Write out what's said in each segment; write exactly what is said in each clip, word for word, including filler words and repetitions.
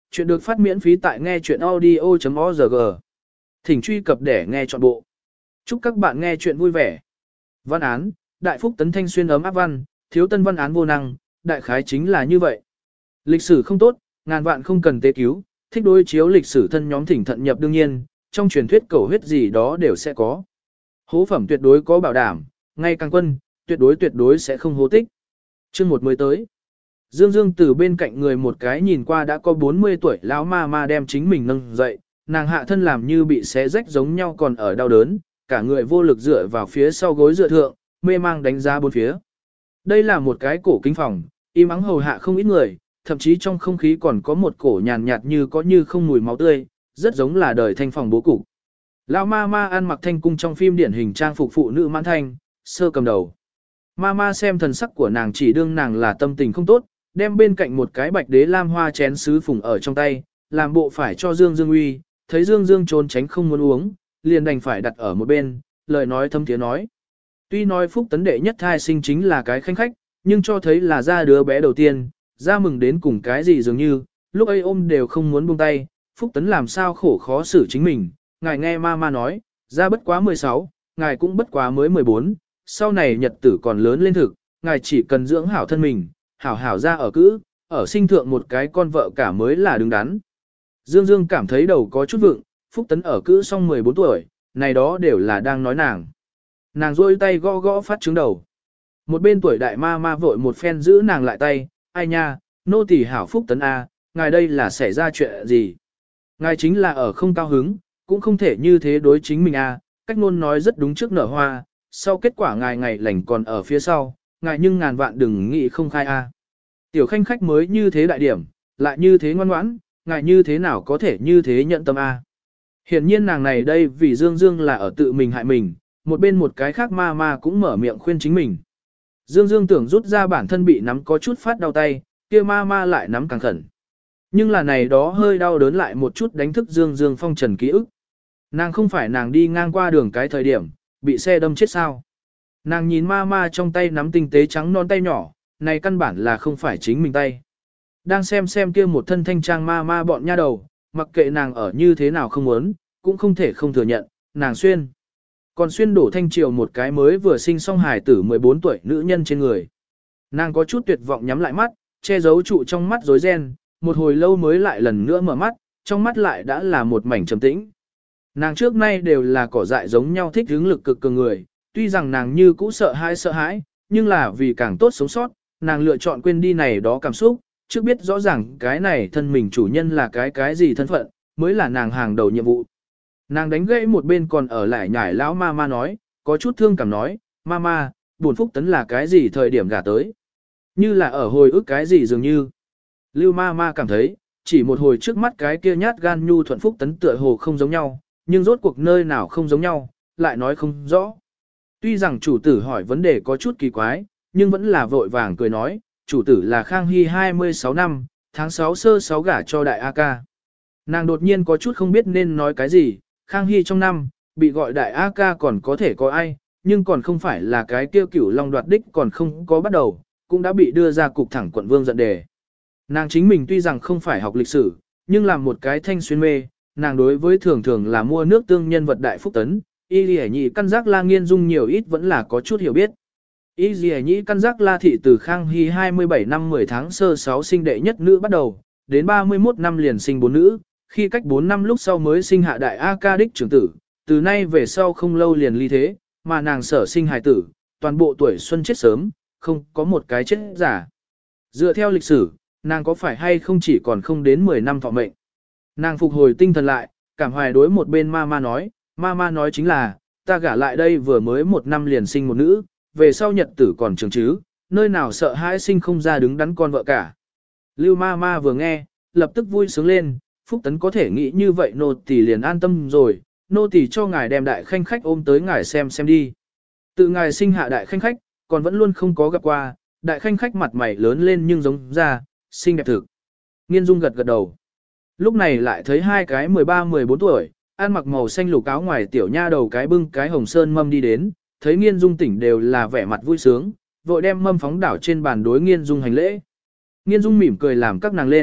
Chuyện được phát miễn phí tại nghe chuyện audio.org. Thỉnh truy cập để nghe trọn bộ. Chúc các bạn nghe chuyện vui vẻ. Văn án, đại phúc tấn thanh xuyên ấm áp văn, thiếu tân văn án vô năng, đại khái chính là như vậy. Lịch sử không tốt, ngàn vạn không cần tế cứu, thích đối chiếu lịch sử thân nhóm thỉnh thận nhập đương nhiên, trong truyền thuyết cầu huyết gì đó đều sẽ có. Hố phẩm tuyệt đối có bảo đảm, ngay càng quân, tuyệt đối tuyệt đối sẽ không hố tích. Chương một mới tới. Dương Dương từ bên cạnh người một cái nhìn qua đã có bốn mươi tuổi lão ma ma đem chính mình nâng dậy, nàng hạ thân làm như bị xé rách giống nhau còn ở đau đớn, cả người vô lực dựa vào phía sau gối dựa thượng, mê mang đánh giá bốn phía. Đây là một cái cổ kính phòng, im ắng hầu hạ không ít người, thậm chí trong không khí còn có một cổ nhàn nhạt như có như không mùi máu tươi, rất giống là đời thanh phòng bố cục. Lão ma ma ăn mặc thanh cung trong phim điển hình trang phục phụ nữ mãn thanh, sơ cầm đầu. Ma ma xem thần sắc của nàng chỉ đương nàng là tâm tình không tốt, đem bên cạnh một cái bạch đế lam hoa chén sứ phùng ở trong tay, làm bộ phải cho Dương Dương uy, thấy Dương Dương trốn tránh không muốn uống, liền đành phải đặt ở một bên, lời nói thâm tiếng nói. Tuy nói phúc tấn đệ nhất thai sinh chính là cái khanh khách, nhưng cho thấy là ra đứa bé đầu tiên, ra mừng đến cùng cái gì dường như, lúc ấy ôm đều không muốn buông tay, phúc tấn làm sao khổ khó xử chính mình, ngài nghe ma ma nói, ra bất quá mười sáu, ngài cũng bất quá mới mười bốn, sau này nhật tử còn lớn lên thực, ngài chỉ cần dưỡng hảo thân mình, hảo hảo ra ở cữ, ở sinh thượng một cái con vợ cả mới là đứng đắn. Dương Dương cảm thấy đầu có chút vượng, Phúc Tấn ở cữ xong mười bốn tuổi, này đó đều là đang nói nàng. Nàng rôi tay gõ gõ phát trứng đầu. Một bên tuổi đại ma ma vội một phen giữ nàng lại tay, ai nha, nô tỳ hảo Phúc Tấn A, ngài đây là xảy ra chuyện gì? Ngài chính là ở không cao hứng, cũng không thể như thế đối chính mình A, cách ngôn nói rất đúng trước nở hoa, sau kết quả ngài ngày lành còn ở phía sau, ngài nhưng ngàn vạn đừng nghĩ không khai A. Tiểu khanh khách mới như thế đại điểm, lại như thế ngoan ngoãn, ngài như thế nào có thể như thế nhận tâm A. Hiển nhiên nàng này đây vì Dương Dương là ở tự mình hại mình, một bên một cái khác ma ma cũng mở miệng khuyên chính mình. Dương Dương tưởng rút ra bản thân bị nắm có chút phát đau tay, kia ma ma lại nắm càng khẩn. Nhưng là này đó hơi đau đớn lại một chút đánh thức Dương Dương phong trần ký ức. Nàng không phải nàng đi ngang qua đường cái thời điểm, bị xe đâm chết sao. Nàng nhìn ma ma trong tay nắm tinh tế trắng non tay nhỏ, này căn bản là không phải chính mình tay. Đang xem xem kia một thân thanh trang ma ma bọn nha đầu, mặc kệ nàng ở như thế nào không muốn, cũng không thể không thừa nhận, nàng xuyên. Còn xuyên đổ thanh triều một cái mới vừa sinh xong hài tử mười bốn tuổi nữ nhân trên người. Nàng có chút tuyệt vọng nhắm lại mắt, che giấu trụ trong mắt rối ren, một hồi lâu mới lại lần nữa mở mắt, trong mắt lại đã là một mảnh trầm tĩnh. Nàng trước nay đều là cỏ dại giống nhau thích hướng lực cực cường người, tuy rằng nàng như cũ sợ hãi sợ hãi, nhưng là vì càng tốt sống sót, nàng lựa chọn quên đi này đó cảm xúc, trước biết rõ ràng cái này thân mình chủ nhân là cái cái gì thân phận, mới là nàng hàng đầu nhiệm vụ. Nàng đánh gãy một bên còn ở lại nhải lão ma ma nói, có chút thương cảm nói, ma ma, buồn Phúc Tấn là cái gì thời điểm gả tới. Như là ở hồi ức cái gì dường như. Lưu ma ma cảm thấy, chỉ một hồi trước mắt cái kia nhát gan nhu thuận Phúc Tấn tựa hồ không giống nhau, nhưng rốt cuộc nơi nào không giống nhau, lại nói không rõ. Tuy rằng chủ tử hỏi vấn đề có chút kỳ quái, nhưng vẫn là vội vàng cười nói, chủ tử là Khang Hy hai mươi sáu năm, tháng sáu sơ sáu gả cho đại A ca. Nàng đột nhiên có chút không biết nên nói cái gì, Khang Hy trong năm, bị gọi đại A ca còn có thể có ai, nhưng còn không phải là cái tiêu cửu long đoạt đích còn không có bắt đầu, cũng đã bị đưa ra cục thẳng quận vương giận đề. Nàng chính mình tuy rằng không phải học lịch sử, nhưng làm một cái thanh xuyên mê, nàng đối với thường thường là mua nước tương nhân vật đại Phúc Tấn, y lì nhị căn giác la nghiên dung nhiều ít vẫn là có chút hiểu biết. Y lì nhị căn giác la thị từ Khang Hy hai mươi bảy năm mười tháng sơ sáu sinh đệ nhất nữ bắt đầu, đến ba mươi mốt năm liền sinh bốn nữ, khi cách bốn năm lúc sau mới sinh hạ đại A ca đích trưởng tử, từ nay về sau không lâu liền ly thế, mà nàng sở sinh hài tử, toàn bộ tuổi xuân chết sớm, không có một cái chết giả. Dựa theo lịch sử, nàng có phải hay không chỉ còn không đến mười năm thọ mệnh. Nàng phục hồi tinh thần lại, cảm hoài đối một bên ma ma nói, ma ma nói chính là, ta gả lại đây vừa mới một năm liền sinh một nữ, về sau nhật tử còn trường chứ, nơi nào sợ hãi sinh không ra đứng đắn con vợ cả. Lưu ma ma vừa nghe, lập tức vui sướng lên, Phúc Tấn có thể nghĩ như vậy nô tỳ liền an tâm rồi, nô tỳ cho ngài đem đại khanh khách ôm tới ngài xem xem đi. Tự ngài sinh hạ đại khanh khách, còn vẫn luôn không có gặp qua, đại khanh khách mặt mày lớn lên nhưng giống ra, xinh đẹp thực. Nghiên Dung gật gật đầu. Lúc này lại thấy hai cái mười ba mười bốn tuổi, ăn mặc màu xanh lục áo ngoài tiểu nha đầu cái bưng cái hồng sơn mâm đi đến, thấy Nghiên Dung tỉnh đều là vẻ mặt vui sướng, vội đem mâm phóng đảo trên bàn đối Nghiên Dung hành lễ. Nghiên Dung mỉm cười làm các nàng lên,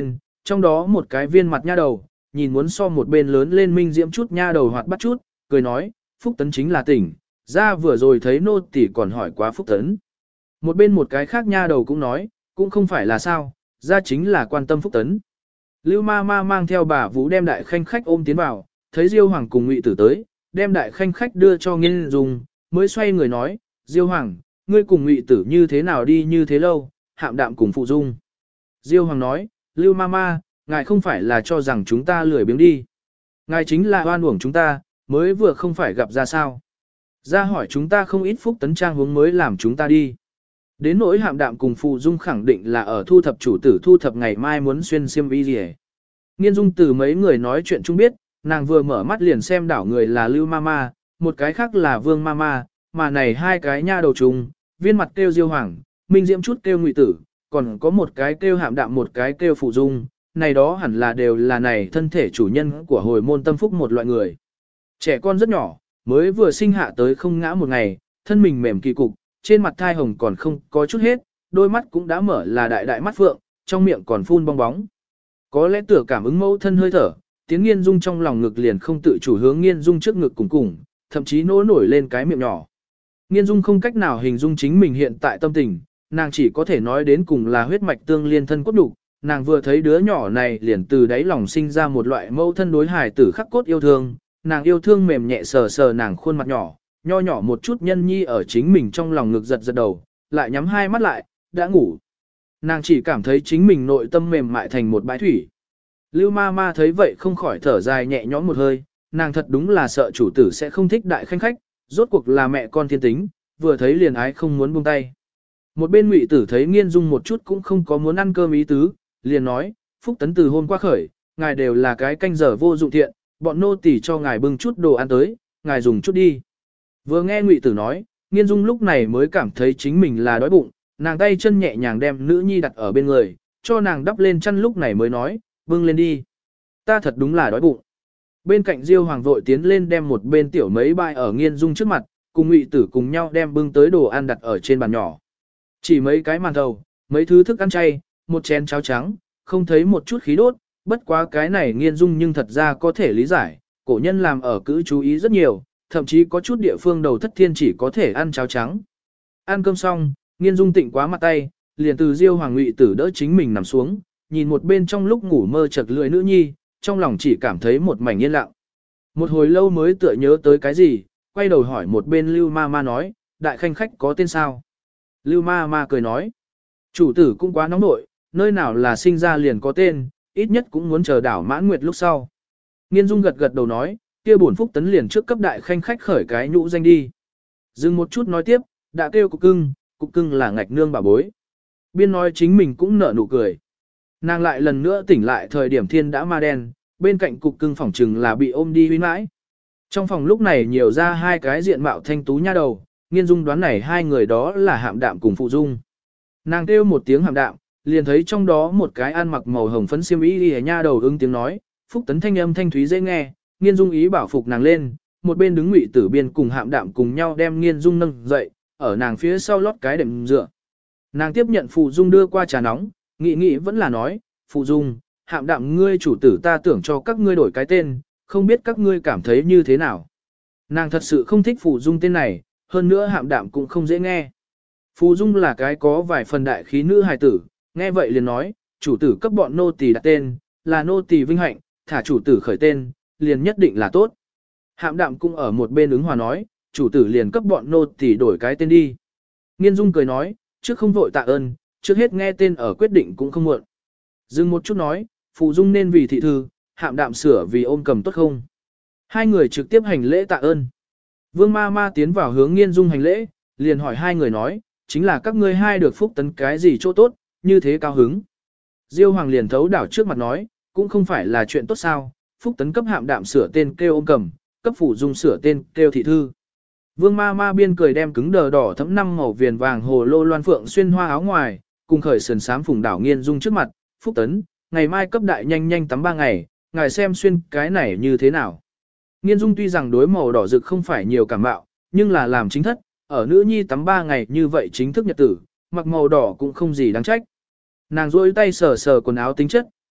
trong đó một cái viên mặt nha đầu, nhìn muốn so một bên lớn lên minh diễm chút nha đầu hoạt bắt chút, cười nói, Phúc Tấn chính là tỉnh, ra vừa rồi thấy nô tỳ còn hỏi quá Phúc Tấn. Một bên một cái khác nha đầu cũng nói, cũng không phải là sao, ra chính là quan tâm Phúc Tấn. Lưu ma ma mang theo bà Vũ đem đại khanh khách ôm tiến vào, thấy Diêu Hoàng cùng Ngụy Tử tới, đem đại khanh khách đưa cho Nghiên Dung, mới xoay người nói, Diêu Hoàng, ngươi cùng Ngụy Tử như thế nào đi như thế lâu, Hạm Đạm cùng Phụ Dung. Diêu Hoàng nói, Lưu ma ma, ngài không phải là cho rằng chúng ta lười biếng đi. Ngài chính là oan uổng chúng ta, mới vừa không phải gặp ra sao. Ra hỏi chúng ta không ít Phúc Tấn trang hướng mới làm chúng ta đi. Đến nỗi Hạm Đạm cùng Phụ Dung khẳng định là ở thu thập chủ tử thu thập ngày mai muốn xuyên xiêm y gì. Nghiên Dung từ mấy người nói chuyện chung biết, nàng vừa mở mắt liền xem đảo người là Lưu Mama, một cái khác là Vương Mama, mà này hai cái nha đầu trùng, viên mặt kêu Diêu Hoàng, Minh Diễm chút kêu Ngụy Tử, còn có một cái kêu Hạm Đạm một cái kêu Phụ Dung, này đó hẳn là đều là này thân thể chủ nhân của hồi môn tâm phúc một loại người. Trẻ con rất nhỏ, mới vừa sinh hạ tới không ngã một ngày, thân mình mềm kỳ cục, trên mặt thai hồng còn không có chút hết, đôi mắt cũng đã mở là đại đại mắt phượng, trong miệng còn phun bong bóng. Có lẽ tựa cảm ứng mẫu thân hơi thở, tiếng Nghiên Dung trong lòng ngực liền không tự chủ hướng Nghiên Dung trước ngực cùng cùng, thậm chí nỗ nổi lên cái miệng nhỏ. Nghiên Dung không cách nào hình dung chính mình hiện tại tâm tình, nàng chỉ có thể nói đến cùng là huyết mạch tương liên thân cốt đủ, nàng vừa thấy đứa nhỏ này liền từ đáy lòng sinh ra một loại mẫu thân đối hài tử khắc cốt yêu thương, nàng yêu thương mềm nhẹ sờ sờ nàng khuôn mặt nhỏ, nho nhỏ một chút nhân nhi ở chính mình trong lòng ngực giật giật đầu, lại nhắm hai mắt lại, đã ngủ. Nàng chỉ cảm thấy chính mình nội tâm mềm mại thành một bãi thủy. Lưu ma ma thấy vậy không khỏi thở dài nhẹ nhõm một hơi, nàng thật đúng là sợ chủ tử sẽ không thích đại khanh khách, rốt cuộc là mẹ con thiên tính, vừa thấy liền ái không muốn buông tay. Một bên Ngụy Tử thấy Nghiên Dung một chút cũng không có muốn ăn cơm ý tứ, liền nói, Phúc Tấn từ hôm qua khởi, ngài đều là cái canh giờ vô dụng thiện, bọn nô tỳ cho ngài bưng chút đồ ăn tới, ngài dùng chút đi. Vừa nghe Ngụy Tử nói, Nghiên Dung lúc này mới cảm thấy chính mình là đói bụng, nàng tay chân nhẹ nhàng đem nữ nhi đặt ở bên người, cho nàng đắp lên chăn lúc này mới nói, bưng lên đi. Ta thật đúng là đói bụng. Bên cạnh Diêu Hoàng vội tiến lên đem một bên tiểu mấy bài ở Nghiên Dung trước mặt, cùng Ngụy Tử cùng nhau đem bưng tới đồ ăn đặt ở trên bàn nhỏ. Chỉ mấy cái màn thầu, mấy thứ thức ăn chay, một chén cháo trắng, không thấy một chút khí đốt, bất quá cái này Nghiên Dung nhưng thật ra có thể lý giải, cổ nhân làm ở cữ chú ý rất nhiều, thậm chí có chút địa phương đầu thất thiên chỉ có thể ăn cháo trắng. Ăn cơm xong, Nghiên Dung tịnh quá mặt tay, liền từ Diêu Hoàng Ngụy Tử đỡ chính mình nằm xuống, nhìn một bên trong lúc ngủ mơ chợt lưỡi nữ nhi, trong lòng chỉ cảm thấy một mảnh yên lặng. Một hồi lâu mới tựa nhớ tới cái gì, quay đầu hỏi một bên Lưu Ma Ma nói, đại khanh khách có tên sao? Lưu Ma Ma cười nói, chủ tử cũng quá nóng nội, nơi nào là sinh ra liền có tên, ít nhất cũng muốn chờ đảo mãn nguyệt lúc sau. Nghiên Dung gật gật đầu nói, kia bổn Phúc Tấn liền trước cấp đại khanh khách khởi cái nhũ danh đi. Dừng một chút nói tiếp, đã kêu cục cưng, cục cưng là ngạch nương bà bối. Biên nói chính mình cũng nở nụ cười. Nàng lại lần nữa tỉnh lại thời điểm thiên đã ma đen, bên cạnh cục cưng phỏng trừng là bị ôm đi huy mãi. Trong phòng lúc này nhiều ra hai cái diện mạo thanh tú nha đầu, Nghiên Dung đoán này hai người đó là Hạm Đạm cùng Phụ Dung. Nàng kêu một tiếng Hạm Đạm, liền thấy trong đó một cái ăn mặc màu hồng phấn xiêm y đi nha đầu ứng tiếng nói, Phúc Tấn thanh âm thanh thúy dễ nghe, Nghiên Dung ý bảo phục nàng lên, một bên đứng Ngụy Tử biên cùng Hạm Đạm cùng nhau đem Nghiên Dung nâng dậy, ở nàng phía sau lót cái đệm dựa. Nàng tiếp nhận Phụ Dung đưa qua trà nóng, nghĩ nghĩ vẫn là nói, Phụ Dung, Hạm Đạm ngươi chủ tử ta tưởng cho các ngươi đổi cái tên, không biết các ngươi cảm thấy như thế nào. Nàng thật sự không thích Phụ Dung tên này, hơn nữa Hạm Đạm cũng không dễ nghe. Phụ Dung là cái có vài phần đại khí nữ hài tử, nghe vậy liền nói, chủ tử cấp bọn nô tỳ đặt tên, là nô tỳ vinh hạnh, thả chủ tử khởi tên, liền nhất định là tốt. Hạm Đạm cũng ở một bên ứng hòa nói, chủ tử liền cấp bọn nô tỳ đổi cái tên đi. Nghiên Dung cười nói, trước không vội tạ ơn, trước hết nghe tên ở quyết định cũng không muộn. Dừng một chút nói, Phụ Dung nên vì thị thư, Hạm Đạm sửa vì ôm cầm tốt không. Hai người trực tiếp hành lễ tạ ơn. Vương ma ma tiến vào hướng Nghiên Dung hành lễ, liền hỏi hai người nói, chính là các ngươi hai được Phúc Tấn cái gì chỗ tốt, như thế cao hứng. Diêu Hoàng liền thấu đảo trước mặt nói, cũng không phải là chuyện tốt sao, Phúc Tấn cấp Hạm Đạm sửa tên kêu ôm cầm, cấp Phụ Dung sửa tên kêu thị thư. Vương ma ma biên cười đem cứng đờ đỏ thẫm năm màu viền vàng hồ lô loan phượng xuyên hoa áo ngoài, cùng khởi sườn sám phùng đảo Nghiên Dung trước mặt, Phúc Tấn, ngày mai cấp đại nhanh nhanh tắm ba ngày, ngài xem xuyên cái này như thế nào. Nghiên Dung tuy rằng đối màu đỏ rực không phải nhiều cảm bạo, nhưng là làm chính thất, ở nữ nhi tắm ba ngày như vậy chính thức nhật tử, mặc màu đỏ cũng không gì đáng trách. Nàng rôi tay sờ sờ quần áo tính chất,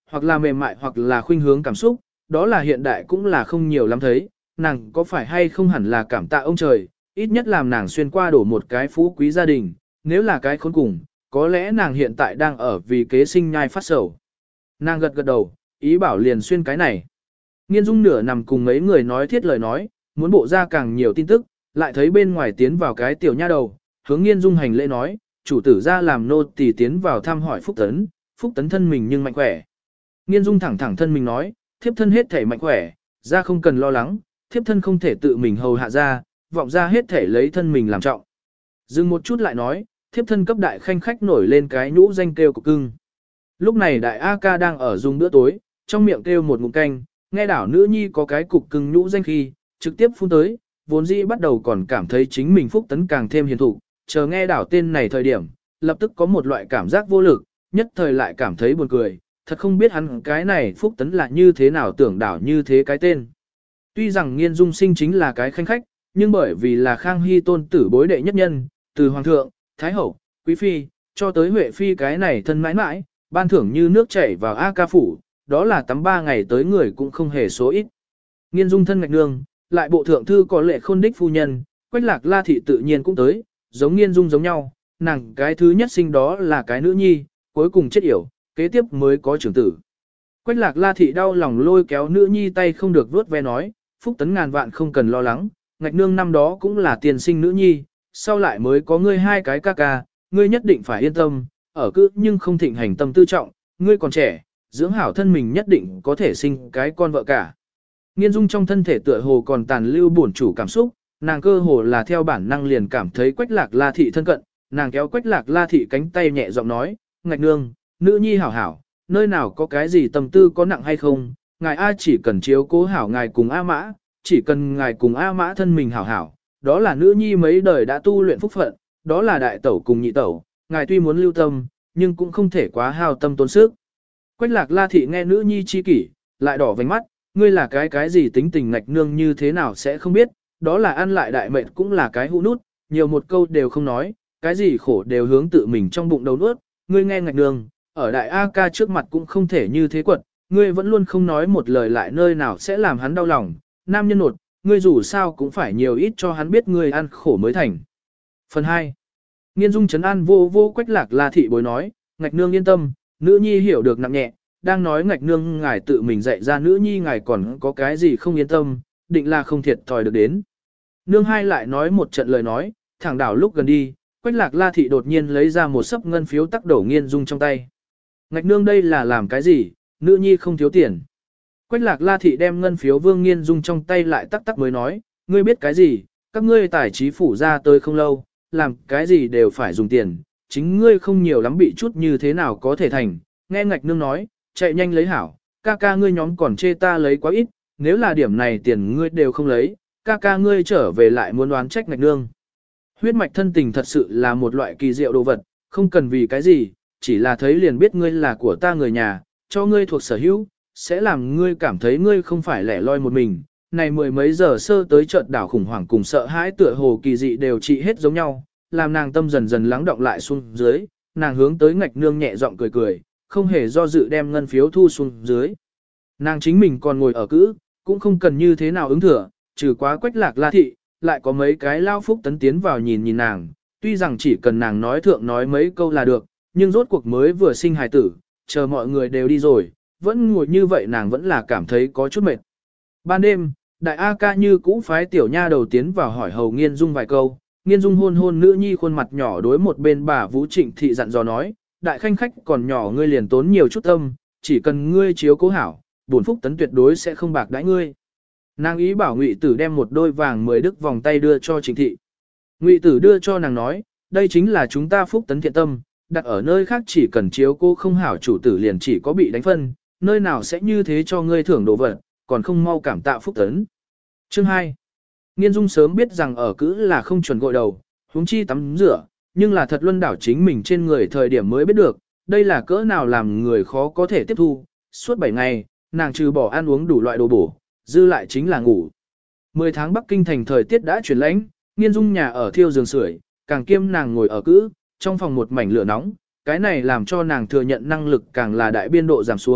hoặc là mềm mại hoặc là khuynh hướng cảm xúc, đó là hiện đại cũng là không nhiều lắm thấy, nàng có phải hay không hẳn là cảm tạ ông trời, ít nhất làm nàng xuyên qua đổ một cái phú quý gia đình, nếu là cái khốn cùng, có lẽ nàng hiện tại đang ở vì kế sinh nhai phát sầu. Nàng gật gật đầu, ý bảo liền xuyên cái này. Nghiên Dung nửa nằm cùng mấy người nói thiết lời nói, muốn bộ ra càng nhiều tin tức, lại thấy bên ngoài tiến vào cái tiểu nha đầu, hướng Nghiên Dung hành lễ nói, chủ tử ra làm nô tỳ tiến vào thăm hỏi Phúc Tấn, Phúc Tấn thân mình nhưng mạnh khỏe. Nghiên Dung thẳng thẳng thân mình nói, thiếp thân hết thể mạnh khỏe, ra không cần lo lắng, thiếp thân không thể tự mình hầu hạ ra, vọng ra hết thể lấy thân mình làm trọng. Dừng một chút lại nói, thiếp thân cấp đại khanh khách nổi lên cái nhũ danh kêu của cưng. Lúc này đại A ca đang ở dùng bữa tối, trong miệng kêu một ngụm canh, nghe đảo nữ nhi có cái cục cưng nhũ danh khi, trực tiếp phun tới, vốn dĩ bắt đầu còn cảm thấy chính mình Phúc Tấn càng thêm hiền thụ, chờ nghe đảo tên này thời điểm, lập tức có một loại cảm giác vô lực, nhất thời lại cảm thấy buồn cười, thật không biết hắn cái này Phúc Tấn là như thế nào tưởng đảo như thế cái tên. Tuy rằng Nghiên Dung sinh chính là cái khanh khách, nhưng bởi vì là Khang Hy tôn tử bối đệ nhất nhân, từ Hoàng thượng, Thái hậu, Quý phi, cho tới Huệ phi cái này thân mãi mãi, ban thưởng như nước chảy vào A ca phủ, đó là tắm ba ngày tới người cũng không hề số ít. Nghiên Dung thân ngạch nương, lại bộ thượng thư có lệ khôn đích phu nhân, Quách Lạc La thị tự nhiên cũng tới, giống Nghiên Dung giống nhau, nàng cái thứ nhất sinh đó là cái nữ nhi, cuối cùng chết yểu, kế tiếp mới có trưởng tử. Quách Lạc La thị đau lòng lôi kéo nữ nhi tay không được vuốt ve nói, Phúc Tấn ngàn vạn không cần lo lắng, ngạch nương năm đó cũng là tiền sinh nữ nhi, sau lại mới có ngươi hai cái ca ca, ngươi nhất định phải yên tâm, ở cứ nhưng không thịnh hành tâm tư trọng, ngươi còn trẻ, dưỡng hảo thân mình nhất định có thể sinh cái con vợ cả. Nghiên Dung trong thân thể tựa hồ còn tàn lưu bổn chủ cảm xúc, nàng cơ hồ là theo bản năng liền cảm thấy Quách Lạc La thị thân cận, nàng kéo Quách Lạc La thị cánh tay nhẹ giọng nói, ngạch nương, nữ nhi hảo hảo, nơi nào có cái gì tâm tư có nặng hay không, ngài A chỉ cần chiếu cố hảo ngài cùng A mã, chỉ cần ngài cùng A mã thân mình hảo hảo, đó là nữ nhi mấy đời đã tu luyện phúc phận, đó là đại tẩu cùng nhị tẩu, ngài tuy muốn lưu tâm, nhưng cũng không thể quá hao tâm tốn sức. Quách Lạc La thị nghe nữ nhi chi kỷ, lại đỏ vành mắt, ngươi là cái cái gì tính tình ngạch nương như thế nào sẽ không biết, đó là ăn lại đại mệnh cũng là cái hũ nút, nhiều một câu đều không nói, cái gì khổ đều hướng tự mình trong bụng đầu nuốt, ngươi nghe ngạch nương, ở đại A ca trước mặt cũng không thể như thế quật, ngươi vẫn luôn không nói một lời lại nơi nào sẽ làm hắn đau lòng, nam nhân nột, ngươi dù sao cũng phải nhiều ít cho hắn biết ngươi ăn khổ mới thành. Phần hai. Nghiên Dung trấn an vô vô Quách Lạc La thị bối nói, ngạch nương yên tâm, nữ nhi hiểu được nặng nhẹ, đang nói ngạch nương ngài tự mình dạy ra nữ nhi ngài còn có cái gì không yên tâm, định là không thiệt thòi được đến. Nương hai lại nói một trận lời nói, thẳng đảo lúc gần đi, Quách Lạc La thị đột nhiên lấy ra một sấp ngân phiếu tắc đổ Nghiên Dung trong tay. Ngạch nương đây là làm cái gì, nữ nhi không thiếu tiền. Quách Lạc La thị đem ngân phiếu Vương Nghiên Dung trong tay lại tắc tắc mới nói, ngươi biết cái gì, các ngươi tài trí phủ ra tới không lâu, làm cái gì đều phải dùng tiền, chính ngươi không nhiều lắm bị chút như thế nào có thể thành, nghe ngạch nương nói, chạy nhanh lấy hảo, ca ca ngươi nhóm còn chê ta lấy quá ít, nếu là điểm này tiền ngươi đều không lấy, ca ca ngươi trở về lại muốn đoán trách ngạch nương. Huyết mạch thân tình thật sự là một loại kỳ diệu đồ vật, không cần vì cái gì, chỉ là thấy liền biết ngươi là của ta người nhà, cho ngươi thuộc sở hữu, sẽ làm ngươi cảm thấy ngươi không phải lẻ loi một mình. Này mười mấy giờ sơ tới chợt đảo khủng hoảng cùng sợ hãi tựa hồ kỳ dị đều trị hết giống nhau, làm nàng tâm dần dần lắng động lại xuống dưới, nàng hướng tới ngạch nương nhẹ giọng cười cười, không hề do dự đem ngân phiếu thu xuống dưới. Nàng chính mình còn ngồi ở cữ, cũng không cần như thế nào ứng thừa, trừ quá Quách Lạc La thị, lại có mấy cái lao Phúc Tấn tiến vào nhìn nhìn nàng, tuy rằng chỉ cần nàng nói thượng nói mấy câu là được, nhưng rốt cuộc mới vừa sinh hài tử, chờ mọi người đều đi rồi, vẫn ngồi như vậy nàng vẫn là cảm thấy có chút mệt. Ban đêm, đại A ca như cũ phái tiểu nha đầu tiến vào hỏi hầu Nghiên Dung vài câu, Nghiên Dung hôn hôn nữ nhi khuôn mặt nhỏ đối một bên bà Vũ Trịnh thị dặn dò nói, đại khanh khách còn nhỏ ngươi liền tốn nhiều chút tâm, chỉ cần ngươi chiếu cố hảo, bổn Phúc Tấn tuyệt đối sẽ không bạc đãi ngươi. Nàng ý bảo Ngụy Tử đem một đôi vàng mười đức vòng tay đưa cho Trịnh thị. Ngụy Tử đưa cho nàng nói, đây chính là chúng ta Phúc Tấn thiện tâm, đặt ở nơi khác chỉ cần chiếu cố không hảo chủ tử liền chỉ có bị đánh phân, nơi nào sẽ như thế cho ngươi thưởng đồ vật, còn không mau cảm tạ Phúc Tấn. Chương hai. Nghiên Dung sớm biết rằng ở cữ là không chuẩn gội đầu, huống chi tắm rửa, nhưng là thật luân đảo chính mình trên người thời điểm mới biết được, đây là cỡ nào làm người khó có thể tiếp thu. Suốt bảy ngày, nàng trừ bỏ ăn uống đủ loại đồ bổ, dư lại chính là ngủ. Mười tháng Bắc Kinh thành thời tiết đã chuyển lạnh, Nghiên Dung nhà ở thiêu giường sưởi, càng kiêm nàng ngồi ở cữ, trong phòng một mảnh lửa nóng, cái này làm cho nàng thừa nhận năng lực càng là đại biên độ giảm xuống,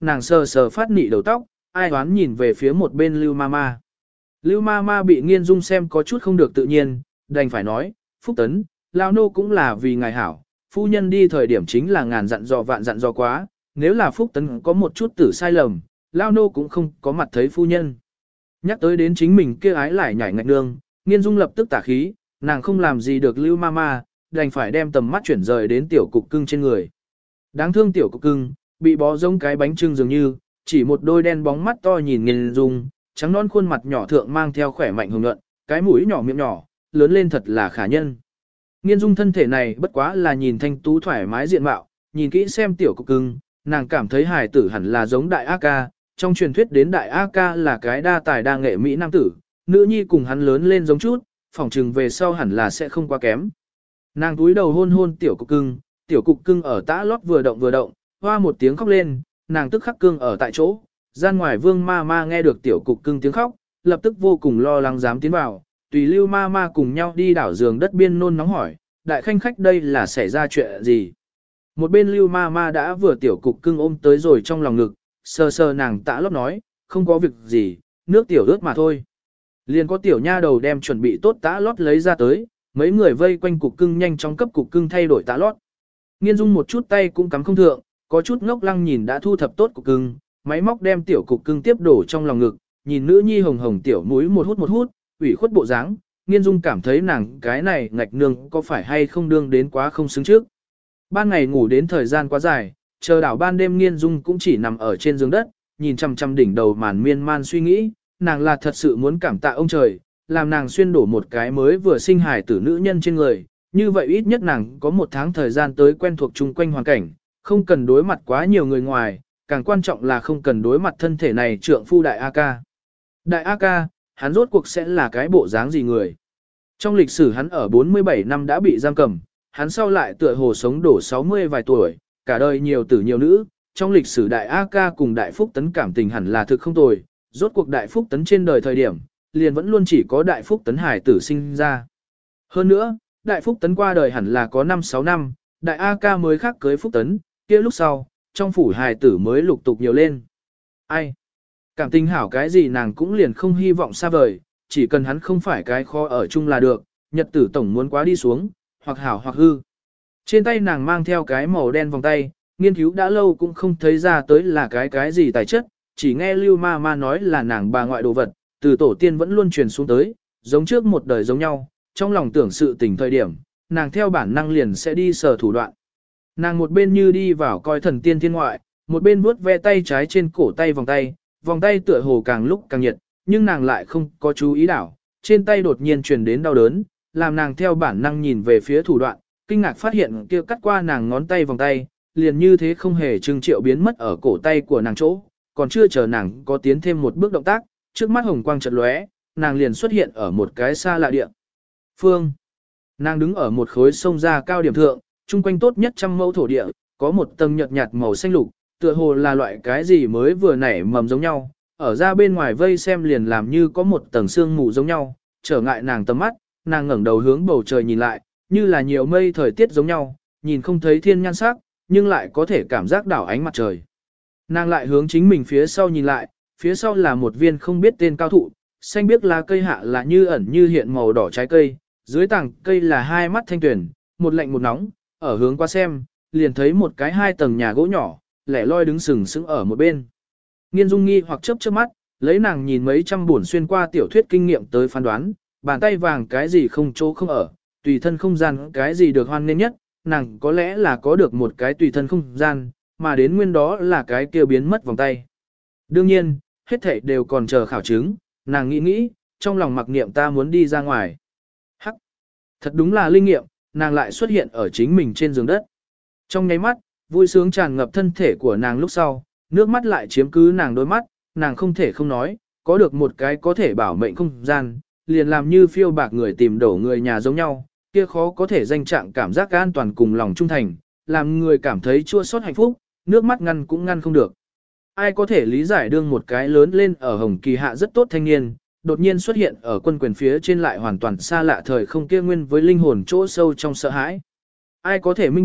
nàng sờ sờ phát nị đầu tóc, ai đoán nhìn về phía một bên Lưu Mama. Lưu Mama bị Nghiên Dung xem có chút không được tự nhiên, đành phải nói, Phúc Tấn, Lao Nô cũng là vì ngài hảo, phu nhân đi thời điểm chính là ngàn dặn dò vạn dặn dò quá, nếu là Phúc Tấn có một chút tử sai lầm, Lao Nô cũng không có mặt thấy phu nhân. Nhắc tới đến chính mình kia ái lại nhảy ngạch nương, Nghiên Dung lập tức tả khí, nàng không làm gì được Lưu Mama, đành phải đem tầm mắt chuyển rời đến tiểu cục cưng trên người. Đáng thương tiểu cục cưng, bị bó giống cái bánh trưng dường như, chỉ một đôi đen bóng mắt to nhìn Nghiên Dung, trắng non khuôn mặt nhỏ thượng mang theo khỏe mạnh hồng nhuận, cái mũi nhỏ miệng nhỏ, lớn lên thật là khả nhân. Nghiên Dung thân thể này bất quá là nhìn thanh tú thoải mái diện mạo, nhìn kỹ xem tiểu cục cưng, nàng cảm thấy hài tử hẳn là giống đại A ca, trong truyền thuyết đến đại A ca là cái đa tài đa nghệ mỹ nam tử, nữ nhi cùng hắn lớn lên giống chút, phỏng chừng về sau hẳn là sẽ không quá kém. Nàng túi đầu hôn hôn tiểu cục cưng, tiểu cục cưng ở tã lót vừa động vừa động, hoa một tiếng khóc lên, nàng tức khắc cương ở tại chỗ, gian ngoài Vương ma ma nghe được tiểu cục cưng tiếng khóc, lập tức vô cùng lo lắng dám tiến vào, tùy Lưu ma ma cùng nhau đi đảo giường đất biên nôn nóng hỏi, đại khanh khách đây là xảy ra chuyện gì? Một bên Lưu ma ma đã vừa tiểu cục cưng ôm tới rồi trong lòng ngực, sờ sờ nàng tã lót nói, không có việc gì, nước tiểu ướt mà thôi. Liền có tiểu nha đầu đem chuẩn bị tốt tã lót lấy ra tới, mấy người vây quanh cục cưng nhanh chóng cấp cục cưng thay đổi tã lót. Nghiên Dung một chút tay cũng cắm không thượng, có chút ngốc lăng nhìn đã thu thập tốt cục cưng, máy móc đem tiểu cục cưng tiếp đổ trong lòng ngực, nhìn nữ nhi hồng hồng tiểu mũi một hút một hút, ủy khuất bộ dáng, Nghiên Dung cảm thấy nàng cái này ngạch nương có phải hay không đương đến quá không xứng trước. Ban ngày ngủ đến thời gian quá dài, chờ đảo ban đêm Nghiên Dung cũng chỉ nằm ở trên giường đất, nhìn chằm chằm đỉnh đầu màn miên man suy nghĩ, nàng là thật sự muốn cảm tạ ông trời, làm nàng xuyên đổ một cái mới vừa sinh hài tử nữ nhân trên người, như vậy ít nhất nàng có một tháng thời gian tới quen thuộc chung quanh hoàn cảnh, không cần đối mặt quá nhiều người ngoài, càng quan trọng là không cần đối mặt thân thể này trượng phu đại A ca. Đại A ca, hắn rốt cuộc sẽ là cái bộ dáng gì người? Trong lịch sử hắn ở bốn mươi bảy năm đã bị giam cầm, hắn sau lại tựa hồ sống đổ sáu mươi vài tuổi, cả đời nhiều tử nhiều nữ, trong lịch sử đại A ca cùng đại phúc tấn cảm tình hẳn là thực không tồi, rốt cuộc đại phúc tấn trên đời thời điểm, liền vẫn luôn chỉ có đại phúc tấn hải tử sinh ra. Hơn nữa, đại phúc tấn qua đời hẳn là có năm sáu năm, đại A ca mới khác cưới phúc tấn, kia lúc sau, trong phủ hài tử mới lục tục nhiều lên. Ai? Cảm tình hảo cái gì nàng cũng liền không hy vọng xa vời, chỉ cần hắn không phải cái khó ở chung là được, nhật tử tổng muốn quá đi xuống, hoặc hảo hoặc hư. Trên tay nàng mang theo cái màu đen vòng tay, nghiên cứu đã lâu cũng không thấy ra tới là cái cái gì tài chất, chỉ nghe Lưu ma ma nói là nàng bà ngoại đồ vật, từ tổ tiên vẫn luôn truyền xuống tới, giống trước một đời giống nhau, trong lòng tưởng sự tình thời điểm, nàng theo bản năng liền sẽ đi sờ thủ đoạn. Nàng một bên như đi vào coi thần tiên thiên ngoại, một bên vuốt ve tay trái trên cổ tay vòng tay, vòng tay tựa hồ càng lúc càng nhiệt, nhưng nàng lại không có chú ý đảo, trên tay đột nhiên truyền đến đau đớn, làm nàng theo bản năng nhìn về phía thủ đoạn, kinh ngạc phát hiện kia cắt qua nàng ngón tay vòng tay, liền như thế không hề trưng triệu biến mất ở cổ tay của nàng chỗ, còn chưa chờ nàng có tiến thêm một bước động tác, trước mắt hồng quang chợt lóe, nàng liền xuất hiện ở một cái xa lạ địa phương. Nàng đứng ở một khối sông ra cao điểm thượng, chung quanh tốt nhất trăm mẫu thổ địa, có một tầng nhợt nhạt màu xanh lục, tựa hồ là loại cái gì mới vừa nảy mầm giống nhau, ở ra bên ngoài vây xem liền làm như có một tầng sương mù giống nhau, trở ngại nàng tầm mắt, nàng ngẩng đầu hướng bầu trời nhìn lại, như là nhiều mây thời tiết giống nhau, nhìn không thấy thiên nhan sắc, nhưng lại có thể cảm giác đảo ánh mặt trời. Nàng lại hướng chính mình phía sau nhìn lại, phía sau là một viên không biết tên cao thụ, xanh biếc lá cây hạ là như ẩn như hiện màu đỏ trái cây, dưới tảng cây là hai mắt thanh tuyển, một lạnh một nóng, ở hướng qua xem, liền thấy một cái hai tầng nhà gỗ nhỏ, lẻ loi đứng sừng sững ở một bên. Nghiên Dung nghi hoặc chớp chớp mắt, lấy nàng nhìn mấy trăm buồn xuyên qua tiểu thuyết kinh nghiệm tới phán đoán, bàn tay vàng cái gì không chỗ không ở, tùy thân không gian cái gì được hoan nên nhất, nàng có lẽ là có được một cái tùy thân không gian, mà đến nguyên đó là cái kia biến mất vòng tay. Đương nhiên, hết thảy đều còn chờ khảo chứng, nàng nghĩ nghĩ, trong lòng mặc niệm ta muốn đi ra ngoài. Hắc! Thật đúng là linh nghiệm, nàng lại xuất hiện ở chính mình trên giường đất. Trong nháy mắt, vui sướng tràn ngập thân thể của nàng lúc sau, nước mắt lại chiếm cứ nàng đôi mắt, nàng không thể không nói, có được một cái có thể bảo mệnh không gian, liền làm như phiêu bạc người tìm đổ người nhà giống nhau, kia khó có thể danh trạng cảm giác an toàn cùng lòng trung thành, làm người cảm thấy chua xót hạnh phúc, nước mắt ngăn cũng ngăn không được. Ai có thể lý giải đương một cái lớn lên ở Hồng Kỳ hạ rất tốt thanh niên, đột nhiên xuất hiện ở quân quyền phía trên lại hoàn toàn xa lạ thời không kia nguyên với linh hồn chỗ sâu trong sợ hãi. Ai có thể minh bạch,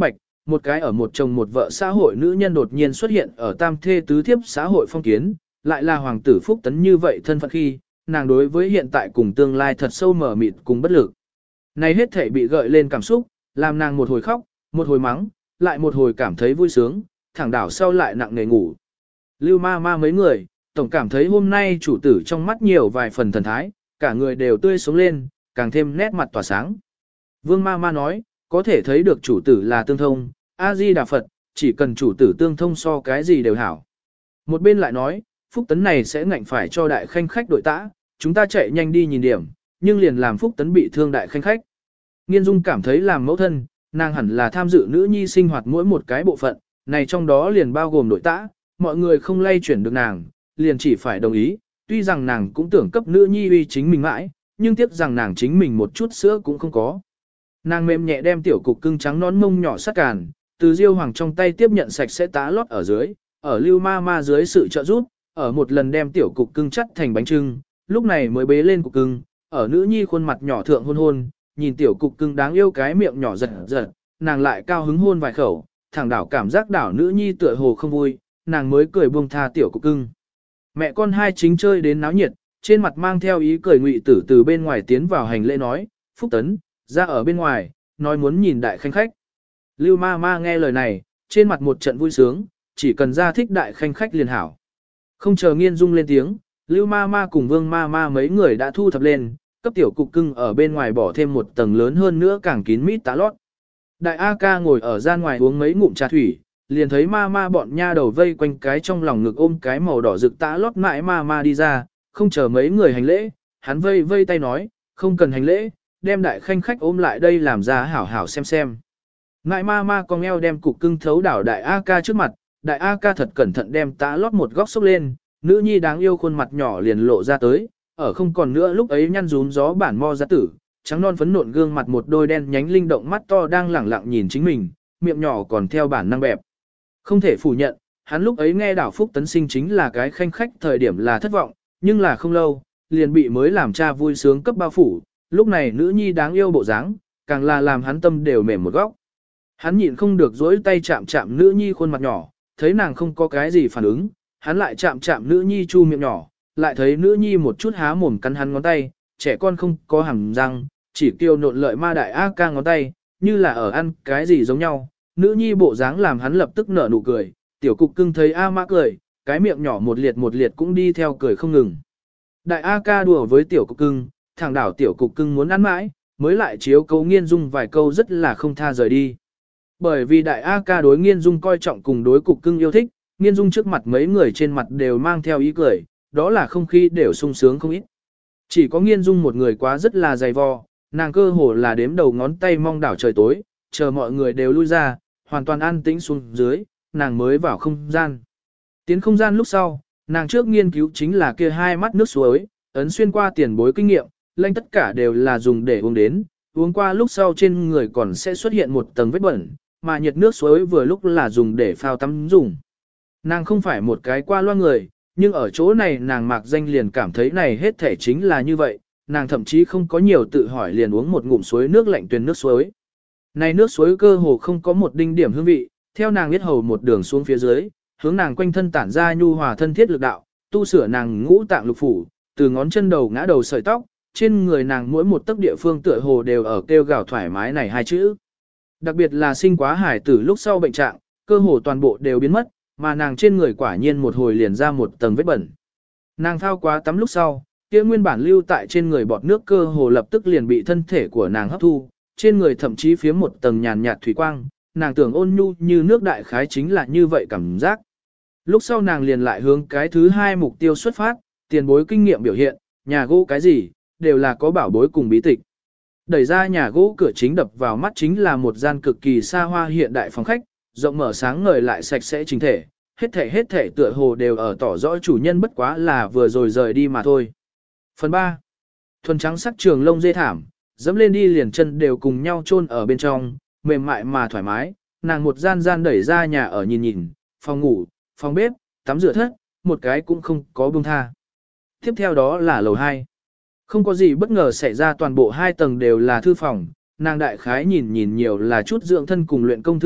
một cái ở một chồng một vợ xã hội nữ nhân đột nhiên xuất hiện ở tam thê tứ thiếp xã hội phong kiến, lại là hoàng tử Phúc Tấn như vậy thân phận khi, nàng đối với hiện tại cùng tương lai thật sâu mở mịt cùng bất lực. Này hết thể bị gợi lên cảm xúc, làm nàng một hồi khóc, một hồi mắng, lại một hồi cảm thấy vui sướng, thẳng đảo sau lại nặng nề ngủ. Lưu ma ma mấy người, tổng cảm thấy hôm nay chủ tử trong mắt nhiều vài phần thần thái, cả người đều tươi sống lên, càng thêm nét mặt tỏa sáng. Vương ma ma nói, có thể thấy được chủ tử là tương thông, A-di-đà Phật, chỉ cần chủ tử tương thông so cái gì đều hảo. Một bên lại nói, Phúc Tấn này sẽ ngạnh phải cho đại khanh khách đội tã, chúng ta chạy nhanh đi nhìn điểm, nhưng liền làm Phúc Tấn bị thương đại khanh khách. Nghiên Dung cảm thấy làm mẫu thân, nàng hẳn là tham dự nữ nhi sinh hoạt mỗi một cái bộ phận, này trong đó liền bao gồm đội tã, mọi người không lay chuyển được nàng, liền chỉ phải đồng ý, tuy rằng nàng cũng tưởng cấp nữ nhi uy chính mình mãi, nhưng tiếc rằng nàng chính mình một chút sữa cũng không có. Nàng mềm nhẹ đem tiểu cục cưng trắng nón mông nhỏ sát càn, từ Diêu Hoàng trong tay tiếp nhận sạch sẽ tá lót ở dưới, ở Lưu ma ma dưới sự trợ giúp, ở một lần đem tiểu cục cưng chắt thành bánh trưng, lúc này mới bế lên cục cưng, ở nữ nhi khuôn mặt nhỏ thượng hôn hôn, nhìn tiểu cục cưng đáng yêu cái miệng nhỏ giật giật, nàng lại cao hứng hôn vài khẩu, thẳng đảo cảm giác đảo nữ nhi tựa hồ không vui, nàng mới cười buông tha tiểu cục cưng. Mẹ con hai chính chơi đến náo nhiệt, trên mặt mang theo ý cười Ngụy Tử từ bên ngoài tiến vào hành lễ nói, Phúc Tấn, ra ở bên ngoài, nói muốn nhìn đại khanh khách. Lưu ma ma nghe lời này, trên mặt một trận vui sướng, chỉ cần ra thích đại khanh khách liền hảo. Không chờ Nghiên Dung lên tiếng, Lưu ma ma cùng Vương ma ma mấy người đã thu thập lên, cấp tiểu cục cưng ở bên ngoài bỏ thêm một tầng lớn hơn nữa càng kín mít tá lót. Đại A ca ngồi ở gian ngoài uống mấy ngụm trà thủy, liền thấy ma ma bọn nha đầu vây quanh cái trong lòng ngực ôm cái màu đỏ rực tá lót mãi ma ma đi ra, không chờ mấy người hành lễ, hắn vây vây tay nói, không cần hành lễ, đem đại khanh khách ôm lại đây làm ra hảo hảo xem xem. Ngại ma ma con eo đem cục cưng thấu đảo đại A ca trước mặt, đại A ca thật cẩn thận đem tá lót một góc xốc lên, nữ nhi đáng yêu khuôn mặt nhỏ liền lộ ra tới, ở không còn nữa lúc ấy nhăn rún gió bản mo ra tử, trắng non phấn nộn gương mặt một đôi đen nhánh linh động mắt to đang lẳng lặng nhìn chính mình, miệng nhỏ còn theo bản năng bẹp. Không thể phủ nhận, hắn lúc ấy nghe đảo Phúc Tấn sinh chính là cái khanh khách thời điểm là thất vọng, nhưng là không lâu, liền bị mới làm cha vui sướng cấp bao phủ, lúc này nữ nhi đáng yêu bộ dáng, càng là làm hắn tâm đều mềm một góc. Hắn nhịn không được dỗi tay chạm chạm nữ nhi khuôn mặt nhỏ, thấy nàng không có cái gì phản ứng, hắn lại chạm chạm nữ nhi chu miệng nhỏ, lại thấy nữ nhi một chút há mồm cắn hắn ngón tay, trẻ con không có hàm răng, chỉ kêu nộn lợi ma đại A ca ngón tay, như là ở ăn cái gì giống nhau. Nữ nhi bộ dáng làm hắn lập tức nở nụ cười, tiểu cục cưng thấy A mã cười, cái miệng nhỏ một liệt một liệt cũng đi theo cười không ngừng. Đại A ca đùa với tiểu cục cưng, thẳng đảo tiểu cục cưng muốn ăn mãi, mới lại chiếu cấu Nghiên Dung vài câu rất là không tha rời đi. Bởi vì đại A ca đối Nghiên Dung coi trọng cùng đối cục cưng yêu thích, Nghiên Dung trước mặt mấy người trên mặt đều mang theo ý cười, đó là không khí đều sung sướng không ít. Chỉ có Nghiên Dung một người quá rất là dày vò, nàng cơ hồ là đếm đầu ngón tay mong đảo trời tối, chờ mọi người đều lui ra, hoàn toàn an tĩnh xuống dưới, nàng mới vào không gian. Tiến không gian lúc sau, nàng trước nghiên cứu chính là kia hai mắt nước suối, ấn xuyên qua tiền bối kinh nghiệm, lệnh tất cả đều là dùng để uống đến, uống qua lúc sau trên người còn sẽ xuất hiện một tầng vết bẩn, mà nhiệt nước suối vừa lúc là dùng để phao tắm dùng. Nàng không phải một cái qua loa người, nhưng ở chỗ này nàng mạc danh liền cảm thấy này hết thể chính là như vậy, nàng thậm chí không có nhiều tự hỏi liền uống một ngụm suối nước lạnh tuyền nước suối. Này nước suối cơ hồ không có một đinh điểm hương vị, theo nàng biết hầu một đường xuống phía dưới, hướng nàng quanh thân tản ra nhu hòa thân thiết lực đạo, tu sửa nàng ngũ tạng lục phủ, từ ngón chân đầu ngã đầu sợi tóc, trên người nàng mỗi một tấc địa phương tựa hồ đều ở kêu gào thoải mái này hai chữ. Đặc biệt là sinh quá hải tử lúc sau bệnh trạng, cơ hồ toàn bộ đều biến mất, mà nàng trên người quả nhiên một hồi liền ra một tầng vết bẩn. Nàng thao quá tắm lúc sau, kia nguyên bản lưu tại trên người bọt nước cơ hồ lập tức liền bị thân thể của nàng hấp thu, trên người thậm chí phía một tầng nhàn nhạt thủy quang, nàng tưởng ôn nhu như nước đại khái chính là như vậy cảm giác. Lúc sau nàng liền lại hướng cái thứ hai mục tiêu xuất phát, tiền bối kinh nghiệm biểu hiện, nhà gỗ cái gì, đều là có bảo bối cùng bí tịch. Đẩy ra nhà gỗ cửa chính đập vào mắt chính là một gian cực kỳ xa hoa hiện đại phòng khách, rộng mở sáng ngời lại sạch sẽ chính thể, hết thể hết thể tựa hồ đều ở tỏ rõ chủ nhân bất quá là vừa rồi rời đi mà thôi. Phần ba. Thuần trắng sắc trường lông dê thảm, dẫm lên đi liền chân đều cùng nhau chôn ở bên trong, mềm mại mà thoải mái, nàng một gian gian đẩy ra nhà ở nhìn nhìn, phòng ngủ, phòng bếp, tắm rửa thất, một cái cũng không có buông tha. Tiếp theo đó là lầu hai. Không có gì bất ngờ xảy ra, toàn bộ hai tầng đều là thư phòng, nàng đại khái nhìn nhìn nhiều là chút dưỡng thân cùng luyện công thư tịch,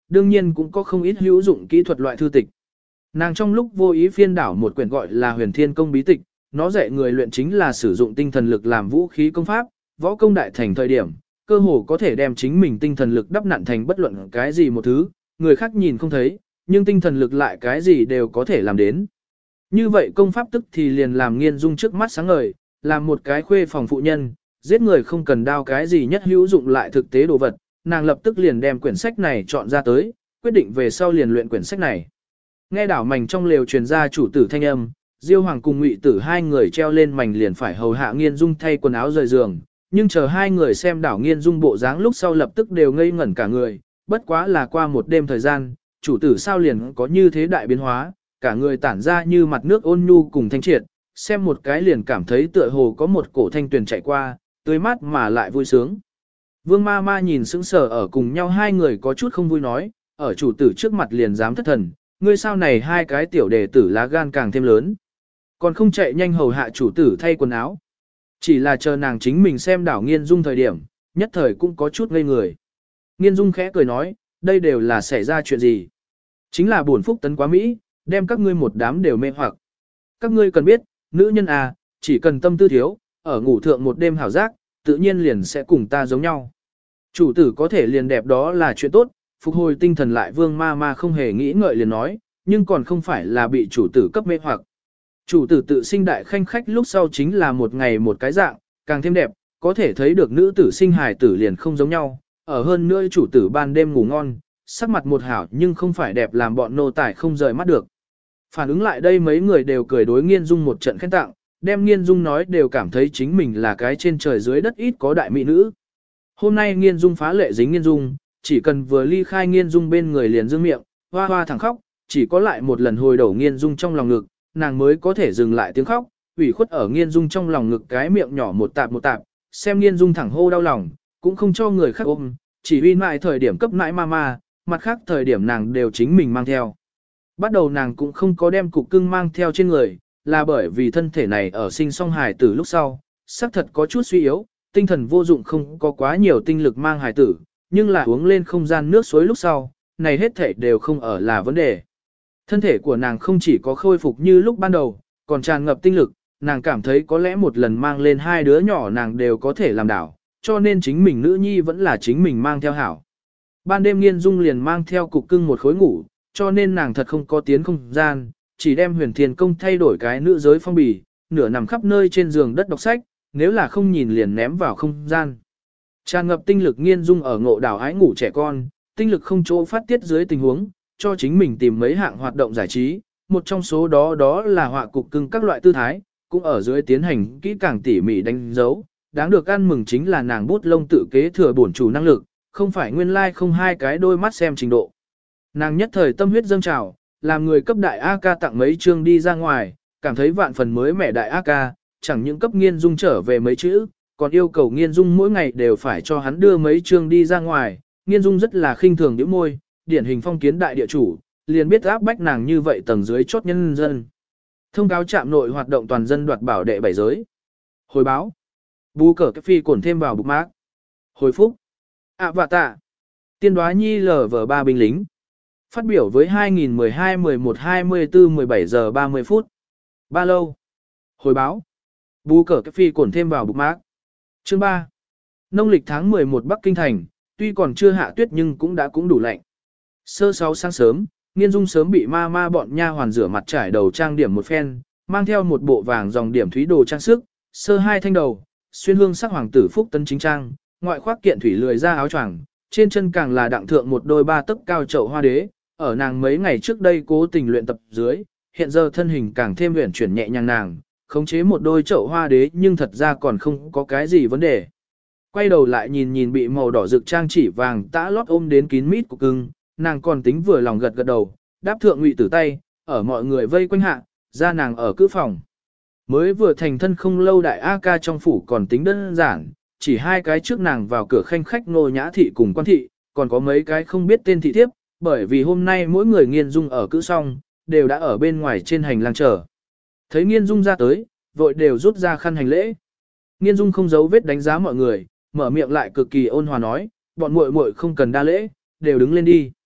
đương nhiên cũng có không ít hữu dụng kỹ thuật loại thư tịch. Nàng trong lúc vô ý phiên đảo một quyển gọi là Huyền Thiên Công bí tịch, nó dạy người luyện chính là sử dụng tinh thần lực làm vũ khí công pháp, võ công đại thành thời điểm, cơ hồ có thể đem chính mình tinh thần lực đắp nặn thành bất luận cái gì một thứ, người khác nhìn không thấy, nhưng tinh thần lực lại cái gì đều có thể làm đến. Như vậy công pháp tức thì liền làm Nghiên Dung trước mắt sáng ngời, làm một cái khuê phòng phụ nhân, giết người không cần đao cái gì nhất hữu dụng lại thực tế đồ vật, nàng lập tức liền đem quyển sách này chọn ra tới, quyết định về sau liền luyện quyển sách này. Nghe đảo mảnh trong lều truyền ra chủ tử thanh âm, Diêu Hoàng cùng Ngụy Tử hai người treo lên mảnh liền phải hầu hạ Nghiên Dung thay quần áo rời giường, nhưng chờ hai người xem đảo Nghiên Dung bộ dáng lúc sau lập tức đều ngây ngẩn cả người, bất quá là qua một đêm thời gian, chủ tử sao liền có như thế đại biến hóa, cả người tản ra như mặt nước ôn nhu cùng thanh triệt, xem một cái liền cảm thấy tựa hồ có một cổ thanh tuyền chạy qua, tươi mát mà lại vui sướng. Vương ma ma nhìn sững sờ ở cùng nhau hai người có chút không vui nói, ở chủ tử trước mặt liền dám thất thần, ngươi sao này hai cái tiểu đệ tử lá gan càng thêm lớn. Còn không chạy nhanh hầu hạ chủ tử thay quần áo. Chỉ là chờ nàng chính mình xem đảo Nghiên Dung thời điểm, nhất thời cũng có chút ngây người. Nghiên Dung khẽ cười nói, đây đều là xảy ra chuyện gì. Chính là buồn phúc tấn quá Mỹ, đem các ngươi một đám đều mê hoặc. Các ngươi cần biết, nữ nhân à, chỉ cần tâm tư thiếu, ở ngủ thượng một đêm hảo giác, tự nhiên liền sẽ cùng ta giống nhau. Chủ tử có thể liền đẹp đó là chuyện tốt, phục hồi tinh thần lại Vương ma ma không hề nghĩ ngợi liền nói, nhưng còn không phải là bị chủ tử cấp mê hoặc. Chủ tử tự sinh đại khanh khách lúc sau chính là một ngày một cái dạng, càng thêm đẹp, có thể thấy được nữ tử sinh hài tử liền không giống nhau, ở hơn nữa chủ tử ban đêm ngủ ngon, sắc mặt một hảo nhưng không phải đẹp làm bọn nô tài không rời mắt được. Phản ứng lại đây mấy người đều cười đối Nghiên Dung một trận khen tặng, đem Nghiên Dung nói đều cảm thấy chính mình là cái trên trời dưới đất ít có đại mỹ nữ. Hôm nay Nghiên Dung phá lệ dính Nghiên Dung, chỉ cần vừa ly khai Nghiên Dung bên người liền dương miệng, hoa hoa thẳng khóc, chỉ có lại một lần hồi đổ Nghiên Dung trong lòng ngực, nàng mới có thể dừng lại tiếng khóc, ủy khuất ở Nghiên Dung trong lòng ngực cái miệng nhỏ một tạp một tạp, xem Nghiên Dung thẳng hô đau lòng, cũng không cho người khác ôm, chỉ uy mãi thời điểm cấp nãi mama, mặt khác thời điểm nàng đều chính mình mang theo. Bắt đầu nàng cũng không có đem cục cưng mang theo trên người, là bởi vì thân thể này ở sinh song hài tử lúc sau, xác thật có chút suy yếu, tinh thần vô dụng không có quá nhiều tinh lực mang hài tử, nhưng là uống lên không gian nước suối lúc sau, này hết thể đều không ở là vấn đề. Thân thể của nàng không chỉ có khôi phục như lúc ban đầu, còn tràn ngập tinh lực, nàng cảm thấy có lẽ một lần mang lên hai đứa nhỏ nàng đều có thể làm đảo, cho nên chính mình nữ nhi vẫn là chính mình mang theo hảo. Ban đêm Nghiên Dung liền mang theo cục cưng một khối ngủ, cho nên nàng thật không có tiến không gian, chỉ đem Huyền Thiên Công thay đổi cái nữ giới phong bì, nửa nằm khắp nơi trên giường đất đọc sách, nếu là không nhìn liền ném vào không gian. Tràn ngập tinh lực Nghiên Dung ở ngộ đảo ái ngủ trẻ con, tinh lực không chỗ phát tiết dưới tình huống, cho chính mình tìm mấy hạng hoạt động giải trí, một trong số đó đó là họa cục cưng các loại tư thái, cũng ở dưới tiến hành kỹ càng tỉ mỉ đánh dấu. Đáng được ăn mừng chính là nàng bút lông tự kế thừa bổn chủ năng lực, không phải nguyên lai like không hai cái đôi mắt xem trình độ. Nàng nhất thời tâm huyết dâng trào, làm người cấp đại A ca tặng mấy chương đi ra ngoài, cảm thấy vạn phần mới mẻ đại A ca, chẳng những cấp Nghiên Dung trở về mấy chữ, còn yêu cầu Nghiên Dung mỗi ngày đều phải cho hắn đưa mấy chương đi ra ngoài. Nghiên Dung rất là khinh thường nhíu môi, điển hình phong kiến đại địa chủ, liền biết áp bách nàng như vậy tầng dưới chốt nhân dân. Thông cáo trạm nội hoạt động toàn dân đoạt bảo đệ bảy giới. Hồi báo. Bú cờ cái phi cổn thêm vào bookmark. Hồi phúc. ạ vạ tạ. Tiên đoá nhi lờ vờ ba binh lính. Phát biểu với hai nghìn mười hai mười một hai mươi tư mười bảy giờ ba mươi phút. Ba lâu. Hồi báo. Bú cờ cái phi cổn thêm vào bookmark. Chương ba. Nông lịch tháng mười một Bắc Kinh Thành, tuy còn chưa hạ tuyết nhưng cũng đã cũng đủ lạnh. Sơ sáu sáng sớm, Nghiên Dung sớm bị ma ma bọn nha hoàn rửa mặt trải đầu trang điểm một phen, mang theo một bộ vàng dòng điểm thúy đồ trang sức, sơ hai thanh đầu, xuyên hương sắc hoàng tử phúc tấn chính trang, ngoại khoác kiện thủy lười ra áo choàng, trên chân càng là đặng thượng một đôi ba tấc cao chậu hoa đế, ở nàng mấy ngày trước đây cố tình luyện tập dưới, hiện giờ thân hình càng thêm uyển chuyển nhẹ nhàng nàng, khống chế một đôi chậu hoa đế nhưng thật ra còn không có cái gì vấn đề. Quay đầu lại nhìn nhìn bị màu đỏ rực trang chỉ vàng tã lót ôm đến kín mít của cưng, nàng còn tính vừa lòng gật gật đầu, đáp thượng Ngụy Tử tay, ở mọi người vây quanh hạ, ra nàng ở cữ phòng. Mới vừa thành thân không lâu đại A ca trong phủ còn tính đơn giản, chỉ hai cái trước nàng vào cửa khanh khách Ngô Nhã thị cùng Quan thị, còn có mấy cái không biết tên thị thiếp, bởi vì hôm nay mỗi người Nghiên Dung ở cữ xong, đều đã ở bên ngoài trên hành lang chờ. Thấy Nghiên Dung ra tới, vội đều rút ra khăn hành lễ. Nghiên Dung không giấu vết đánh giá mọi người, mở miệng lại cực kỳ ôn hòa nói, bọn muội muội không cần đa lễ, đều đứng lên đi.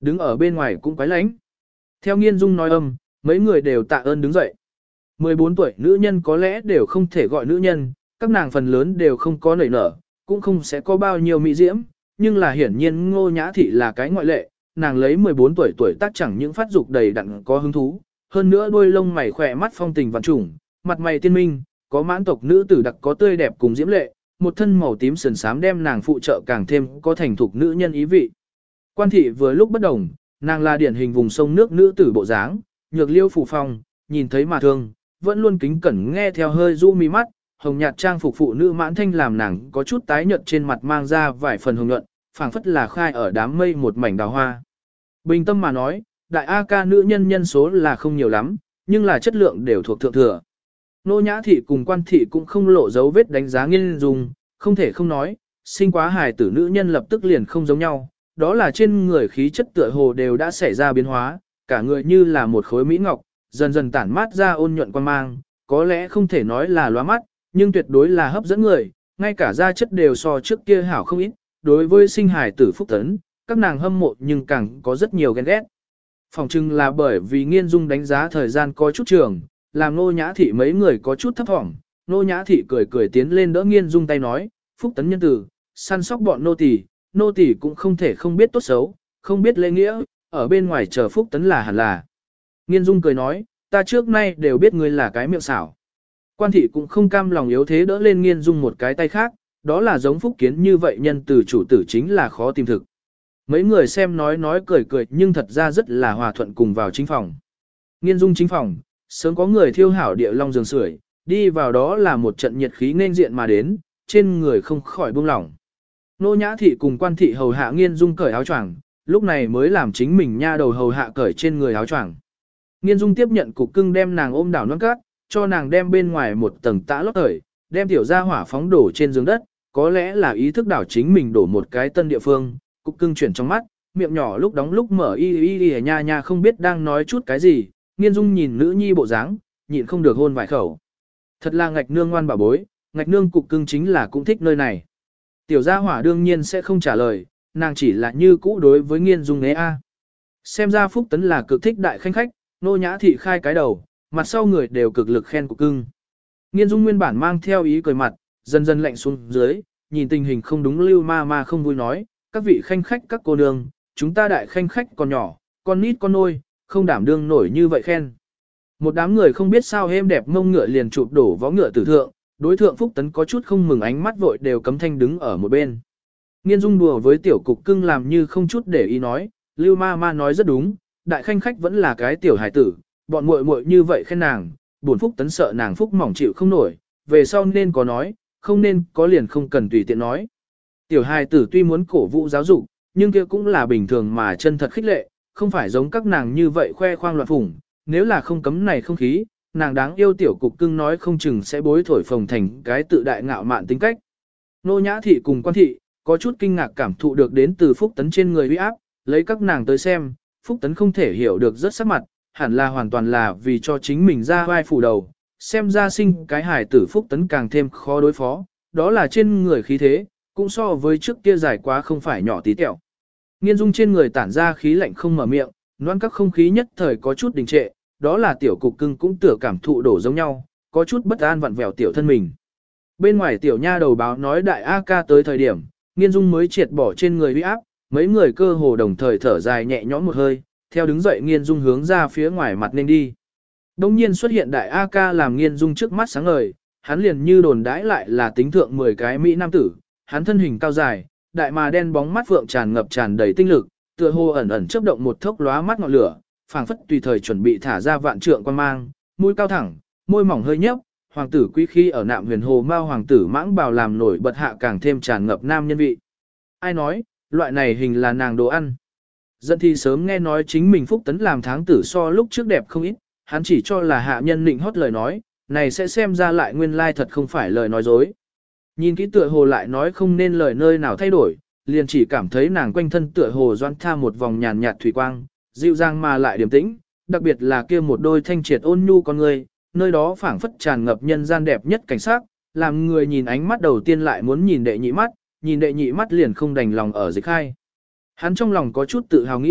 Đứng ở bên ngoài cũng quái lánh. Theo Nghiên Dung nói âm, mấy người đều tạ ơn đứng dậy. mười bốn tuổi nữ nhân có lẽ đều không thể gọi nữ nhân, các nàng phần lớn đều không có nảy nở, cũng không sẽ có bao nhiêu mỹ diễm, nhưng là hiển nhiên Ngô Nhã Thị là cái ngoại lệ, nàng lấy mười bốn tuổi tuổi tác chẳng những phát dục đầy đặn có hứng thú, hơn nữa đôi lông mày khỏe mắt phong tình vạn trùng, mặt mày tiên minh, có mãn tộc nữ tử đặc có tươi đẹp cùng diễm lệ, một thân màu tím sườn xám đem nàng phụ trợ càng thêm có thành thục nữ nhân ý vị. Quan thị vừa lúc bất đồng, nàng là điển hình vùng sông nước nữ tử bộ dáng, nhược liêu phủ phong, nhìn thấy mà thương, vẫn luôn kính cẩn nghe theo hơi du mi mắt, hồng nhạt trang phục phụ nữ mãn thanh làm nàng có chút tái nhợt trên mặt mang ra vài phần hồng nhuận, phảng phất là khai ở đám mây một mảnh đào hoa. Bình tâm mà nói, đại A ca nữ nhân nhân số là không nhiều lắm, nhưng là chất lượng đều thuộc thượng thừa. Nô Nhã Thị cùng Quan Thị cũng không lộ dấu vết đánh giá Nghiên Dung, không thể không nói, sinh quá hài tử nữ nhân lập tức liền không giống nhau, đó là trên người khí chất tựa hồ đều đã xảy ra biến hóa, cả người như là một khối mỹ ngọc, dần dần tản mát ra ôn nhuận quan mang, có lẽ không thể nói là lóa mắt, nhưng tuyệt đối là hấp dẫn người, ngay cả da chất đều so trước kia hảo không ít, đối với sinh hài tử Phúc Tấn, các nàng hâm mộ nhưng càng có rất nhiều ghen ghét. Phòng trưng là bởi vì Nghiên Dung đánh giá thời gian có chút trường, làm Nô Nhã Thị mấy người có chút thấp thỏm. Nô Nhã Thị cười cười tiến lên đỡ Nghiên Dung tay nói, Phúc Tấn nhân tử, săn sóc bọn nô tỳ, nô tỳ cũng không thể không biết tốt xấu, không biết lễ nghĩa, ở bên ngoài chờ Phúc Tấn là hẳn là. Nghiên Dung cười nói, ta trước nay đều biết ngươi là cái miệng xảo. Quan thị cũng không cam lòng yếu thế đỡ lên Nghiên Dung một cái tay khác, đó là giống Phúc Kiến như vậy nhân từ chủ tử chính là khó tìm thực. Mấy người xem nói nói cười cười nhưng thật ra rất là hòa thuận cùng vào chính phòng. Nghiên Dung chính phòng, sớm có người thiêu hảo địa long giường sưởi, đi vào đó là một trận nhiệt khí nên diện mà đến, trên người không khỏi buông lỏng. Nô Nhã Thị cùng Quan thị hầu hạ Nghiên Dung cởi áo choàng, lúc này mới làm chính mình nha đầu hầu hạ cởi trên người áo choàng. Nghiên Dung tiếp nhận cục cưng đem nàng ôm đảo non cát, cho nàng đem bên ngoài một tầng tã lót cởi, đem tiểu gia hỏa phóng đổ trên giường đất, có lẽ là ý thức đảo chính mình đổ một cái tân địa phương, cục cưng chuyển trong mắt, miệng nhỏ lúc đóng lúc mở y y y nha nha không biết đang nói chút cái gì, Nghiên Dung nhìn nữ nhi bộ dáng, nhịn không được hôn vài khẩu. Thật là ngạch nương ngoan bảo bối, ngạch nương cục cưng chính là cũng thích nơi này. Tiểu gia hỏa đương nhiên sẽ không trả lời, nàng chỉ là như cũ đối với Nghiên Dung ấy a. Xem ra Phúc Tấn là cực thích đại khanh khách, Nô Nhã Thị khai cái đầu, mặt sau người đều cực lực khen cục cưng. Nghiên Dung nguyên bản mang theo ý cười mặt, dần dần lạnh xuống dưới, nhìn tình hình không đúng lưu ma ma không vui nói, các vị khanh khách các cô nương, chúng ta đại khanh khách còn nhỏ, con nít con nôi, không đảm đương nổi như vậy khen. Một đám người không biết sao êm đẹp mông ngựa liền chụp đổ vó ngựa tử thượng, đối thượng Phúc Tấn có chút không mừng ánh mắt vội đều cấm thanh đứng ở một bên. Nghiên Dung đùa với tiểu cục cưng làm như không chút để ý nói, lưu ma ma nói rất đúng, đại khanh khách vẫn là cái tiểu hài tử, bọn muội muội như vậy khen nàng, buồn Phúc Tấn sợ nàng Phúc mỏng chịu không nổi, về sau nên có nói, không nên có liền không cần tùy tiện nói. Tiểu hài tử tuy muốn cổ vũ giáo dục, nhưng kia cũng là bình thường mà chân thật khích lệ, không phải giống các nàng như vậy khoe khoang loạn phủng, nếu là không cấm này không khí, nàng đáng yêu tiểu cục cưng nói không chừng sẽ bối thổi phồng thành cái tự đại ngạo mạn tính cách. Nô Nhã Thị cùng Quan thị, có chút kinh ngạc cảm thụ được đến từ Phúc Tấn trên người uy áp, lấy các nàng tới xem, Phúc Tấn không thể hiểu được rất sắc mặt, hẳn là hoàn toàn là vì cho chính mình ra vai phủ đầu, xem ra sinh cái hài tử Phúc Tấn càng thêm khó đối phó, đó là trên người khí thế, cũng so với trước kia dài quá không phải nhỏ tí tẹo. Nghiên Dung trên người tản ra khí lạnh không mở miệng, loan các không khí nhất thời có chút đình trệ, đó là tiểu cục cưng cũng tựa cảm thụ đổ giống nhau, có chút bất an vặn vẹo tiểu thân mình. Bên ngoài tiểu nha đầu báo nói đại A ca tới thời điểm, Nghiên Dung mới triệt bỏ trên người uy áp, mấy người cơ hồ đồng thời thở dài nhẹ nhõm một hơi, theo đứng dậy Nghiên Dung hướng ra phía ngoài mặt nên đi. Đông nhiên xuất hiện đại A ca làm Nghiên Dung trước mắt sáng ngời, hắn liền như đồn đãi lại là tính thượng mười cái mỹ nam tử, hắn thân hình cao dài, đại mà đen bóng mắt phượng tràn ngập tràn đầy tinh lực, tựa hồ ẩn ẩn chớp động một thốc lóa mắt ngọn lửa, phảng phất tùy thời chuẩn bị thả ra vạn trượng quan mang, mũi cao thẳng, môi mỏng hơi nhấp, hoàng tử quý khí ở nạm huyền hồ mao hoàng tử mãng bào làm nổi bật hạ càng thêm tràn ngập nam nhân vị. Ai nói, loại này hình là nàng đồ ăn. Dân thì sớm nghe nói chính mình Phúc Tấn làm tháng tử so lúc trước đẹp không ít, hắn chỉ cho là hạ nhân định hót lời nói, này sẽ xem ra lại nguyên lai thật không phải lời nói dối. Nhìn kỹ tựa hồ lại nói không nên lời nơi nào thay đổi, liền chỉ cảm thấy nàng quanh thân tựa hồ doan tha một vòng nhàn nhạt thủy quang, dịu dàng mà lại điềm tĩnh, đặc biệt là kia một đôi thanh triệt ôn nhu con người, nơi đó phảng phất tràn ngập nhân gian đẹp nhất cảnh sắc, làm người nhìn ánh mắt đầu tiên lại muốn nhìn đệ nhị mắt, nhìn đệ nhị mắt liền không đành lòng ở dịch khai. Hắn trong lòng có chút tự hào nghĩ,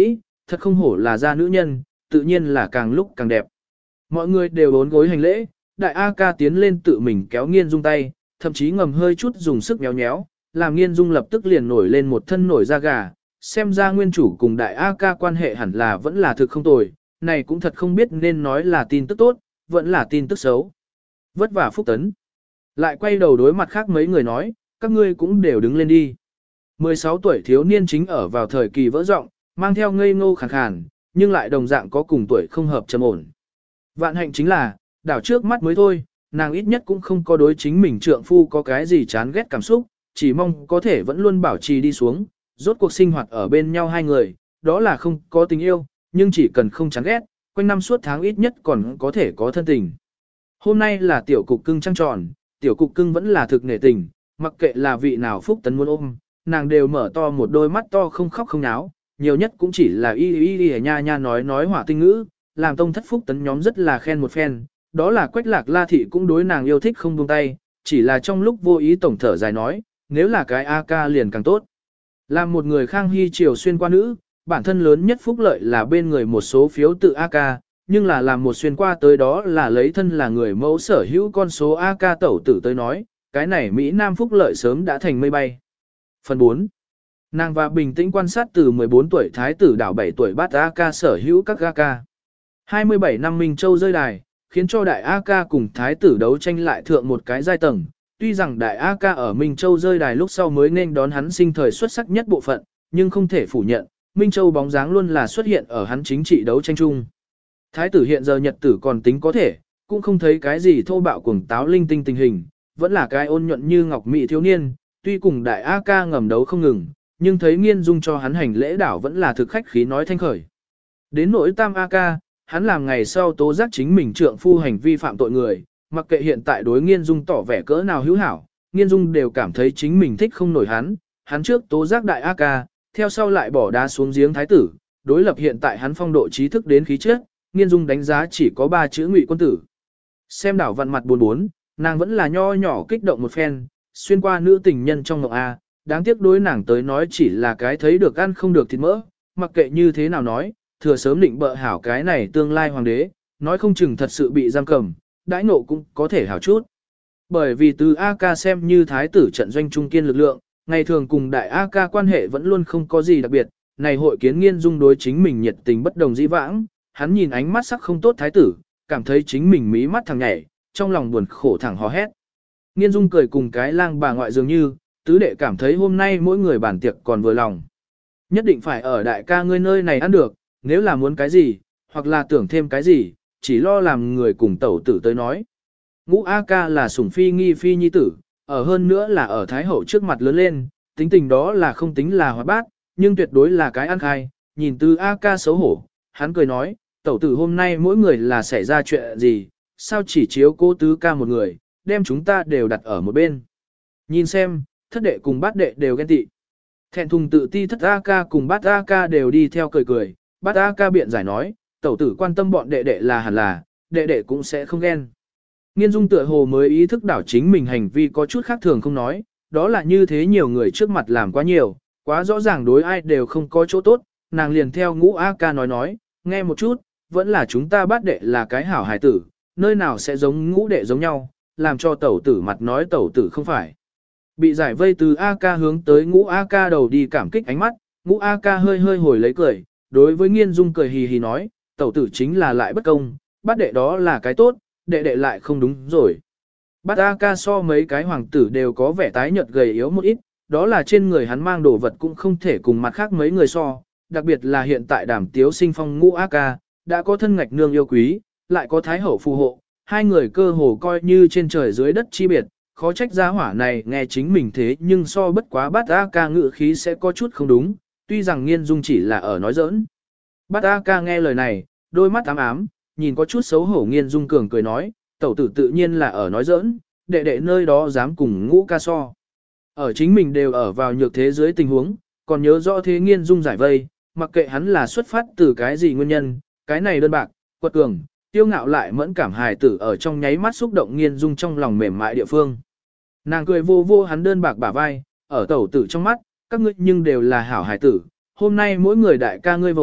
thật không hổ là gia nữ nhân, tự nhiên là càng lúc càng đẹp. Mọi người đều bốn gối hành lễ, đại A ca tiến lên tự mình kéo Nghiên Dung tay, thậm chí ngầm hơi chút dùng sức méo méo, làm Nghiên Dung lập tức liền nổi lên một thân nổi da gà, xem ra nguyên chủ cùng đại A ca quan hệ hẳn là vẫn là thực không tồi, này cũng thật không biết nên nói là tin tức tốt, vẫn là tin tức xấu. Vất vả Phúc Tấn. Lại quay đầu đối mặt khác mấy người nói, các ngươi cũng đều đứng lên đi. mười sáu tuổi thiếu niên chính ở vào thời kỳ vỡ rộng, mang theo ngây ngô khàn khàn, nhưng lại đồng dạng có cùng tuổi không hợp trầm ổn. Vạn hạnh chính là, đảo trước mắt mới thôi, nàng ít nhất cũng không có đối chính mình trượng phu có cái gì chán ghét cảm xúc, chỉ mong có thể vẫn luôn bảo trì đi xuống, rốt cuộc sinh hoạt ở bên nhau hai người, đó là không có tình yêu, nhưng chỉ cần không chán ghét, quanh năm suốt tháng ít nhất còn có thể có thân tình. Hôm nay là tiểu cục cưng trăng tròn, tiểu cục cưng vẫn là thực nể tình, mặc kệ là vị nào Phúc Tấn muốn ôm, nàng đều mở to một đôi mắt to không khóc không náo, nhiều nhất cũng chỉ là y y y nha nha nói nói hỏa tinh ngữ, làm tông thất Phúc Tấn nhóm rất là khen một phen, đó là Quách Lạc La Thị cũng đối nàng yêu thích không buông tay, chỉ là trong lúc vô ý tổng thở dài nói, nếu là cái A ca liền càng tốt. Làm một người Khang Hy triều xuyên qua nữ, bản thân lớn nhất phúc lợi là bên người một số phiếu tự A ca, nhưng là làm một xuyên qua tới đó là lấy thân là người mẫu sở hữu con số A ca tẩu tử tới nói, cái này Mỹ Nam phúc lợi sớm đã thành mây bay. Phần bốn. Nàng và bình tĩnh quan sát từ mười bốn tuổi thái tử đảo bảy tuổi bát A ca sở hữu các A ca. hai mươi bảy năm Minh Châu rơi đài, khiến cho đại A ca cùng thái tử đấu tranh lại thượng một cái giai tầng. Tuy rằng đại A ca ở Minh Châu rơi đài lúc sau mới nên đón hắn sinh thời xuất sắc nhất bộ phận, nhưng không thể phủ nhận, Minh Châu bóng dáng luôn là xuất hiện ở hắn chính trị đấu tranh chung. Thái tử hiện giờ nhật tử còn tính có thể, cũng không thấy cái gì thô bạo cuồng táo linh tinh tình hình, vẫn là cái ôn nhuận như ngọc mỹ thiếu niên, tuy cùng đại A ca ngầm đấu không ngừng, nhưng thấy Nghiên Dung cho hắn hành lễ đảo vẫn là thực khách khí nói thanh khởi. Đến nỗi tam A ca, hắn làm ngày sau tố giác chính mình trượng phu hành vi phạm tội người, mặc kệ hiện tại đối Nghiên Dung tỏ vẻ cỡ nào hữu hảo, Nghiên Dung đều cảm thấy chính mình thích không nổi hắn, hắn trước tố giác đại A ca, theo sau lại bỏ đá xuống giếng thái tử, đối lập hiện tại hắn phong độ trí thức đến khí chất, Nghiên Dung đánh giá chỉ có ba chữ ngụy quân tử. Xem đảo vặn mặt buồn bốn, nàng vẫn là nho nhỏ kích động một phen, xuyên qua nữ tình nhân trong ngộng A, đáng tiếc đối nàng tới nói chỉ là cái thấy được ăn không được thịt mỡ, mặc kệ như thế nào nói, thừa sớm định bợ hảo cái này tương lai hoàng đế, nói không chừng thật sự bị giam cầm, đãi nộ cũng có thể hảo chút. Bởi vì từ A ca xem như thái tử trận doanh trung kiên lực lượng, ngày thường cùng đại A ca quan hệ vẫn luôn không có gì đặc biệt, này hội kiến Nghiên Dung đối chính mình nhiệt tình bất đồng dĩ vãng, hắn nhìn ánh mắt sắc không tốt thái tử, cảm thấy chính mình mí mắt thằng nhảy, trong lòng buồn khổ thẳng hò hét. Nghiên Dung cười cùng cái lang bà ngoại dường như, tứ đệ cảm thấy hôm nay mỗi người bàn tiệc còn vừa lòng. Nhất định phải ở đại ca ngươi nơi này ăn được, nếu là muốn cái gì, hoặc là tưởng thêm cái gì, chỉ lo làm người cùng tẩu tử tới nói. Ngũ A ca là sủng phi nghi phi nhi tử, ở hơn nữa là ở Thái Hậu trước mặt lớn lên, tính tình đó là không tính là hoạt bát, nhưng tuyệt đối là cái ăn khai, nhìn từ A ca xấu hổ, hắn cười nói, tẩu tử hôm nay mỗi người là xảy ra chuyện gì, sao chỉ chiếu cô tứ ca một người, đem chúng ta đều đặt ở một bên. Nhìn xem, thất đệ cùng bát đệ đều ghen tị. Thẹn thùng tự ti thất A ca cùng bát A ca đều đi theo cười cười, bát A ca biện giải nói, tẩu tử quan tâm bọn đệ đệ là hẳn là, đệ đệ cũng sẽ không ghen. Nghiên Dung tựa hồ mới ý thức đảo chính mình hành vi có chút khác thường không nói, đó là như thế nhiều người trước mặt làm quá nhiều, quá rõ ràng đối ai đều không có chỗ tốt, nàng liền theo ngũ A ca nói nói, nghe một chút, vẫn là chúng ta bát đệ là cái hảo hài tử, nơi nào sẽ giống ngũ đệ giống nhau, làm cho tẩu tử mặt nói tẩu tử không phải. Bị giải vây từ A ca hướng tới ngũ A ca đầu đi cảm kích ánh mắt, ngũ A ca hơi hơi hồi lấy cười, đối với Nghiên Dung cười hì hì nói, tẩu tử chính là lại bất công, bát đệ đó là cái tốt, đệ đệ lại không đúng rồi. Bát A ca so mấy cái hoàng tử đều có vẻ tái nhợt gầy yếu một ít, đó là trên người hắn mang đồ vật cũng không thể cùng mặt khác mấy người so, đặc biệt là hiện tại Đàm Tiếu Sinh phong ngũ A ca, đã có thân ngạch nương yêu quý, lại có thái hậu phù hộ, hai người cơ hồ coi như trên trời dưới đất chi biệt, khó trách gia hỏa này nghe chính mình thế nhưng so bất quá Bát A ca ngự khí sẽ có chút không đúng, tuy rằng Nghiên Dung chỉ là ở nói giỡn. Bát A ca nghe lời này, đôi mắt ám ám, nhìn có chút xấu hổ Nghiên Dung cường cười nói, tẩu tử tự nhiên là ở nói giỡn, đệ đệ nơi đó dám cùng ngũ ca so. Ở chính mình đều ở vào nhược thế dưới tình huống, còn nhớ rõ thế Nghiên Dung giải vây, mặc kệ hắn là xuất phát từ cái gì nguyên nhân, cái này đơn bạc, quật cường, tiêu ngạo lại mẫn cảm hài tử ở trong nháy mắt xúc động Nghiên Dung trong lòng mềm mại địa phương. Nàng cười vô vô hắn đơn bạc bả vai, ở tẩu tử trong mắt, các ngươi nhưng đều là hảo hài tử, hôm nay mỗi người đại ca ngươi vội,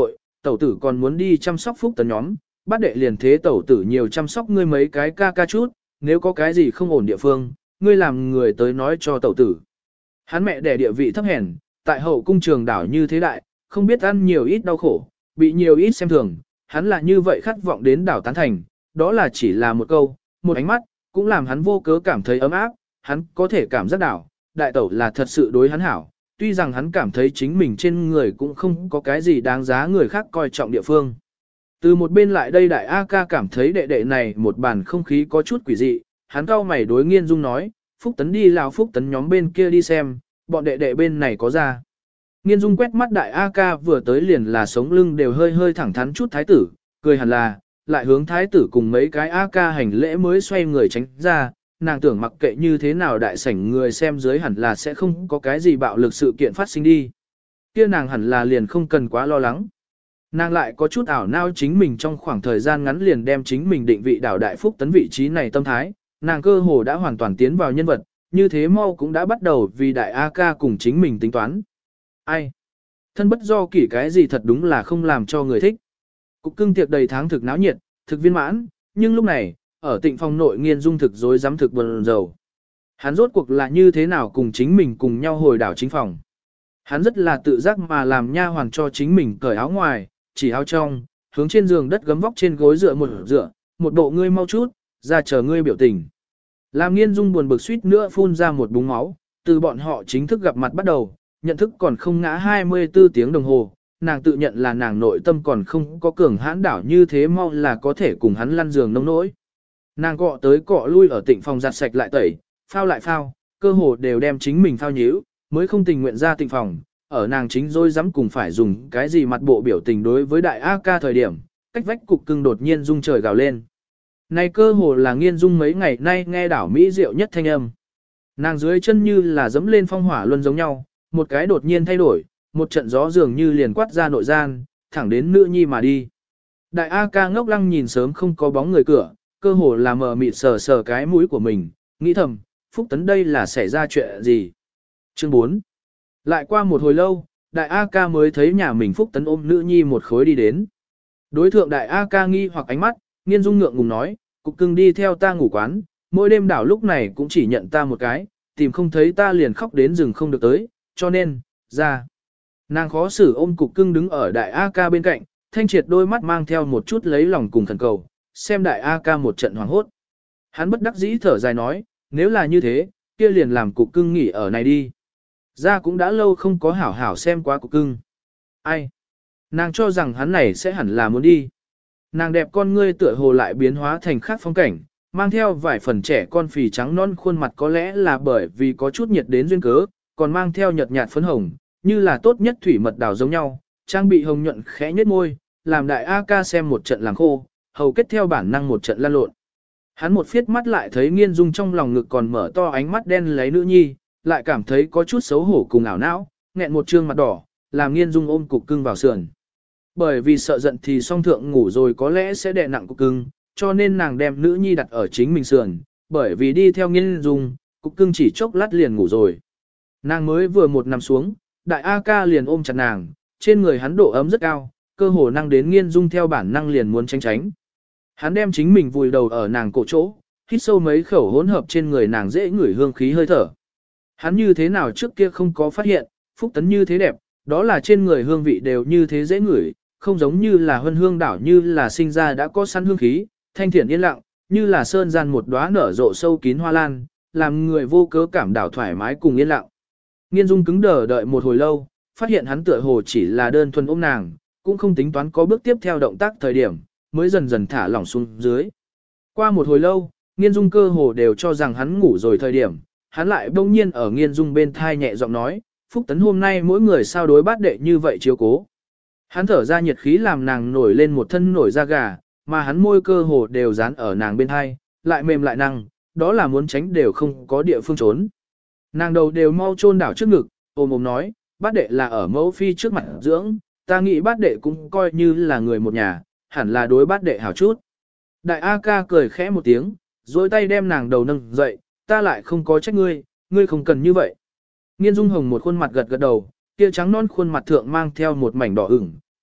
tẩu tử còn muốn đi chăm sóc Phúc Tấn nhóm, bát đệ liền thế tẩu tử nhiều chăm sóc ngươi mấy cái ca ca chút, nếu có cái gì không ổn địa phương, ngươi làm người tới nói cho tẩu tử. Hắn mẹ đẻ địa vị thấp hèn, tại hậu cung trường đảo như thế đại, không biết ăn nhiều ít đau khổ, bị nhiều ít xem thường, hắn là như vậy khát vọng đến đảo tán thành, đó là chỉ là một câu, một ánh mắt, cũng làm hắn vô cớ cảm thấy ấm áp, hắn có thể cảm giác đảo, đại tẩu là thật sự đối hắn hảo, tuy rằng hắn cảm thấy chính mình trên người cũng không có cái gì đáng giá người khác coi trọng địa phương. Từ một bên lại đây đại A ca cảm thấy đệ đệ này một bàn không khí có chút quỷ dị, hắn cau mày đối Nghiên Dung nói, Phúc Tấn đi Lào Phúc Tấn nhóm bên kia đi xem, bọn đệ đệ bên này có ra. Nghiên Dung quét mắt đại A ca vừa tới liền là sống lưng đều hơi hơi thẳng thắn chút thái tử, cười hẳn là, lại hướng thái tử cùng mấy cái A ca hành lễ mới xoay người tránh ra, nàng tưởng mặc kệ như thế nào đại sảnh người xem dưới hẳn là sẽ không có cái gì bạo lực sự kiện phát sinh đi. Kia nàng hẳn là liền không cần quá lo lắng. Nàng lại có chút ảo nao chính mình trong khoảng thời gian ngắn liền đem chính mình định vị đảo đại Phúc Tấn vị trí này tâm thái, nàng cơ hồ đã hoàn toàn tiến vào nhân vật, như thế mau cũng đã bắt đầu vì đại A ca cùng chính mình tính toán. Ai? Thân bất do kỷ cái gì thật đúng là không làm cho người thích. Cục cưng tiệc đầy tháng thực náo nhiệt, thực viên mãn, nhưng lúc này, ở Tịnh Phong nội Nghiên Dung thực dối dám thực buồn rầu. Hắn rốt cuộc là như thế nào cùng chính mình cùng nhau hồi đảo chính phòng. Hắn rất là tự giác mà làm nha hoàn cho chính mình cởi áo ngoài, chỉ áo trong, hướng trên giường đất gấm vóc trên gối dựa một dựa, một bộ ngươi mau chút, ra chờ ngươi biểu tình. Làm Nghiên Dung buồn bực suýt nữa phun ra một búng máu, từ bọn họ chính thức gặp mặt bắt đầu, nhận thức còn không ngã hai mươi tư tiếng đồng hồ, nàng tự nhận là nàng nội tâm còn không có cường hãn đảo như thế mau là có thể cùng hắn lăn giường nông nỗi. Nàng cọ tới cọ lui ở Tịnh phòng giặt sạch lại tẩy, phao lại phao, cơ hồ đều đem chính mình phao nhíu, mới không tình nguyện ra Tịnh phòng, ở nàng chính rồi dám cùng phải dùng cái gì mặt bộ biểu tình đối với đại A ca thời điểm, cách vách cục cưng đột nhiên rung trời gào lên. Này cơ hồ là Nghiên Dung mấy ngày nay nghe đảo mỹ diệu nhất thanh âm. Nàng dưới chân như là dẫm lên phong hỏa luân giống nhau, một cái đột nhiên thay đổi, một trận gió dường như liền quát ra nội gian, thẳng đến nữ nhi mà đi. Đại A ca ngốc lăng nhìn sớm không có bóng người cửa, cơ hồ là mờ mịt sờ sờ cái mũi của mình, nghĩ thầm, Phúc Tấn đây là xảy ra chuyện gì. Chương bốn. Lại qua một hồi lâu, đại A ca mới thấy nhà mình Phúc Tấn ôm nữ nhi một khối đi đến. Đối thượng đại A ca nghi hoặc ánh mắt, Nghiên Dung ngượng ngùng nói, cục cưng đi theo ta ngủ quán, mỗi đêm đảo lúc này cũng chỉ nhận ta một cái, tìm không thấy ta liền khóc đến rừng không được tới, cho nên, ra. Nàng khó xử ôm cục cưng đứng ở đại A ca bên cạnh, thanh triệt đôi mắt mang theo một chút lấy lòng cùng thần cầu, xem đại A ca một trận hoảng hốt. Hắn bất đắc dĩ thở dài nói, nếu là như thế, kia liền làm cục cưng nghỉ ở này đi. Ra cũng đã lâu không có hảo hảo xem quá cục cưng. Ai? Nàng cho rằng hắn này sẽ hẳn là muốn đi. Nàng đẹp con ngươi tựa hồ lại biến hóa thành khác phong cảnh, mang theo vài phần trẻ con phì trắng non khuôn mặt có lẽ là bởi vì có chút nhiệt đến duyên cớ, còn mang theo nhợt nhạt phấn hồng, như là tốt nhất thủy mật đào giống nhau, trang bị hồng nhuận khẽ nhếch môi, làm đại A ca xem một trận làng khô, hầu kết theo bản năng một trận lan lộn. Hắn một phiết mắt lại thấy Nghiên Dung trong lòng ngực còn mở to ánh mắt đen lấy nữ nhi, lại cảm thấy có chút xấu hổ cùng ảo não, nghẹn một trương mặt đỏ, làm Nghiên Dung ôm cục cưng vào sườn. Bởi vì sợ giận thì song thượng ngủ rồi có lẽ sẽ đè nặng cục cưng, cho nên nàng đem nữ nhi đặt ở chính mình sườn, bởi vì đi theo Nghiên Dung, cục cưng chỉ chốc lát liền ngủ rồi. Nàng mới vừa một nằm xuống, đại A ca liền ôm chặt nàng, trên người hắn độ ấm rất cao, cơ hồ năng đến Nghiên Dung theo bản năng liền muốn tránh tránh. Hắn đem chính mình vùi đầu ở nàng cổ chỗ, hít sâu mấy khẩu hỗn hợp trên người nàng dễ ngửi hương khí hơi thở. Hắn như thế nào trước kia không có phát hiện, Phúc Tấn như thế đẹp, đó là trên người hương vị đều như thế dễ ngửi, không giống như là huân hương đảo như là sinh ra đã có sẵn hương khí, thanh thiện yên lặng, như là sơn gian một đóa nở rộ sâu kín hoa lan, làm người vô cớ cảm đảo thoải mái cùng yên lặng. Nghiên Dung cứng đờ đợi một hồi lâu, phát hiện hắn tựa hồ chỉ là đơn thuần ôm nàng, cũng không tính toán có bước tiếp theo động tác thời điểm, mới dần dần thả lỏng xuống dưới. Qua một hồi lâu, Nghiên Dung cơ hồ đều cho rằng hắn ngủ rồi thời điểm, hắn lại bỗng nhiên ở Nghiên Dung bên thai nhẹ giọng nói, Phúc Tấn hôm nay mỗi người sao đối bát đệ như vậy chiếu cố. Hắn thở ra nhiệt khí làm nàng nổi lên một thân nổi da gà, mà hắn môi cơ hồ đều dán ở nàng bên thai, lại mềm lại năng, đó là muốn tránh đều không có địa phương trốn. Nàng đầu đều mau chôn đảo trước ngực, ôm ôm nói, bát đệ là ở mẫu phi trước mặt dưỡng, ta nghĩ bát đệ cũng coi như là người một nhà, hẳn là đối bát đệ hảo chút. Đại A ca cười khẽ một tiếng, dối tay đem nàng đầu nâng dậy, ta lại không có trách ngươi, ngươi không cần như vậy. Nghiên Dung Hồng một khuôn mặt gật gật đầu, kia trắng non khuôn mặt thượng mang theo một mảnh đỏ ửng,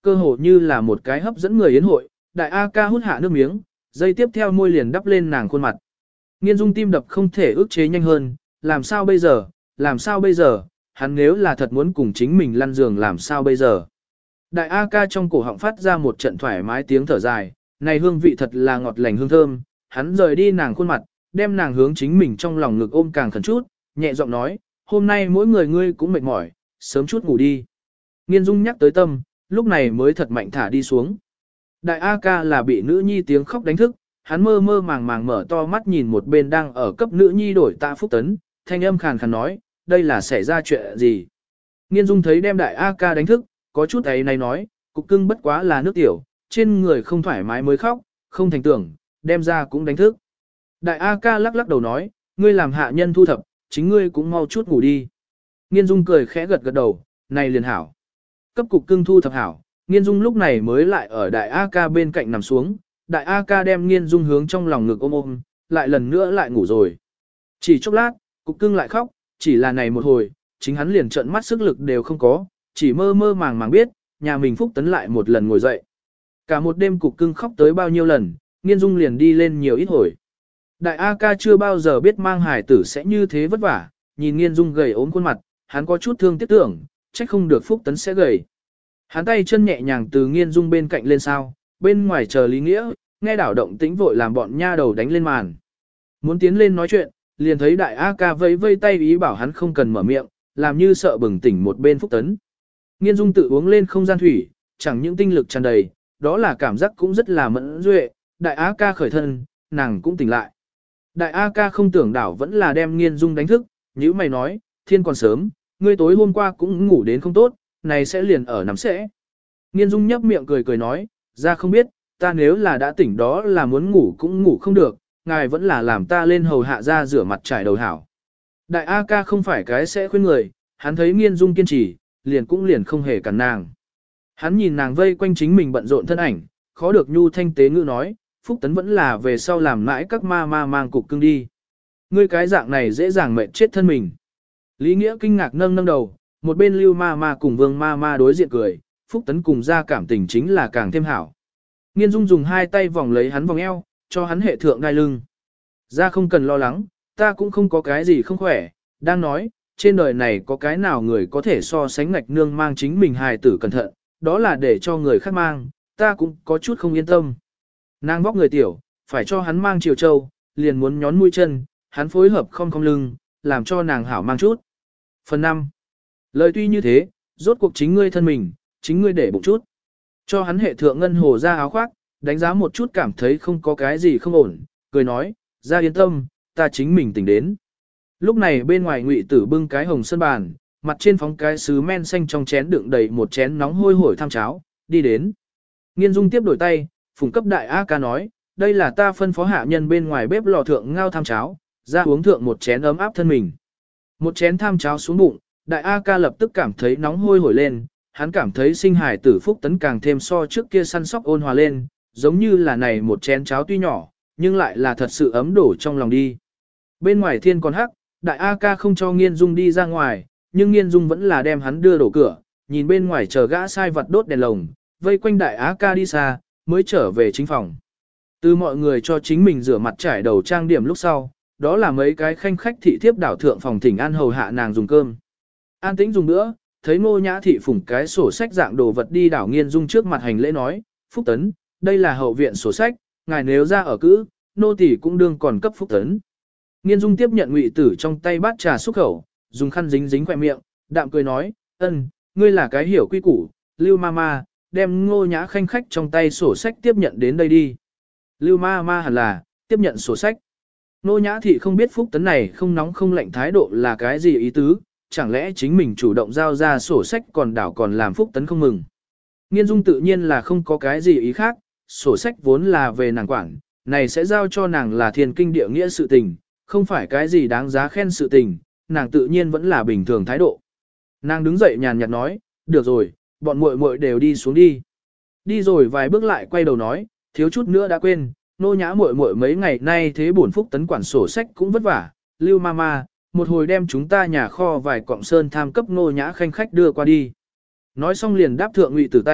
cơ hồ như là một cái hấp dẫn người yến hội, đại A ca hút hạ nước miếng, dây tiếp theo môi liền đắp lên nàng khuôn mặt. Nghiên Dung tim đập không thể ức chế nhanh hơn, làm sao bây giờ, làm sao bây giờ, hắn nếu là thật muốn cùng chính mình lăn giường làm sao bây giờ. Đại A ca trong cổ họng phát ra một trận thoải mái tiếng thở dài, này hương vị thật là ngọt lành hương thơm, hắn rời đi nàng khuôn mặt, đem nàng hướng chính mình trong lòng ngực ôm càng khẩn chút, nhẹ giọng nói, hôm nay mỗi người ngươi cũng mệt mỏi, sớm chút ngủ đi. Nghiên Dung nhắc tới tâm, lúc này mới thật mạnh thả đi xuống. Đại A ca là bị nữ nhi tiếng khóc đánh thức, hắn mơ mơ màng màng mở to mắt nhìn một bên đang ở cấp nữ nhi đổi tạ Phúc Tấn, thanh âm khàn khàn nói, đây là xảy ra chuyện gì. Nghiên Dung thấy đem đại A ca đánh thức, có chút ấy này nói, cục cưng bất quá là nước tiểu, trên người không thoải mái mới khóc, không thành tưởng, đem ra cũng đánh thức. Đại A ca lắc lắc đầu nói, ngươi làm hạ nhân thu thập, chính ngươi cũng mau chút ngủ đi. Nghiên Dung cười khẽ gật gật đầu, này liền hảo. Cấp cục cưng thu thập hảo, Nghiên Dung lúc này mới lại ở đại A ca bên cạnh nằm xuống, đại A ca đem Nghiên Dung hướng trong lòng ngực ôm ôm, lại lần nữa lại ngủ rồi. Chỉ chốc lát, cục cưng lại khóc, chỉ là này một hồi, chính hắn liền trợn mắt sức lực đều không có, chỉ mơ mơ màng màng biết, nhà mình Phúc Tấn lại một lần ngồi dậy. Cả một đêm cục cưng khóc tới bao nhiêu lần, Nghiên Dung liền đi lên nhiều ít hồi. Đại A ca chưa bao giờ biết mang hài tử sẽ như thế vất vả, nhìn Nghiên Dung gầy ốm khuôn mặt, hắn có chút thương tiếc tưởng, trách không được Phúc Tấn sẽ gầy. Hắn tay chân nhẹ nhàng từ Nghiên Dung bên cạnh lên sao, bên ngoài chờ Lý Nghĩa, nghe đảo động tĩnh vội làm bọn nha đầu đánh lên màn. Muốn tiến lên nói chuyện, liền thấy đại A ca vẫy vây tay ý bảo hắn không cần mở miệng, làm như sợ bừng tỉnh một bên Phúc Tấn. Nghiên Dung tự uống lên không gian thủy, chẳng những tinh lực tràn đầy, đó là cảm giác cũng rất là mẫn duệ, đại A ca khởi thân, nàng cũng tỉnh lại. Đại A ca không tưởng đảo vẫn là đem Nghiên Dung đánh thức, như mày nói, thiên còn sớm, ngươi tối hôm qua cũng ngủ đến không tốt, này sẽ liền ở nằm sẽ. Nghiên Dung nhấp miệng cười cười nói, ra không biết, ta nếu là đã tỉnh đó là muốn ngủ cũng ngủ không được, ngài vẫn là làm ta lên hầu hạ ra rửa mặt trải đầu hảo. Đại A ca không phải cái sẽ khuyên người, hắn thấy Nghiên Dung kiên trì, liền cũng liền không hề cản nàng. Hắn nhìn nàng vây quanh chính mình bận rộn thân ảnh, khó được nhu thanh tế ngữ nói, Phúc Tấn vẫn là về sau làm mãi các ma ma mang cục cưng đi. Ngươi cái dạng này dễ dàng mệt chết thân mình. Lý Nghĩa kinh ngạc nâng nâng đầu, một bên Lưu ma ma cùng Vương ma ma đối diện cười, Phúc Tấn cùng ra cảm tình chính là càng thêm hảo. Nghiên Dung dùng hai tay vòng lấy hắn vòng eo, cho hắn hệ thượng đai lưng. Ra không cần lo lắng, ta cũng không có cái gì không khỏe, đang nói, trên đời này có cái nào người có thể so sánh ngạch nương mang chính mình hài tử cẩn thận, đó là để cho người khác mang, ta cũng có chút không yên tâm. Nàng vóc người tiểu, phải cho hắn mang chiều châu, liền muốn nhón mũi chân, hắn phối hợp không không lưng, làm cho nàng hảo mang chút. Phần năm. Lời tuy như thế, rốt cuộc chính ngươi thân mình, chính ngươi để bụng chút. Cho hắn hệ thượng ngân hồ ra áo khoác, đánh giá một chút cảm thấy không có cái gì không ổn, cười nói, ra yên tâm, ta chính mình tỉnh đến. Lúc này bên ngoài Ngụy Tử bưng cái hồng sơn bàn, mặt trên phóng cái sứ men xanh trong chén đựng đầy một chén nóng hôi hổi tham cháo, đi đến. Nghiên Dung tiếp đổi tay, phùng cấp đại A ca nói, đây là ta phân phó hạ nhân bên ngoài bếp lò thượng ngao tham cháo, ra uống thượng một chén ấm áp thân mình. Một chén tham cháo xuống bụng, đại A ca lập tức cảm thấy nóng hôi hổi lên, hắn cảm thấy sinh hải tử Phúc Tấn càng thêm so trước kia săn sóc ôn hòa lên, giống như là này một chén cháo tuy nhỏ, nhưng lại là thật sự ấm đổ trong lòng đi. Bên ngoài thiên còn hắc, đại A ca không cho Nghiên Dung đi ra ngoài, nhưng Nghiên Dung vẫn là đem hắn đưa đổ cửa, nhìn bên ngoài chờ gã sai vật đốt đèn lồng, vây quanh đại A ca đi xa, mới trở về chính phòng. Từ mọi người cho chính mình rửa mặt trải đầu trang điểm lúc sau, đó là mấy cái khanh khách thị thiếp đảo thượng phòng thỉnh an hầu hạ nàng dùng cơm. An tĩnh dùng nữa, thấy Ngô Nhã thị phủng cái sổ sách dạng đồ vật đi đảo Nghiên Dung trước mặt hành lễ nói, Phúc Tấn, đây là hậu viện sổ sách, ngài nếu ra ở cữ, nô tỳ cũng đương còn cấp Phúc Tấn. Nghiên Dung tiếp nhận Ngụy Tử trong tay bát trà xúc khẩu, dùng khăn dính dính khỏe miệng, đạm cười nói, ân, ngươi là cái hiểu quy củ, Lưu ma ma, đem Ngô Nhã khanh khách trong tay sổ sách tiếp nhận đến đây đi. Lưu ma ma hẳn là, tiếp nhận sổ sách. Ngô Nhã thị không biết Phúc Tấn này không nóng không lạnh thái độ là cái gì ý tứ, chẳng lẽ chính mình chủ động giao ra sổ sách còn đảo còn làm Phúc Tấn không mừng. Nghiên Dung tự nhiên là không có cái gì ý khác, sổ sách vốn là về nàng quản, này sẽ giao cho nàng là thiên kinh địa nghĩa sự tình, không phải cái gì đáng giá khen sự tình, nàng tự nhiên vẫn là bình thường thái độ. Nàng đứng dậy nhàn nhạt nói, được rồi, bọn muội muội đều đi xuống đi. Đi rồi vài bước lại quay đầu nói, thiếu chút nữa đã quên, Nô Nhã muội muội mấy ngày nay thế bổn Phúc Tấn quản sổ sách cũng vất vả, Lưu mama, một hồi đem chúng ta nhà kho vài cọng sơn tham cấp Nô Nhã khanh khách đưa qua đi. Nói xong liền đáp thượng Ngụy Tử tay,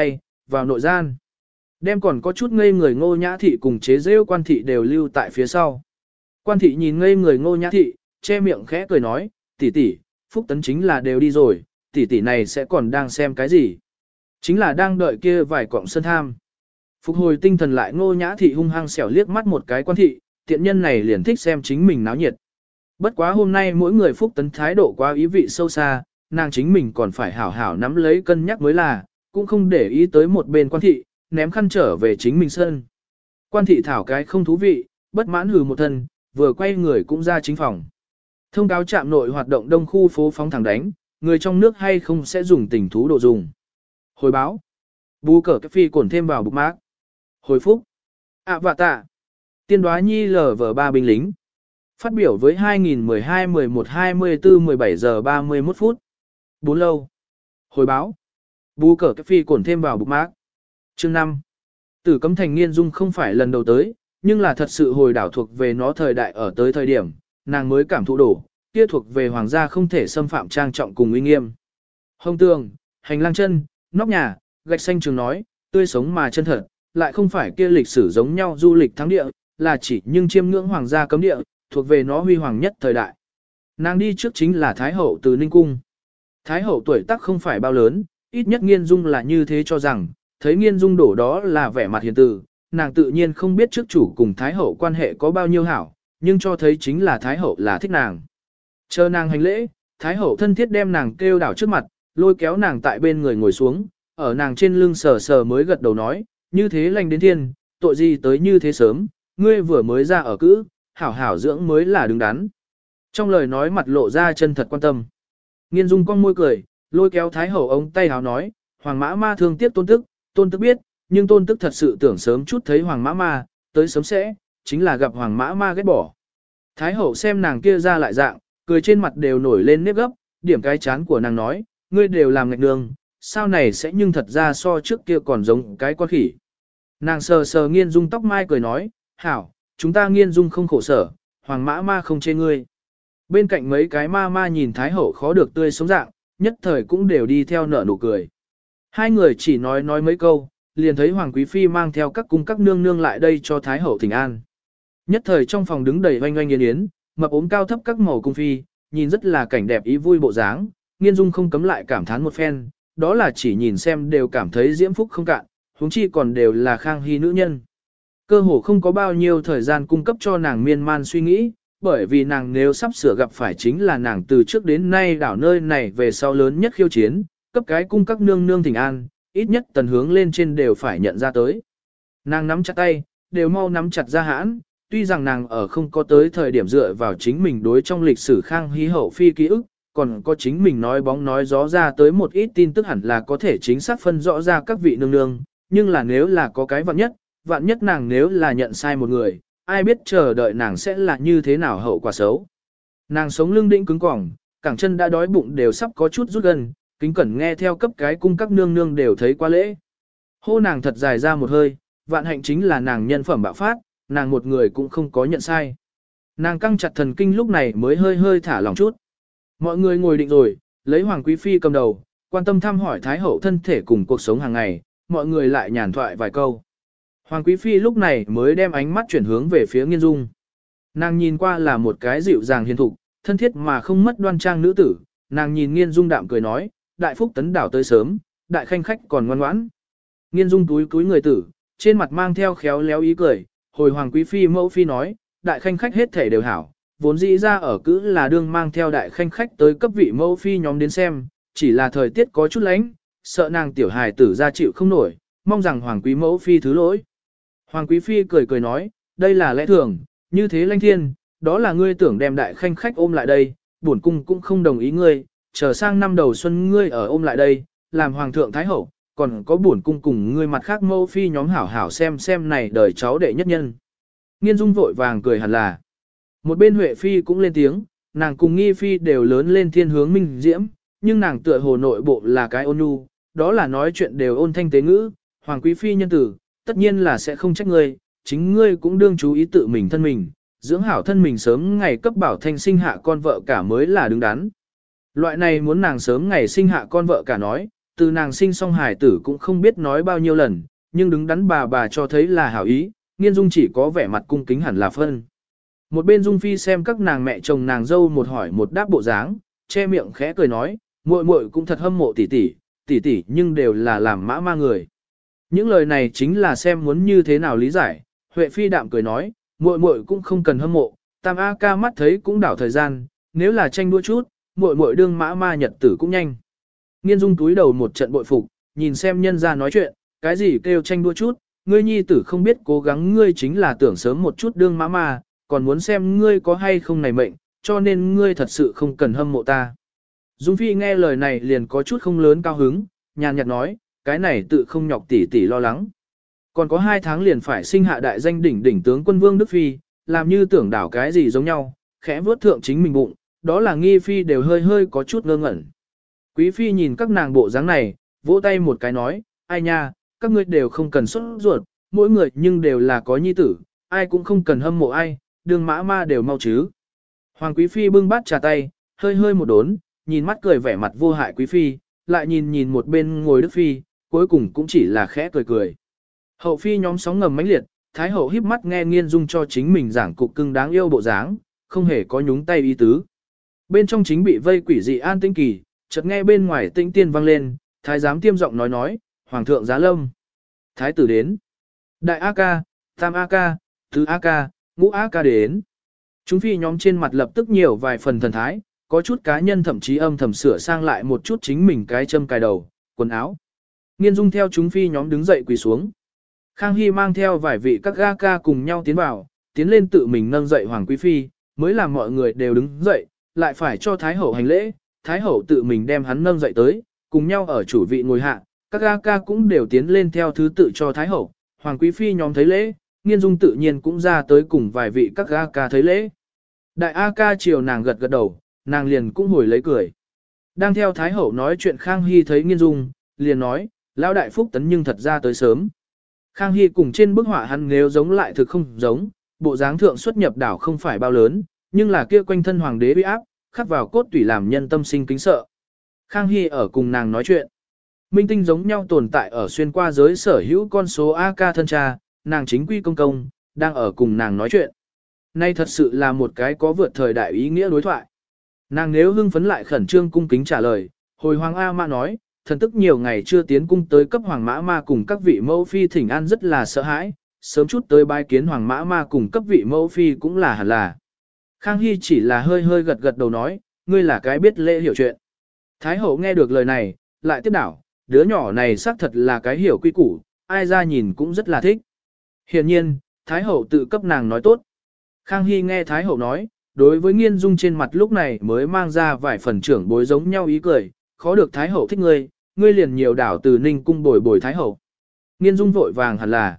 vào nội gian. Đem còn có chút ngây người Ngô Nhã Thị cùng chế rêu Quan Thị đều lưu tại phía sau. Quan Thị nhìn ngây người Ngô Nhã Thị, che miệng khẽ cười nói, tỷ tỷ, Phúc Tấn chính là đều đi rồi, tỷ tỷ này sẽ còn đang xem cái gì? Chính là đang đợi kia vài cọng sơn tham. Phục hồi tinh thần lại Ngô Nhã Thị hung hăng xẻo liếc mắt một cái Quan Thị, tiện nhân này liền thích xem chính mình náo nhiệt. Bất quá hôm nay mỗi người Phúc Tấn thái độ quá ý vị sâu xa, nàng chính mình còn phải hảo hảo nắm lấy cân nhắc mới là, cũng không để ý tới một bên Quan Thị, ném khăn trở về chính mình sân. Quan Thị thảo cái không thú vị, bất mãn hừ một thân, vừa quay người cũng ra chính phòng. Thông cáo trạm nội hoạt động đông khu phố phóng thẳng đánh, người trong nước hay không sẽ dùng tình thú đồ dùng. Hồi báo. Bú cờ cái phi cổn thêm vào bục mác. Hồi phúc. À vạ tạ. Tiên đoá nhi lờ vờ ba binh lính. Phát biểu với hai nghìn mười hai mười một hai mươi tư mười bảy giờ ba mươi mốt phút. Bốn lâu. Hồi báo. Bú cờ cái phi cổn thêm vào bục mác. Chương năm. Tử Cấm Thành Nghiên Dung không phải lần đầu tới, nhưng là thật sự hồi đảo thuộc về nó thời đại ở tới thời điểm, nàng mới cảm thụ đổ, kia thuộc về hoàng gia không thể xâm phạm trang trọng cùng uy nghiêm. Hông tường, hành lang chân, nóc nhà, gạch xanh trường nói, tươi sống mà chân thật, lại không phải kia lịch sử giống nhau du lịch thắng địa, là chỉ nhưng chiêm ngưỡng hoàng gia cấm địa, thuộc về nó huy hoàng nhất thời đại. Nàng đi trước chính là Thái Hậu từ Ninh Cung. Thái Hậu tuổi tác không phải bao lớn, ít nhất Nghiên Dung là như thế cho rằng, thấy Nghiên Dung đổ đó là vẻ mặt hiền từ, nàng tự nhiên không biết trước chủ cùng Thái Hậu quan hệ có bao nhiêu hảo, nhưng cho thấy chính là Thái Hậu là thích nàng. Chờ nàng hành lễ, Thái Hậu thân thiết đem nàng kêu đảo trước mặt, lôi kéo nàng tại bên người ngồi xuống, ở nàng trên lưng sờ sờ mới gật đầu nói, như thế lành đến thiên, tội gì tới như thế sớm, ngươi vừa mới ra ở cữ, hảo hảo dưỡng mới là đứng đắn. Trong lời nói mặt lộ ra chân thật quan tâm. Nghiên Dung cong môi cười, lôi kéo Thái Hậu ống tay háo nói, Hoàng Mã Ma thương tiếc tôn tức, tôn tức biết, nhưng tôn tức thật sự tưởng sớm chút thấy Hoàng Mã Ma, tới sớm sẽ, chính là gặp Hoàng Mã Ma ghét bỏ. Thái Hậu xem nàng kia ra lại dạng, cười trên mặt đều nổi lên nếp gấp, điểm cái chán của nàng nói, ngươi đều làm ngạch đường, sao này sẽ nhưng thật ra so trước kia còn giống cái con khỉ. Nàng sờ sờ Nghiên Dung tóc mai cười nói, hảo, chúng ta Nghiên Dung không khổ sở, Hoàng Mã Ma không chê ngươi. Bên cạnh mấy cái ma ma nhìn Thái Hậu khó được tươi sống dạng, nhất thời cũng đều đi theo nở nụ cười. Hai người chỉ nói nói mấy câu, liền thấy Hoàng Quý Phi mang theo các cung các nương nương lại đây cho Thái Hậu thỉnh an. Nhất thời trong phòng đứng đầy oanh oanh yến yến, mập ốm cao thấp các màu cung phi, nhìn rất là cảnh đẹp ý vui bộ dáng, Nghiên Dung không cấm lại cảm thán một phen, đó là chỉ nhìn xem đều cảm thấy diễm phúc không cạn, huống chi còn đều là khang hy nữ nhân. Cơ hồ không có bao nhiêu thời gian cung cấp cho nàng miên man suy nghĩ, bởi vì nàng nếu sắp sửa gặp phải chính là nàng từ trước đến nay đảo nơi này về sau lớn nhất khiêu chiến, cấp cái cung các nương nương thỉnh an, ít nhất tần hướng lên trên đều phải nhận ra tới. Nàng nắm chặt tay, đều mau nắm chặt ra hãn, tuy rằng nàng ở không có tới thời điểm dựa vào chính mình đối trong lịch sử khang hy hậu phi ký ức, còn có chính mình nói bóng nói gió ra tới một ít tin tức hẳn là có thể chính xác phân rõ ra các vị nương nương, nhưng là nếu là có cái vạn nhất, vạn nhất nàng nếu là nhận sai một người, ai biết chờ đợi nàng sẽ là như thế nào hậu quả xấu. Nàng sống lưng đĩnh cứng cỏng, cẳng chân đã đói bụng đều sắp có chút rút gần, kính cẩn nghe theo cấp cái cung các nương nương đều thấy qua lễ. Hô nàng thật dài ra một hơi, vạn hạnh chính là nàng nhân phẩm bạo phát, nàng một người cũng không có nhận sai. Nàng căng chặt thần kinh lúc này mới hơi hơi thả lòng chút. Mọi người ngồi định rồi, lấy Hoàng Quý Phi cầm đầu, quan tâm thăm hỏi Thái Hậu thân thể cùng cuộc sống hàng ngày, mọi người lại nhàn thoại vài câu. Hoàng Quý Phi lúc này mới đem ánh mắt chuyển hướng về phía Nghiên Dung. Nàng nhìn qua là một cái dịu dàng hiền thục, thân thiết mà không mất đoan trang nữ tử, nàng nhìn Nghiên Dung đạm cười nói, đại phúc tấn đảo tới sớm, đại khanh khách còn ngoan ngoãn. Nghiên Dung túi túi người tử, trên mặt mang theo khéo léo ý cười, hồi Hoàng Quý Phi mẫu phi nói, đại khanh khách hết thể đều hảo, vốn dĩ ra ở cữ là đương mang theo đại khanh khách tới cấp vị mẫu phi nhóm đến xem, chỉ là thời tiết có chút lạnh, sợ nàng tiểu hài tử ra chịu không nổi, mong rằng Hoàng Quý mẫu phi thứ lỗi. Hoàng Quý Phi cười cười nói, đây là lẽ thường, như thế lanh thiên, đó là ngươi tưởng đem đại khanh khách ôm lại đây, bổn cung cũng không đồng ý ngươi, chờ sang năm đầu xuân ngươi ở ôm lại đây, làm Hoàng thượng Thái Hậu, còn có bổn cung cùng ngươi mặt khác mẫu phi nhóm hảo hảo xem xem này đời cháu đệ nhất nhân. Nghiên Dung vội vàng cười hẳn là. Một bên Huệ Phi cũng lên tiếng, nàng cùng Nghi Phi đều lớn lên thiên hướng minh diễm, nhưng nàng tựa hồ nội bộ là cái ôn nhu, đó là nói chuyện đều ôn thanh tế ngữ, Hoàng Quý Phi nhân tử, tất nhiên là sẽ không trách ngươi, chính ngươi cũng đương chú ý tự mình thân mình, dưỡng hảo thân mình sớm ngày cấp bảo thanh sinh hạ con vợ cả mới là đứng đắn. Loại này muốn nàng sớm ngày sinh hạ con vợ cả nói, từ nàng sinh xong hải tử cũng không biết nói bao nhiêu lần, nhưng đứng đắn bà bà cho thấy là hảo ý, Nghiên Dung chỉ có vẻ mặt cung kính hẳn là phân. Một bên Dung Phi xem các nàng mẹ chồng nàng dâu một hỏi một đáp bộ dáng, che miệng khẽ cười nói, muội muội cũng thật hâm mộ tỷ tỷ, tỷ tỷ nhưng đều là làm mã ma người. Những lời này chính là xem muốn như thế nào lý giải, Huệ Phi đạm cười nói, muội muội cũng không cần hâm mộ, Tam A ca mắt thấy cũng đảo thời gian, nếu là tranh đua chút, muội muội đương mã ma nhật tử cũng nhanh. Nghiên Dung túi đầu một trận bội phục, nhìn xem nhân ra nói chuyện, cái gì kêu tranh đua chút, ngươi nhi tử không biết cố gắng ngươi chính là tưởng sớm một chút đương mã ma, còn muốn xem ngươi có hay không này mệnh, cho nên ngươi thật sự không cần hâm mộ ta. Dung Phi nghe lời này liền có chút không lớn cao hứng, nhàn nhạt nói, cái này tự không nhọc tỷ tỷ lo lắng. Còn có hai tháng liền phải sinh hạ đại danh đỉnh đỉnh tướng quân Vương Đức Phi, làm như tưởng đảo cái gì giống nhau, khẽ vuốt thượng chính mình bụng, đó là Nghi Phi đều hơi hơi có chút ngơ ngẩn. Quý Phi nhìn các nàng bộ dáng này, vỗ tay một cái nói, ai nha, các ngươi đều không cần xuất ruột, mỗi người nhưng đều là có nhi tử, ai cũng không cần hâm mộ ai, đường mã ma đều mau chứ. Hoàng Quý Phi bưng bát trà tay, hơi hơi một đốn, nhìn mắt cười vẻ mặt vô hại Quý Phi, lại nhìn nhìn một bên ngồi Đức Phi, cuối cùng cũng chỉ là khẽ cười cười. Hậu Phi nhóm sóng ngầm mãnh liệt, Thái Hậu híp mắt nghe Nghiên Dung cho chính mình giảng cục cưng đáng yêu bộ dáng, không hề có nhúng tay ý tứ. Bên trong chính bị vây quỷ dị an tĩnh kỳ, chợt nghe bên ngoài tĩnh tiên vang lên, Thái giám tiêm giọng nói nói, Hoàng thượng giá lâm. Thái tử đến. Đại A ca, Tam A ca, Tứ A ca, Ngũ A ca đến. Chúng phi nhóm trên mặt lập tức nhiều vài phần thần thái, có chút cá nhân thậm chí âm thầm sửa sang lại một chút chính mình cái châm cài đầu, quần áo. Nghiên Dung theo chúng phi nhóm đứng dậy quỳ xuống. Khang Hy mang theo vài vị các ga ca cùng nhau tiến vào, tiến lên tự mình nâng dậy Hoàng Quý Phi, mới làm mọi người đều đứng dậy, lại phải cho Thái Hậu hành lễ, Thái Hậu tự mình đem hắn nâng dậy tới, cùng nhau ở chủ vị ngồi hạ, các ga ca cũng đều tiến lên theo thứ tự cho Thái Hậu, Hoàng Quý Phi nhóm thấy lễ, Nghiên Dung tự nhiên cũng ra tới cùng vài vị các ga ca thấy lễ. Đại A ca chiều nàng gật gật đầu, nàng liền cũng hồi lấy cười. Đang theo Thái Hậu nói chuyện Khang Hy thấy Nghiên Dung, liền nói, Lão đại phúc tấn nhưng thật ra tới sớm. Khang Hy cùng trên bức họa hắn nếu giống lại thực không giống, bộ dáng thượng xuất nhập đảo không phải bao lớn, nhưng là kia quanh thân hoàng đế uy áp, khắc vào cốt tủy làm nhân tâm sinh kính sợ. Khang Hy ở cùng nàng nói chuyện. Minh tinh giống nhau tồn tại ở xuyên qua giới sở hữu con số A ca thân cha, nàng chính quy công công, đang ở cùng nàng nói chuyện. Nay thật sự là một cái có vượt thời đại ý nghĩa đối thoại. Nàng nếu hưng phấn lại khẩn trương cung kính trả lời, hồi hoàng A ma nói, thần tức nhiều ngày chưa tiến cung tới cấp hoàng mã ma cùng các vị mẫu phi thỉnh an rất là sợ hãi, sớm chút tới bái kiến hoàng mã ma cùng cấp vị mẫu phi cũng là hẳn là. Khang Hy chỉ là hơi hơi gật gật đầu nói, ngươi là cái biết lễ hiểu chuyện. Thái hậu nghe được lời này, lại tiếp đảo, đứa nhỏ này xác thật là cái hiểu quy củ, ai ra nhìn cũng rất là thích. Hiển nhiên, Thái hậu tự cấp nàng nói tốt. Khang Hy nghe Thái hậu nói, đối với Nghiên Dung trên mặt lúc này mới mang ra vài phần trưởng bối giống nhau ý cười, khó được Thái hậu thích ngươi, ngươi liền nhiều đảo từ Ninh cung bồi bồi Thái hậu. Nghiên Dung vội vàng hẳn là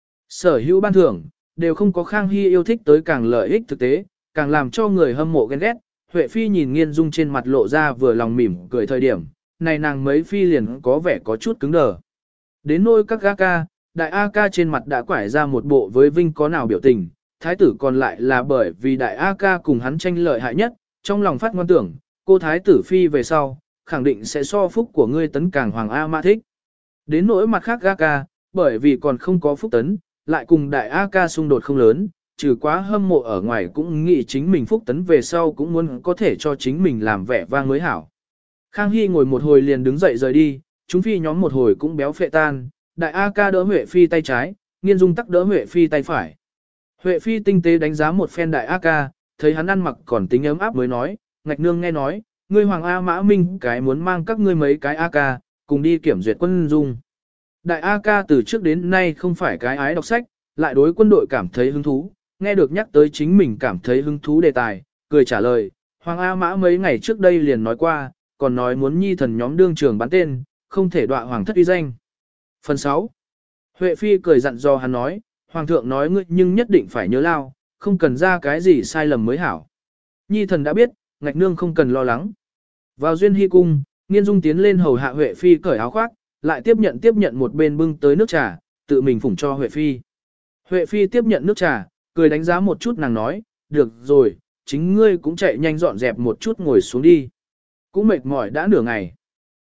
sở hữu ban thưởng, đều không có Khang Hy yêu thích tới càng lợi ích thực tế, càng làm cho người hâm mộ ghen ghét. Huệ Phi nhìn Nghiên Dung trên mặt lộ ra vừa lòng mỉm cười thời điểm, này nàng mấy Phi liền có vẻ có chút cứng đờ. Đến nôi các ga ca, đại A ca trên mặt đã quải ra một bộ với vinh có nào biểu tình, thái tử còn lại là bởi vì đại A ca cùng hắn tranh lợi hại nhất, trong lòng phát ngoan tưởng, cô thái tử Phi về sau, khẳng định sẽ so phúc của ngươi tấn càng hoàng A ma thích. Đến nỗi mặt khác ga ca, bởi vì còn không có phúc tấn, lại cùng đại A ca xung đột không lớn, trừ quá hâm mộ ở ngoài cũng nghĩ chính mình phúc tấn về sau cũng muốn có thể cho chính mình làm vẻ vang mới hảo. Khang Hy ngồi một hồi liền đứng dậy rời đi, chúng phi nhóm một hồi cũng béo phệ tan, đại A ca đỡ Huệ Phi tay trái, Nghiên Dung tắc đỡ Huệ Phi tay phải. Huệ Phi tinh tế đánh giá một phen đại A ca, thấy hắn ăn mặc còn tính ấm áp mới nói, ngạch nương nghe nói, ngươi hoàng A mã minh cái muốn mang các ngươi mấy cái A ca, cùng đi kiểm duyệt quân dung. Đại A ca từ trước đến nay không phải cái ái đọc sách, lại đối quân đội cảm thấy hứng thú, nghe được nhắc tới chính mình cảm thấy hứng thú đề tài, cười trả lời, hoàng A mã mấy ngày trước đây liền nói qua, còn nói muốn nhi thần nhóm đương trường bán tên, không thể đọa hoàng thất uy danh. Phần sáu. Huệ Phi cười dặn dò hắn nói, hoàng thượng nói ngươi nhưng nhất định phải nhớ lao, không cần ra cái gì sai lầm mới hảo. Nhi thần đã biết, ngạch nương không cần lo lắng. Vào duyên hy cung, Nghiên Dung tiến lên hầu hạ Huệ Phi cởi áo khoác, lại tiếp nhận tiếp nhận một bên bưng tới nước trà, tự mình phủng cho Huệ Phi. Huệ Phi tiếp nhận nước trà, cười đánh giá một chút nàng nói, được rồi, chính ngươi cũng chạy nhanh dọn dẹp một chút ngồi xuống đi. Cũng mệt mỏi đã nửa ngày.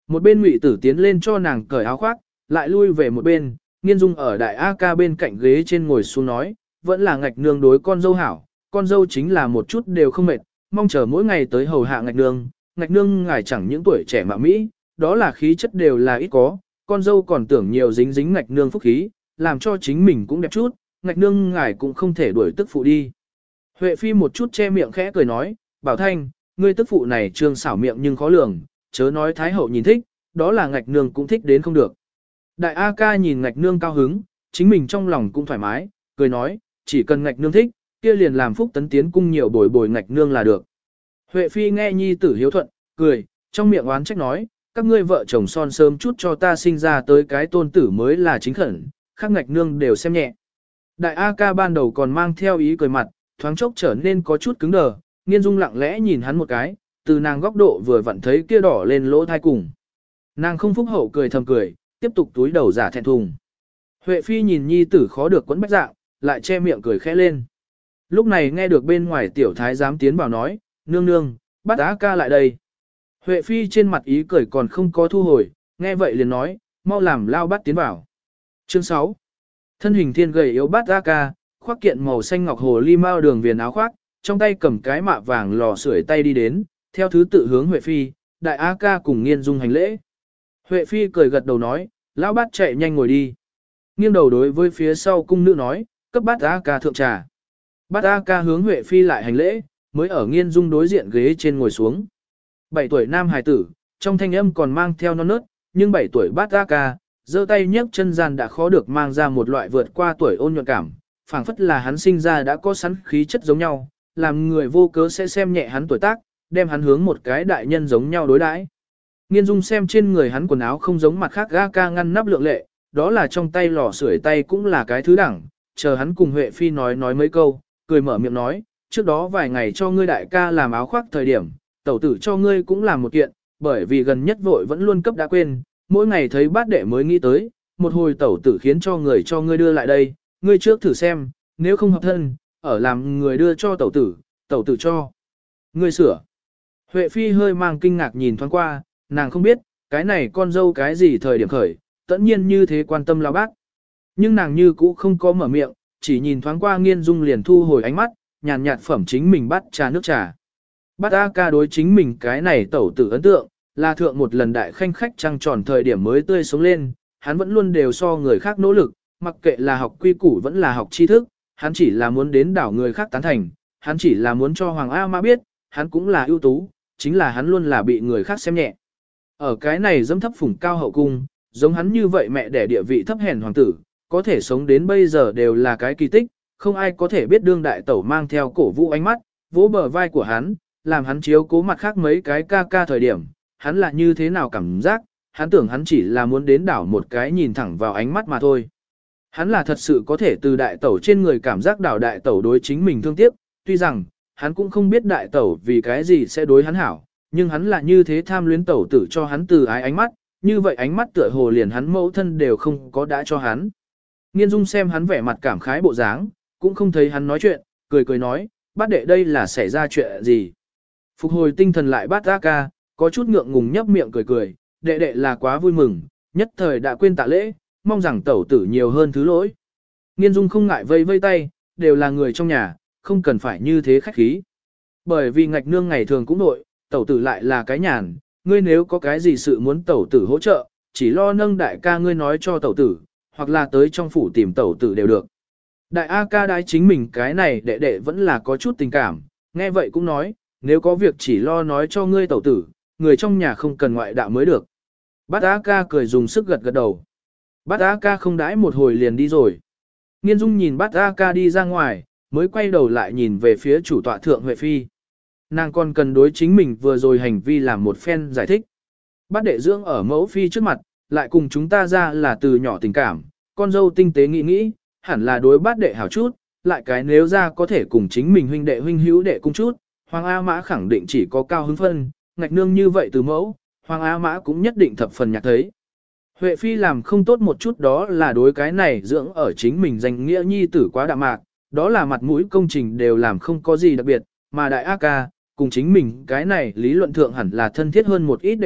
Một bên Ngụy Tử tiến lên cho nàng cởi áo khoác, lại lui về một bên, Nghiên Dung ở đại A ca bên cạnh ghế trên ngồi xuống nói, vẫn là ngạch nương đối con dâu hảo, con dâu chính là một chút đều không mệt, mong chờ mỗi ngày tới hầu hạ ngạch nương, ngạch nương ngài chẳng những tuổi trẻ mà Mỹ, đó là khí chất đều là ít có, con dâu còn tưởng nhiều dính dính ngạch nương phúc khí, làm cho chính mình cũng đẹp chút, ngạch nương ngài cũng không thể đuổi tức phụ đi. Huệ Phi một chút che miệng khẽ cười nói, Bảo Thanh, ngươi tức phụ này trương xảo miệng nhưng khó lường, chớ nói Thái Hậu nhìn thích, đó là ngạch nương cũng thích đến không được. Đại A ca nhìn ngạch nương cao hứng, chính mình trong lòng cũng thoải mái, cười nói, chỉ cần ngạch nương thích, kia liền làm phúc tấn tiến cung nhiều bồi bồi ngạch nương là được. Huệ Phi nghe nhi tử hiếu thuận, cười, trong miệng oán trách nói, các ngươi vợ chồng son sớm chút cho ta sinh ra tới cái tôn tử mới là chính khẩn, khác ngạch nương đều xem nhẹ. Đại A ca ban đầu còn mang theo ý cười mặt, thoáng chốc trở nên có chút cứng đờ, Nghiên Dung lặng lẽ nhìn hắn một cái, từ nàng góc độ vừa vặn thấy kia đỏ lên lỗ thai cùng. Nàng không phúc hậu cười thầm cười, tiếp tục túi đầu giả thẹn thùng. Huệ Phi nhìn nhi tử khó được quấn bách dạng, lại che miệng cười khẽ lên. Lúc này nghe được bên ngoài tiểu thái giám tiến vào nói, nương nương, bắt A ca lại đây. Huệ Phi trên mặt ý cười còn không có thu hồi, nghe vậy liền nói, mau làm lao bắt tiến vào. Chương sáu. Thân hình thiên gầy yếu bắt A ca, khoác kiện màu xanh ngọc hồ ly mao đường viền áo khoác, trong tay cầm cái mạ vàng lò sưởi tay đi đến, theo thứ tự hướng Huệ Phi, đại A ca cùng Nghiên Dung hành lễ. Huệ Phi cười gật đầu nói, lão bát chạy nhanh ngồi đi. Nghiêng đầu đối với phía sau cung nữ nói, cấp bát A ca thượng trà. Bát A ca hướng Huệ Phi lại hành lễ, mới ở Nghiên Dung đối diện ghế trên ngồi xuống. Bảy tuổi nam hài tử, trong thanh âm còn mang theo non nớt, nhưng bảy tuổi bát A ca, giơ tay nhấc chân gian đã khó được mang ra một loại vượt qua tuổi ôn nhuận cảm, phảng phất là hắn sinh ra đã có sẵn khí chất giống nhau, làm người vô cớ sẽ xem nhẹ hắn tuổi tác, đem hắn hướng một cái đại nhân giống nhau đối đãi. Nghiên Dung xem trên người hắn quần áo không giống mặt khác A ca ngăn nắp lượng lệ, đó là trong tay lò sưởi tay cũng là cái thứ đẳng, chờ hắn cùng Huệ Phi nói nói mấy câu, cười mở miệng nói, trước đó vài ngày cho ngươi đại ca làm áo khoác thời điểm, tẩu tử cho ngươi cũng làm một kiện, bởi vì gần nhất vội vẫn luôn cấp đã quên, mỗi ngày thấy bát đệ mới nghĩ tới, một hồi tẩu tử khiến cho người cho ngươi đưa lại đây, ngươi trước thử xem, nếu không hợp thân, ở làm người đưa cho tẩu tử, tẩu tử cho ngươi sửa. Huệ Phi hơi mang kinh ngạc nhìn thoáng qua, nàng không biết, cái này con dâu cái gì thời điểm khởi, tất nhiên như thế quan tâm lao bác. Nhưng nàng như cũ không có mở miệng, chỉ nhìn thoáng qua Nghiên Dung liền thu hồi ánh mắt, nhàn nhạt phẩm chính mình bắt trà nước trà. Bắt A ca đối chính mình cái này tẩu tử ấn tượng, là thượng một lần đại khanh khách trăng tròn thời điểm mới tươi sống lên, hắn vẫn luôn đều so người khác nỗ lực, mặc kệ là học quy củ vẫn là học tri thức, hắn chỉ là muốn đến đảo người khác tán thành, hắn chỉ là muốn cho Hoàng A Mã biết, hắn cũng là ưu tú, chính là hắn luôn là bị người khác xem nhẹ. Ở cái này dẫm thấp phủng cao hậu cung, giống hắn như vậy mẹ đẻ địa vị thấp hèn hoàng tử, có thể sống đến bây giờ đều là cái kỳ tích, không ai có thể biết đương đại tẩu mang theo cổ vũ ánh mắt, vỗ bờ vai của hắn, làm hắn chiếu cố mặt khác mấy cái ca ca thời điểm, hắn là như thế nào cảm giác, hắn tưởng hắn chỉ là muốn đến đảo một cái nhìn thẳng vào ánh mắt mà thôi. Hắn là thật sự có thể từ đại tẩu trên người cảm giác đảo đại tẩu đối chính mình thương tiếc, tuy rằng, hắn cũng không biết đại tẩu vì cái gì sẽ đối hắn hảo, nhưng hắn là như thế tham luyến tẩu tử cho hắn từ ái ánh mắt, như vậy ánh mắt tựa hồ liền hắn mẫu thân đều không có đã cho hắn. Nghiên Dung xem hắn vẻ mặt cảm khái bộ dáng, cũng không thấy hắn nói chuyện, cười cười nói, bát đệ đây là xảy ra chuyện gì. Phục hồi tinh thần lại bát A ca, có chút ngượng ngùng nhấp miệng cười cười, đệ đệ là quá vui mừng, nhất thời đã quên tạ lễ, mong rằng tẩu tử nhiều hơn thứ lỗi. Nghiên Dung không ngại vây vây tay, đều là người trong nhà, không cần phải như thế khách khí. Bởi vì ngạch nương ngày thường cũng nội, tẩu tử lại là cái nhàn, ngươi nếu có cái gì sự muốn tẩu tử hỗ trợ, chỉ lo nâng đại ca ngươi nói cho tẩu tử, hoặc là tới trong phủ tìm tẩu tử đều được. Đại A ca đái chính mình cái này đệ đệ vẫn là có chút tình cảm, nghe vậy cũng nói, nếu có việc chỉ lo nói cho ngươi tẩu tử, người trong nhà không cần ngoại đạo mới được. Bát A ca cười dùng sức gật gật đầu. Bát A ca không đãi một hồi liền đi rồi. Nghiên Dung nhìn Bát A ca đi ra ngoài, mới quay đầu lại nhìn về phía chủ tọa thượng Huệ Phi. Nàng còn cần đối chính mình vừa rồi hành vi làm một phen giải thích. Bát đệ dưỡng ở mẫu phi trước mặt, lại cùng chúng ta ra là từ nhỏ tình cảm, con dâu tinh tế nghĩ nghĩ, hẳn là đối bát đệ hảo chút, lại cái nếu ra có thể cùng chính mình huynh đệ huynh hữu đệ cung chút, Hoàng A Mã khẳng định chỉ có cao hứng phân, ngạch nương như vậy từ mẫu, Hoàng A Mã cũng nhất định thập phần nhạc thấy. Huệ Phi làm không tốt một chút đó là đối cái này dưỡng ở chính mình danh nghĩa nhi tử quá đạm mạc, đó là mặt mũi công trình đều làm không có gì đặc biệt, mà đại A ca, cùng chính mình cái này lý luận thượng hẳn là thân thiết hơn một ít đệ đệ,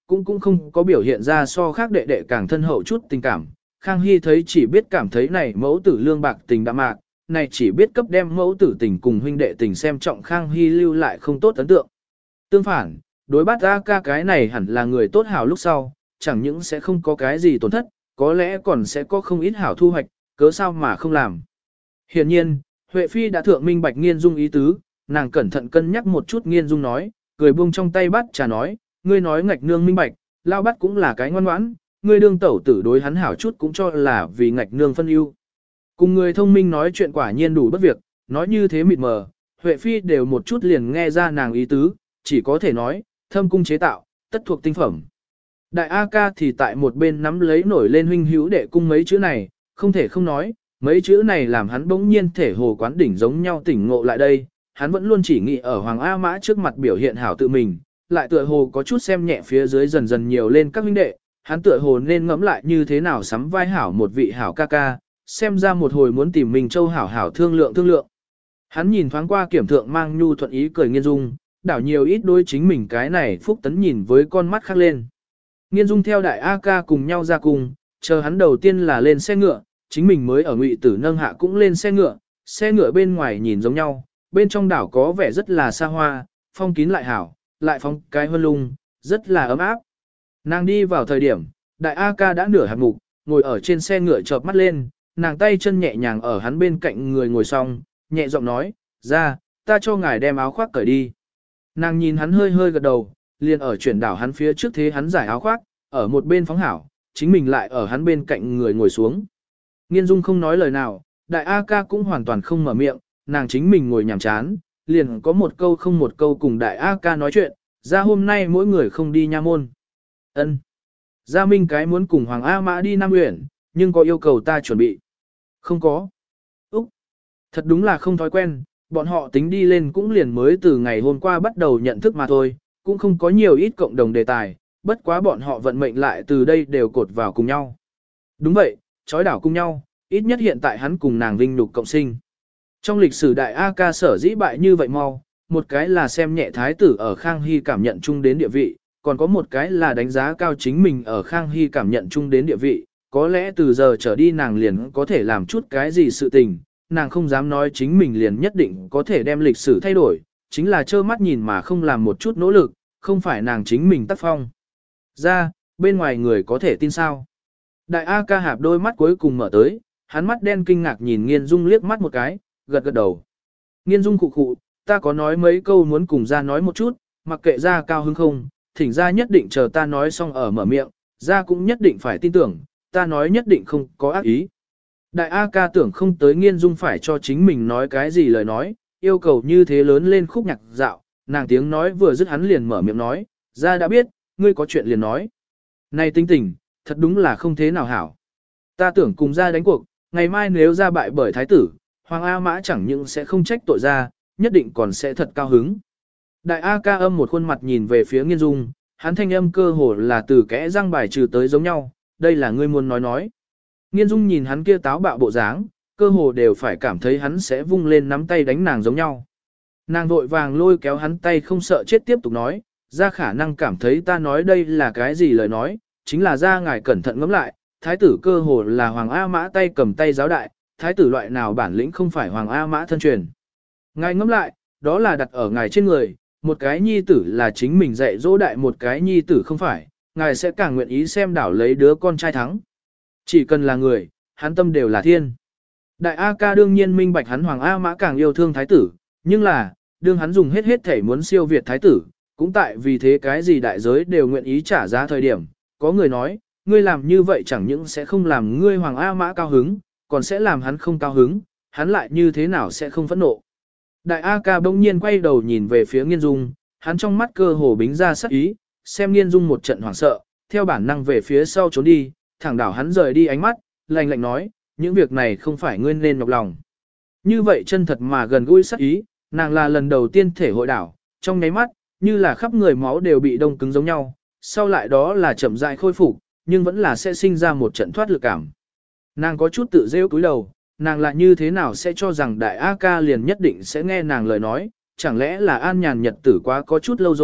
cũng cũng không có biểu hiện ra so khác đệ đệ càng thân hậu chút tình cảm. Khang Hy thấy chỉ biết cảm thấy này mẫu tử lương bạc tình đạm mạc, này chỉ biết cấp đem mẫu tử tình cùng huynh đệ tình xem trọng Khang Hy lưu lại không tốt ấn tượng. Tương phản, đối bát A ca cái này hẳn là người tốt hảo lúc sau, chẳng những sẽ không có cái gì tổn thất, có lẽ còn sẽ có không ít hảo thu hoạch, cớ sao mà không làm. Hiện nhiên, Huệ Phi đã thượng minh bạch Nghiên Dung ý tứ, nàng cẩn thận cân nhắc một chút Nghiên Dung nói, cười buông trong tay bắt trà nói, ngươi nói ngạch nương minh bạch, lao bắt cũng là cái ngoan ngoãn, ngươi đương tẩu tử đối hắn hảo chút cũng cho là vì ngạch nương phân ưu. Cùng người thông minh nói chuyện quả nhiên đủ bất việc, nói như thế mịt mờ, Huệ Phi đều một chút liền nghe ra nàng ý tứ, chỉ có thể nói, thâm cung chế tạo, tất thuộc tinh phẩm. Đại A ca thì tại một bên nắm lấy nổi lên huynh hữu đệ cung mấy chữ này, không thể không nói, mấy chữ này làm hắn bỗng nhiên thể hồ quán đỉnh giống nhau tỉnh ngộ lại đây, hắn vẫn luôn chỉ nghĩ ở Hoàng A Mã trước mặt biểu hiện hảo tự mình, lại tựa hồ có chút xem nhẹ phía dưới dần dần nhiều lên các huynh đệ, hắn tựa hồ nên ngẫm lại như thế nào sắm vai hảo một vị hảo ca ca, xem ra một hồi muốn tìm mình châu hảo hảo thương lượng thương lượng. Hắn nhìn thoáng qua kiểm thượng mang nhu thuận ý cười Nghiên Dung, đảo nhiều ít đôi chính mình cái này Phúc Tấn nhìn với con mắt khác lên. Nghiên Dung theo đại A ca cùng nhau ra cùng, chờ hắn đầu tiên là lên xe ngựa, chính mình mới ở Ngụy Tử nâng hạ cũng lên xe ngựa, xe ngựa bên ngoài nhìn giống nhau, bên trong đảo có vẻ rất là xa hoa, phong kín lại hảo, lại phong cái hơn lung, rất là ấm áp. Nàng đi vào thời điểm, đại A ca đã nửa hạt mục, ngồi ở trên xe ngựa chợp mắt lên, nàng tay chân nhẹ nhàng ở hắn bên cạnh người ngồi xong, nhẹ giọng nói, ra, ta cho ngài đem áo khoác cởi đi. Nàng nhìn hắn hơi hơi gật đầu, liền ở chuyển đảo hắn phía trước thế hắn giải áo khoác, ở một bên phóng hảo, chính mình lại ở hắn bên cạnh người ngồi xuống. Nghiên Dung không nói lời nào, đại A ca cũng hoàn toàn không mở miệng, nàng chính mình ngồi nhàm chán, liền có một câu không một câu cùng đại A ca nói chuyện, ra hôm nay mỗi người không đi nha môn. Ân. Gia Minh cái muốn cùng Hoàng A Mã đi Nam Uyển, nhưng có yêu cầu ta chuẩn bị. Không có. Úc. Thật đúng là không thói quen, bọn họ tính đi lên cũng liền mới từ ngày hôm qua bắt đầu nhận thức mà thôi, cũng không có nhiều ít cộng đồng đề tài, bất quá bọn họ vận mệnh lại từ đây đều cột vào cùng nhau. Đúng vậy, chói đảo cùng nhau, ít nhất hiện tại hắn cùng nàng vinh nhục cộng sinh. Trong lịch sử đại A ca sở dĩ bại như vậy mau, một cái là xem nhẹ thái tử ở Khang Hy cảm nhận chung đến địa vị, còn có một cái là đánh giá cao chính mình ở Khang Hy cảm nhận chung đến địa vị, có lẽ từ giờ trở đi nàng liền có thể làm chút cái gì sự tình, nàng không dám nói chính mình liền nhất định có thể đem lịch sử thay đổi, chính là trơ mắt nhìn mà không làm một chút nỗ lực, không phải nàng chính mình tác phong. Ra, bên ngoài người có thể tin sao? Đại A ca hạp đôi mắt cuối cùng mở tới, hắn mắt đen kinh ngạc nhìn Nghiên Dung liếc mắt một cái, gật gật đầu. Nghiên Dung khụ khụ, ta có nói mấy câu muốn cùng ra nói một chút, mặc kệ ra cao hứng không, thỉnh ra nhất định chờ ta nói xong ở mở miệng, ra cũng nhất định phải tin tưởng, ta nói nhất định không có ác ý. Đại A ca tưởng không tới Nghiên Dung phải cho chính mình nói cái gì lời nói, yêu cầu như thế lớn lên khúc nhạc dạo, nàng tiếng nói vừa dứt hắn liền mở miệng nói, ra đã biết, ngươi có chuyện liền nói. Này tinh tình, thật đúng là không thế nào hảo. Ta tưởng cùng ra đánh cuộc, ngày mai nếu ra bại bởi thái tử, Hoàng A Mã chẳng những sẽ không trách tội ra, nhất định còn sẽ thật cao hứng. Đại A ca âm một khuôn mặt nhìn về phía Nghiên Dung, hắn thanh âm cơ hồ là từ kẽ răng bài trừ tới giống nhau, đây là ngươi muốn nói nói. Nghiên Dung nhìn hắn kia táo bạo bộ dáng, cơ hồ đều phải cảm thấy hắn sẽ vung lên nắm tay đánh nàng giống nhau. Nàng vội vàng lôi kéo hắn tay không sợ chết tiếp tục nói, ra khả năng cảm thấy ta nói đây là cái gì lời nói, chính là ra ngài cẩn thận ngẫm lại, thái tử cơ hồ là Hoàng A Mã tay cầm tay giáo đại, thái tử loại nào bản lĩnh không phải Hoàng A Mã thân truyền. Ngài ngẫm lại, đó là đặt ở ngài trên người, một cái nhi tử là chính mình dạy dỗ đại một cái nhi tử không phải, ngài sẽ càng nguyện ý xem đảo lấy đứa con trai thắng. Chỉ cần là người, hắn tâm đều là thiên. Đại A ca đương nhiên minh bạch hắn Hoàng A Mã càng yêu thương thái tử, nhưng là, đương hắn dùng hết hết thể muốn siêu việt thái tử, cũng tại vì thế cái gì đại giới đều nguyện ý trả giá thời điểm, có người nói, ngươi làm như vậy chẳng những sẽ không làm ngươi Hoàng A Mã cao hứng, còn sẽ làm hắn không cao hứng, hắn lại như thế nào sẽ không phẫn nộ. Đại A ca bỗng nhiên quay đầu nhìn về phía Nghiên Dung, hắn trong mắt cơ hồ bính ra sắc ý, xem Nghiên Dung một trận hoảng sợ, theo bản năng về phía sau trốn đi, thẳng đảo hắn rời đi ánh mắt, lạnh lạnh nói, những việc này không phải ngươi nên nhọc lòng. Như vậy chân thật mà gần gũi sắc ý, nàng là lần đầu tiên thể hội đảo, trong nháy mắt, như là khắp người máu đều bị đông cứng giống nhau, sau lại đó là chậm rãi khôi phục, nhưng vẫn là sẽ sinh ra một trận thoát lực cảm. Nàng có chút tự rêu cúi đầu, nàng là như thế nào sẽ cho rằng đại A ca liền nhất định sẽ nghe nàng lời nói, chẳng lẽ là an nhàn nhật tử quá có chút lâu rồi,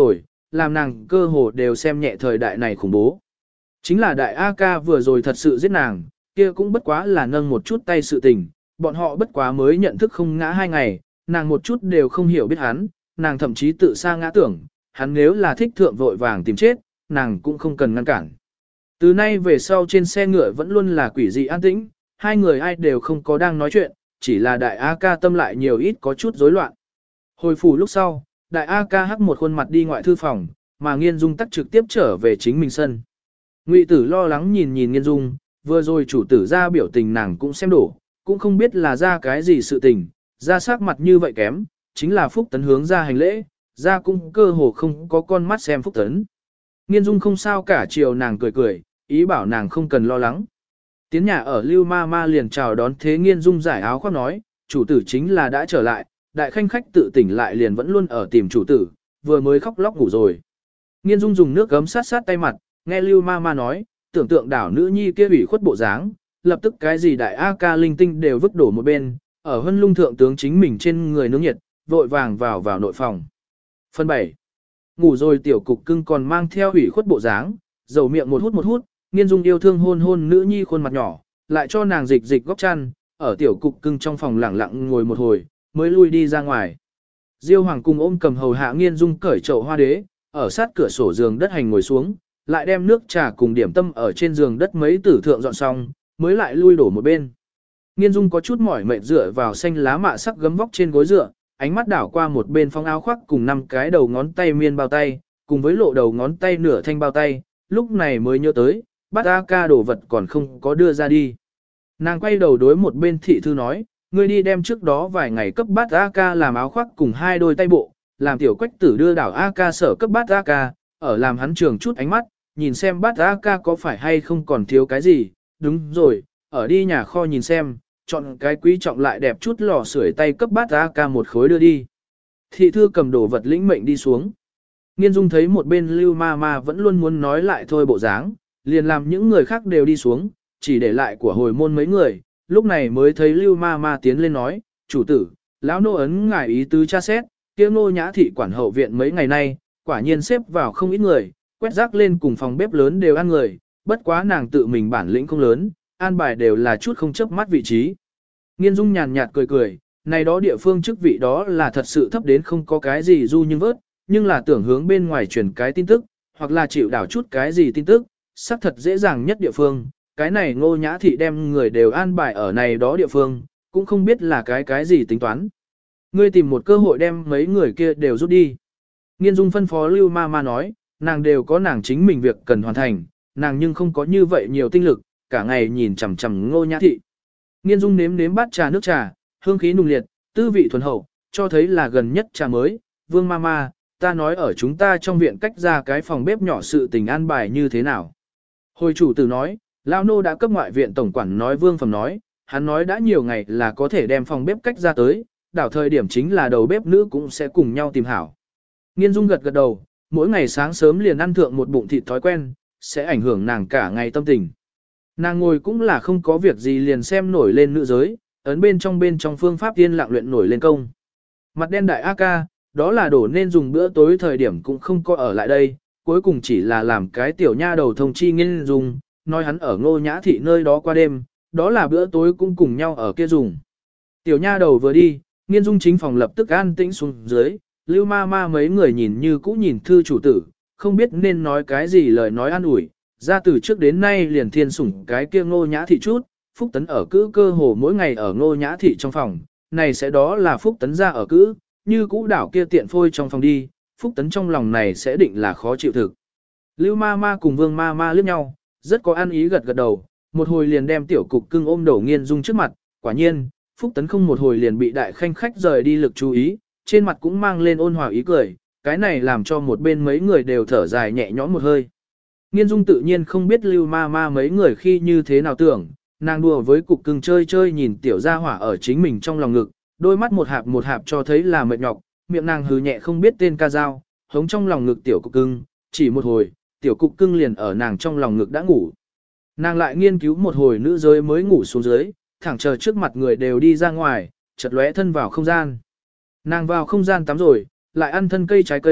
làm nàng cơ hồ đều xem nhẹ thời đại này khủng bố. Chính là đại A ca vừa rồi thật sự giết nàng, kia cũng bất quá là nâng một chút tay sự tình, bọn họ bất quá mới nhận thức không ngã hai ngày, nàng một chút đều không hiểu biết hắn, nàng thậm chí tự sa ngã tưởng, hắn nếu là thích thượng vội vàng tìm chết, nàng cũng không cần ngăn cản. Từ nay về sau trên xe ngựa vẫn luôn là quỷ dị an tĩnh, hai người ai đều không có đang nói chuyện, chỉ là đại A ca tâm lại nhiều ít có chút rối loạn. Hồi phủ lúc sau, đại A ca hắc một khuôn mặt đi ngoại thư phòng, mà Nghiên Dung tắc trực tiếp trở về chính mình sân. Ngụy Tử lo lắng nhìn nhìn Nghiên Dung, vừa rồi chủ tử ra biểu tình nàng cũng xem đổ, cũng không biết là ra cái gì sự tình, ra sắc mặt như vậy kém, chính là Phúc Tấn hướng ra hành lễ, ra cũng cơ hồ không có con mắt xem Phúc Tấn. Nghiên Dung không sao cả, chiều nàng cười cười, ý bảo nàng không cần lo lắng. Tiến nhà ở Lưu Ma Ma liền chào đón thế Nghiên Dung giải áo khoác nói, chủ tử chính là đã trở lại, đại khanh khách tự tỉnh lại liền vẫn luôn ở tìm chủ tử, vừa mới khóc lóc ngủ rồi. Nghiên Dung dùng nước gấm sát sát tay mặt, nghe Lưu Ma Ma nói, tưởng tượng đảo nữ nhi kia ủy khuất bộ dáng, lập tức cái gì đại A ca linh tinh đều vứt đổ một bên, ở hân lung thượng tướng chính mình trên người nướng nhiệt, vội vàng vào vào nội phòng. Phần bảy. Ngủ rồi tiểu cục cưng còn mang theo ủy khuất bộ dáng, dầu miệng một hút một hút, Nghiên Dung yêu thương hôn hôn nữ nhi khuôn mặt nhỏ, lại cho nàng dịch dịch góc chăn, ở tiểu cục cưng trong phòng lẳng lặng ngồi một hồi, mới lui đi ra ngoài. Diêu Hoàng cùng ôm cầm hầu hạ Nghiên Dung cởi chậu hoa đế, ở sát cửa sổ giường đất hành ngồi xuống, lại đem nước trà cùng điểm tâm ở trên giường đất mấy tử thượng dọn xong, mới lại lui đổ một bên. Nghiên Dung có chút mỏi mệt dựa vào xanh lá mạ sắc gấm vóc trên gối dựa, ánh mắt đảo qua một bên phong áo khoác cùng năm cái đầu ngón tay miên bao tay, cùng với lộ đầu ngón tay nửa thanh bao tay, lúc này mới nhớ tới, bát A ca đồ vật còn không có đưa ra đi. Nàng quay đầu đối một bên thị thư nói, ngươi đi đem trước đó vài ngày cấp bát A ca làm áo khoác cùng hai đôi tay bộ, làm tiểu quách tử đưa đảo A ca sở cấp bát A ca, ở làm hắn trường chút ánh mắt, nhìn xem bát A ca có phải hay không còn thiếu cái gì, đúng rồi, ở đi nhà kho nhìn xem, chọn cái quý trọng lại đẹp chút lò sưởi tay cấp bát A ca một khối đưa đi. Thị thư cầm đồ vật lĩnh mệnh đi xuống. Nghiên Dung thấy một bên Lưu Ma Ma vẫn luôn muốn nói lại thôi bộ dáng, liền làm những người khác đều đi xuống, chỉ để lại của hồi môn mấy người, lúc này mới thấy Lưu Ma Ma tiến lên nói, chủ tử, lão nô ấn ngài ý tứ tra xét, kia Ngô Nhã thị quản hậu viện mấy ngày nay, quả nhiên xếp vào không ít người, quét rác lên cùng phòng bếp lớn đều ăn người, bất quá nàng tự mình bản lĩnh không lớn, an bài đều là chút không chớp mắt vị trí. Nghiên Dung nhàn nhạt cười cười, này đó địa phương chức vị đó là thật sự thấp đến không có cái gì du nhưng vớt, nhưng là tưởng hướng bên ngoài truyền cái tin tức, hoặc là chịu đảo chút cái gì tin tức, xác thật dễ dàng nhất địa phương, cái này Ngô Nhã thị đem người đều an bài ở này đó địa phương, cũng không biết là cái cái gì tính toán. Ngươi tìm một cơ hội đem mấy người kia đều rút đi. Nghiên Dung phân phó Lưu Ma Ma nói, nàng đều có nàng chính mình việc cần hoàn thành, nàng nhưng không có như vậy nhiều tinh lực, cả ngày nhìn chằm chằm Ngô Nhã thị. Nghiên Dung nếm nếm bát trà nước trà, hương khí nùng liệt, tư vị thuần hậu, cho thấy là gần nhất trà mới. Vương Ma Ma, ta nói ở chúng ta trong viện cách ra cái phòng bếp nhỏ sự tình an bài như thế nào. Hồi chủ tử nói, Lão nô đã cấp ngoại viện tổng quản nói Vương Phẩm nói, hắn nói đã nhiều ngày là có thể đem phòng bếp cách ra tới, đảo thời điểm chính là đầu bếp nữ cũng sẽ cùng nhau tìm hảo. Nghiên Dung gật gật đầu, mỗi ngày sáng sớm liền ăn thượng một bụng thịt thói quen, sẽ ảnh hưởng nàng cả ngày tâm tình. Nàng ngồi cũng là không có việc gì liền xem nổi lên nữ giới, ấn bên trong bên trong phương pháp tiên lặng luyện nổi lên công. Mặt đen đại A ca, đó là đổ nên dùng bữa tối thời điểm cũng không có ở lại đây, cuối cùng chỉ là làm cái tiểu nha đầu thông chi Nghiên Dung, nói hắn ở Ngô Nhã thị nơi đó qua đêm, đó là bữa tối cũng cùng nhau ở kia dùng. Tiểu nha đầu vừa đi, Nghiên Dung chính phòng lập tức an tĩnh xuống dưới, Lưu Ma Ma mấy người nhìn như cũ nhìn thư chủ tử, không biết nên nói cái gì lời nói an ủi, ra từ trước đến nay liền thiên sủng cái kia Ngô Nhã thị chút, Phúc Tấn ở cữ cơ hồ mỗi ngày ở Ngô Nhã thị trong phòng, này sẽ đó là Phúc Tấn ra ở cữ, như cũ đảo kia tiện phôi trong phòng đi, Phúc Tấn trong lòng này sẽ định là khó chịu thực. Lưu Ma Ma cùng Vương Ma Ma liếc nhau, rất có ăn ý gật gật đầu, một hồi liền đem tiểu cục cưng ôm đầu Nghiên Dung trước mặt, quả nhiên, Phúc Tấn không một hồi liền bị đại khanh khách rời đi lực chú ý, trên mặt cũng mang lên ôn hòa ý cười, cái này làm cho một bên mấy người đều thở dài nhẹ nhõm một hơi. Nghiên Dung tự nhiên không biết Lưu Ma Ma mấy người khi như thế nào tưởng, nàng đùa với cục cưng chơi chơi nhìn tiểu gia hỏa ở chính mình trong lòng ngực, đôi mắt một hạp một hạp cho thấy là mệt nhọc, miệng nàng hừ nhẹ không biết tên ca dao, hống trong lòng ngực tiểu cục cưng, chỉ một hồi, tiểu cục cưng liền ở nàng trong lòng ngực đã ngủ. Nàng lại nghiên cứu một hồi nữ giới mới ngủ xuống dưới, thẳng chờ trước mặt người đều đi ra ngoài, chợt lóe thân vào không gian. Nàng vào không gian tắm rồi, lại ăn thân cây trái cây,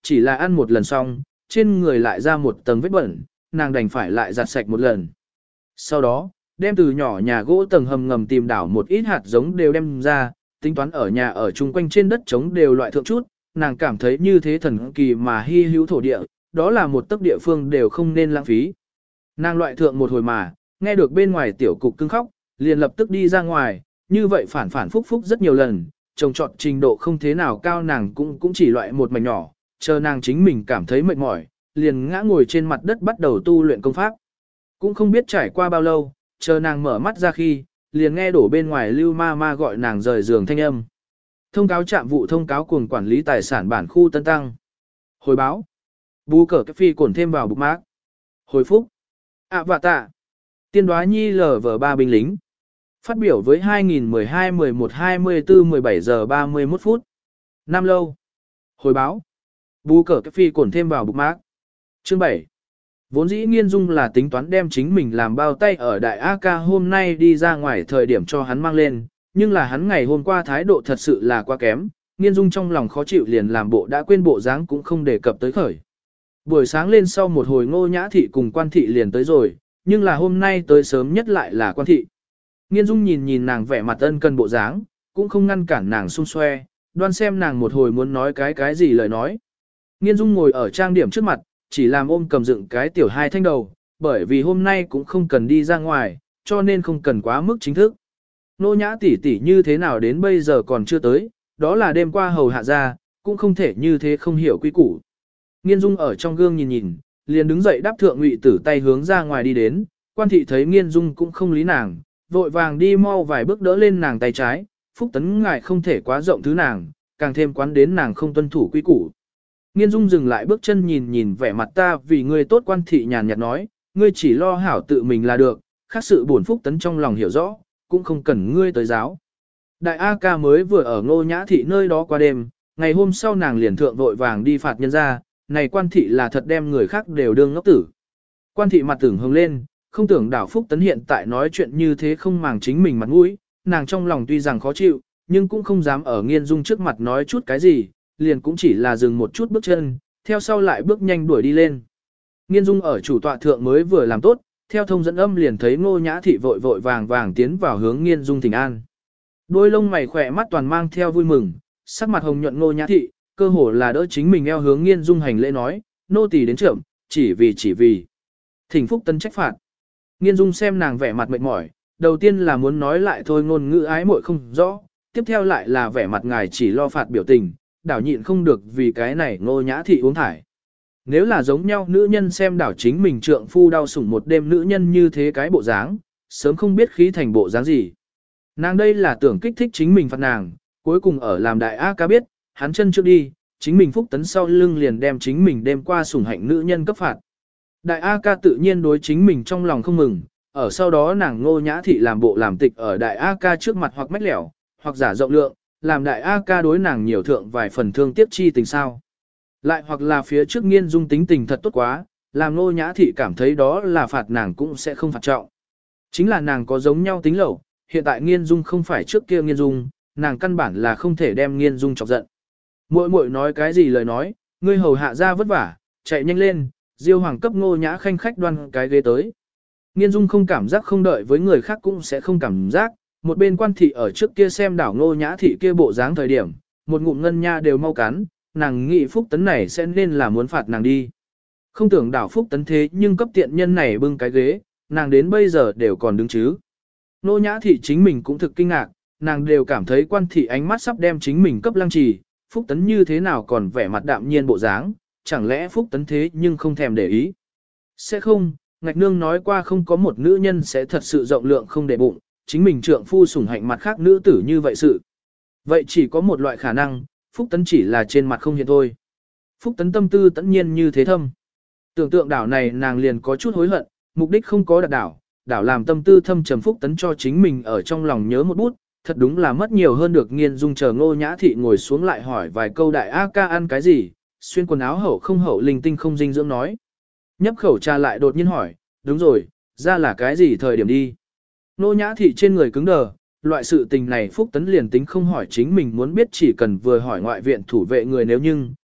chỉ là ăn một lần xong, trên người lại ra một tầng vết bẩn, nàng đành phải lại giặt sạch một lần. Sau đó, đem từ nhỏ nhà gỗ tầng hầm ngầm tìm đảo một ít hạt giống đều đem ra, tính toán ở nhà ở chung quanh trên đất trống đều loại thượng chút, nàng cảm thấy như thế thần kỳ mà hy hữu thổ địa, đó là một tấc địa phương đều không nên lãng phí. Nàng loại thượng một hồi mà, nghe được bên ngoài tiểu cục cưng khóc, liền lập tức đi ra ngoài, như vậy phản phản phúc phúc rất nhiều lần, trồng trọt trình độ không thế nào cao nàng cũng cũng chỉ loại một mảnh nhỏ, chờ nàng chính mình cảm thấy mệt mỏi, liền ngã ngồi trên mặt đất bắt đầu tu luyện công pháp. Cũng không biết trải qua bao lâu, chờ nàng mở mắt ra khi, liền nghe đổ bên ngoài lưu ma ma gọi nàng rời giường thanh âm. Thông cáo trạm vụ thông cáo cùng quản lý tài sản bản khu Tân Tăng. Hồi báo. Bú cờ cái phi cổn thêm vào bục mác. Hồi phúc. À và tạ. Tiên đoá nhi lờ vờ ba binh lính. Phát biểu với hai nghìn mười hai mười một hai mươi tư mười bảy giờ ba mươi mốt phút. Năm lâu. Hồi báo. Bú cờ cái phi cổn thêm vào bục mác. Chương bảy. Vốn dĩ Nghiên Dung là tính toán đem chính mình làm bao tay ở đại A ca hôm nay đi ra ngoài thời điểm cho hắn mang lên, nhưng là hắn ngày hôm qua thái độ thật sự là quá kém, Nghiên Dung trong lòng khó chịu liền làm bộ đã quên bộ dáng cũng không đề cập tới khởi. Buổi sáng lên sau một hồi Ngô Nhã Thị cùng Quan Thị liền tới rồi, nhưng là hôm nay tới sớm nhất lại là Quan Thị. Nghiên Dung nhìn nhìn nàng vẻ mặt ân cần bộ dáng, cũng không ngăn cản nàng xung xoe, đoan xem nàng một hồi muốn nói cái cái gì lời nói. Nghiên Dung ngồi ở trang điểm trước mặt, chỉ làm ôm cầm dựng cái tiểu hai thanh đầu, bởi vì hôm nay cũng không cần đi ra ngoài, cho nên không cần quá mức chính thức. Nô Nhã tỷ tỷ như thế nào đến bây giờ còn chưa tới, đó là đêm qua hầu hạ ra, cũng không thể như thế không hiểu quy củ. Nghiên Dung ở trong gương nhìn nhìn, liền đứng dậy đáp thượng Ngụy Tử tay hướng ra ngoài đi đến, Quan Thị thấy Nghiên Dung cũng không lý nàng, vội vàng đi mau vài bước đỡ lên nàng tay trái, Phúc Tấn ngại không thể quá rộng thứ nàng, càng thêm quán đến nàng không tuân thủ quy củ. Nghiên Dung dừng lại bước chân nhìn nhìn vẻ mặt ta vì ngươi tốt. Quan Thị nhàn nhạt nói, ngươi chỉ lo hảo tự mình là được, khác sự buồn Phúc Tấn trong lòng hiểu rõ, cũng không cần ngươi tới giáo. Đại A ca mới vừa ở Ngô Nhã Thị nơi đó qua đêm, ngày hôm sau nàng liền thượng vội vàng đi phạt nhân ra, này Quan Thị là thật đem người khác đều đương ngốc tử. Quan Thị mặt tưởng hồng lên, không tưởng đảo Phúc Tấn hiện tại nói chuyện như thế không màng chính mình mặt mũi, nàng trong lòng tuy rằng khó chịu, nhưng cũng không dám ở Nghiên Dung trước mặt nói chút cái gì, liền cũng chỉ là dừng một chút bước chân, theo sau lại bước nhanh đuổi đi lên. Nghiên Dung ở chủ tọa thượng mới vừa làm tốt, theo thông dẫn âm liền thấy Ngô Nhã Thị vội vội vàng vàng tiến vào hướng Nghiên Dung thỉnh an. Đôi lông mày khỏe mắt toàn mang theo vui mừng, sắc mặt hồng nhuận Ngô Nhã Thị, cơ hồ là đỡ chính mình eo hướng Nghiên Dung hành lễ nói, nô tỳ đến trưởng, chỉ vì chỉ vì. Thỉnh Phúc Tấn trách phạt. Nghiên Dung xem nàng vẻ mặt mệt mỏi, đầu tiên là muốn nói lại thôi ngôn ngữ ái muội không rõ, tiếp theo lại là vẻ mặt ngài chỉ lo phạt biểu tình, đảo nhịn không được vì cái này Ngô Nhã Thị uống thải. Nếu là giống nhau nữ nhân xem đảo chính mình trượng phu đau sủng một đêm nữ nhân như thế cái bộ dáng, sớm không biết khí thành bộ dáng gì. Nàng đây là tưởng kích thích chính mình phạt nàng, cuối cùng ở làm đại A ca biết, hắn chân trước đi, chính mình Phúc Tấn sau lưng liền đem chính mình đêm qua sủng hạnh nữ nhân cấp phạt. Đại A ca tự nhiên đối chính mình trong lòng không mừng, ở sau đó nàng Ngô Nhã Thị làm bộ làm tịch ở đại A ca trước mặt hoặc mách lẻo, hoặc giả rộng lượng, làm đại A ca đối nàng nhiều thượng vài phần thương tiếc chi tình sao. Lại hoặc là phía trước Nghiên Dung tính tình thật tốt quá, làm Ngô Nhã Thị cảm thấy đó là phạt nàng cũng sẽ không phạt trọng. Chính là nàng có giống nhau tính lẩu, hiện tại Nghiên Dung không phải trước kia Nghiên Dung, nàng căn bản là không thể đem Nghiên Dung chọc giận. Muội muội nói cái gì lời nói, ngươi hầu hạ ra vất vả, chạy nhanh lên, Diêu Hoàng cấp Ngô Nhã khanh khách đoan cái ghế tới. Nghiên Dung không cảm giác không đợi với người khác cũng sẽ không cảm giác, một bên Quan Thị ở trước kia xem đảo Ngô Nhã Thị kia bộ dáng thời điểm, một ngụm ngân nha đều mau cắn, nàng nghĩ Phúc Tấn này sẽ nên là muốn phạt nàng đi. Không tưởng đảo Phúc Tấn thế nhưng cấp tiện nhân này bưng cái ghế, nàng đến bây giờ đều còn đứng chứ. Ngô Nhã Thị chính mình cũng thực kinh ngạc, nàng đều cảm thấy Quan Thị ánh mắt sắp đem chính mình cấp lăng trì, Phúc Tấn như thế nào còn vẻ mặt đạm nhiên bộ dáng, chẳng lẽ Phúc Tấn thế nhưng không thèm để ý. Sẽ không, Ngạch Nương nói qua không có một nữ nhân sẽ thật sự rộng lượng không để bụng, chính mình trượng phu sủng hạnh mặt khác nữ tử như vậy sự. Vậy chỉ có một loại khả năng, Phúc Tấn chỉ là trên mặt không hiện thôi. Phúc Tấn tâm tư tất nhiên như thế thâm. Tưởng tượng đảo này nàng liền có chút hối hận, mục đích không có đạt đảo, đảo làm tâm tư thâm trầm Phúc Tấn cho chính mình ở trong lòng nhớ một bút, thật đúng là mất nhiều hơn được Nghiên Dung chờ Ngô Nhã Thị ngồi xuống lại hỏi vài câu đại A ca ăn cái gì, xuyên quần áo hậu không hậu linh tinh không dinh dưỡng nói. Nhấp khẩu trà lại đột nhiên hỏi, đúng rồi, ra là cái gì thời điểm đi. Ngô Nhã Thị trên người cứng đờ, loại sự tình này Phúc Tấn liền tính không hỏi chính mình muốn biết chỉ cần vừa hỏi ngoại viện thủ vệ người nếu nhưng,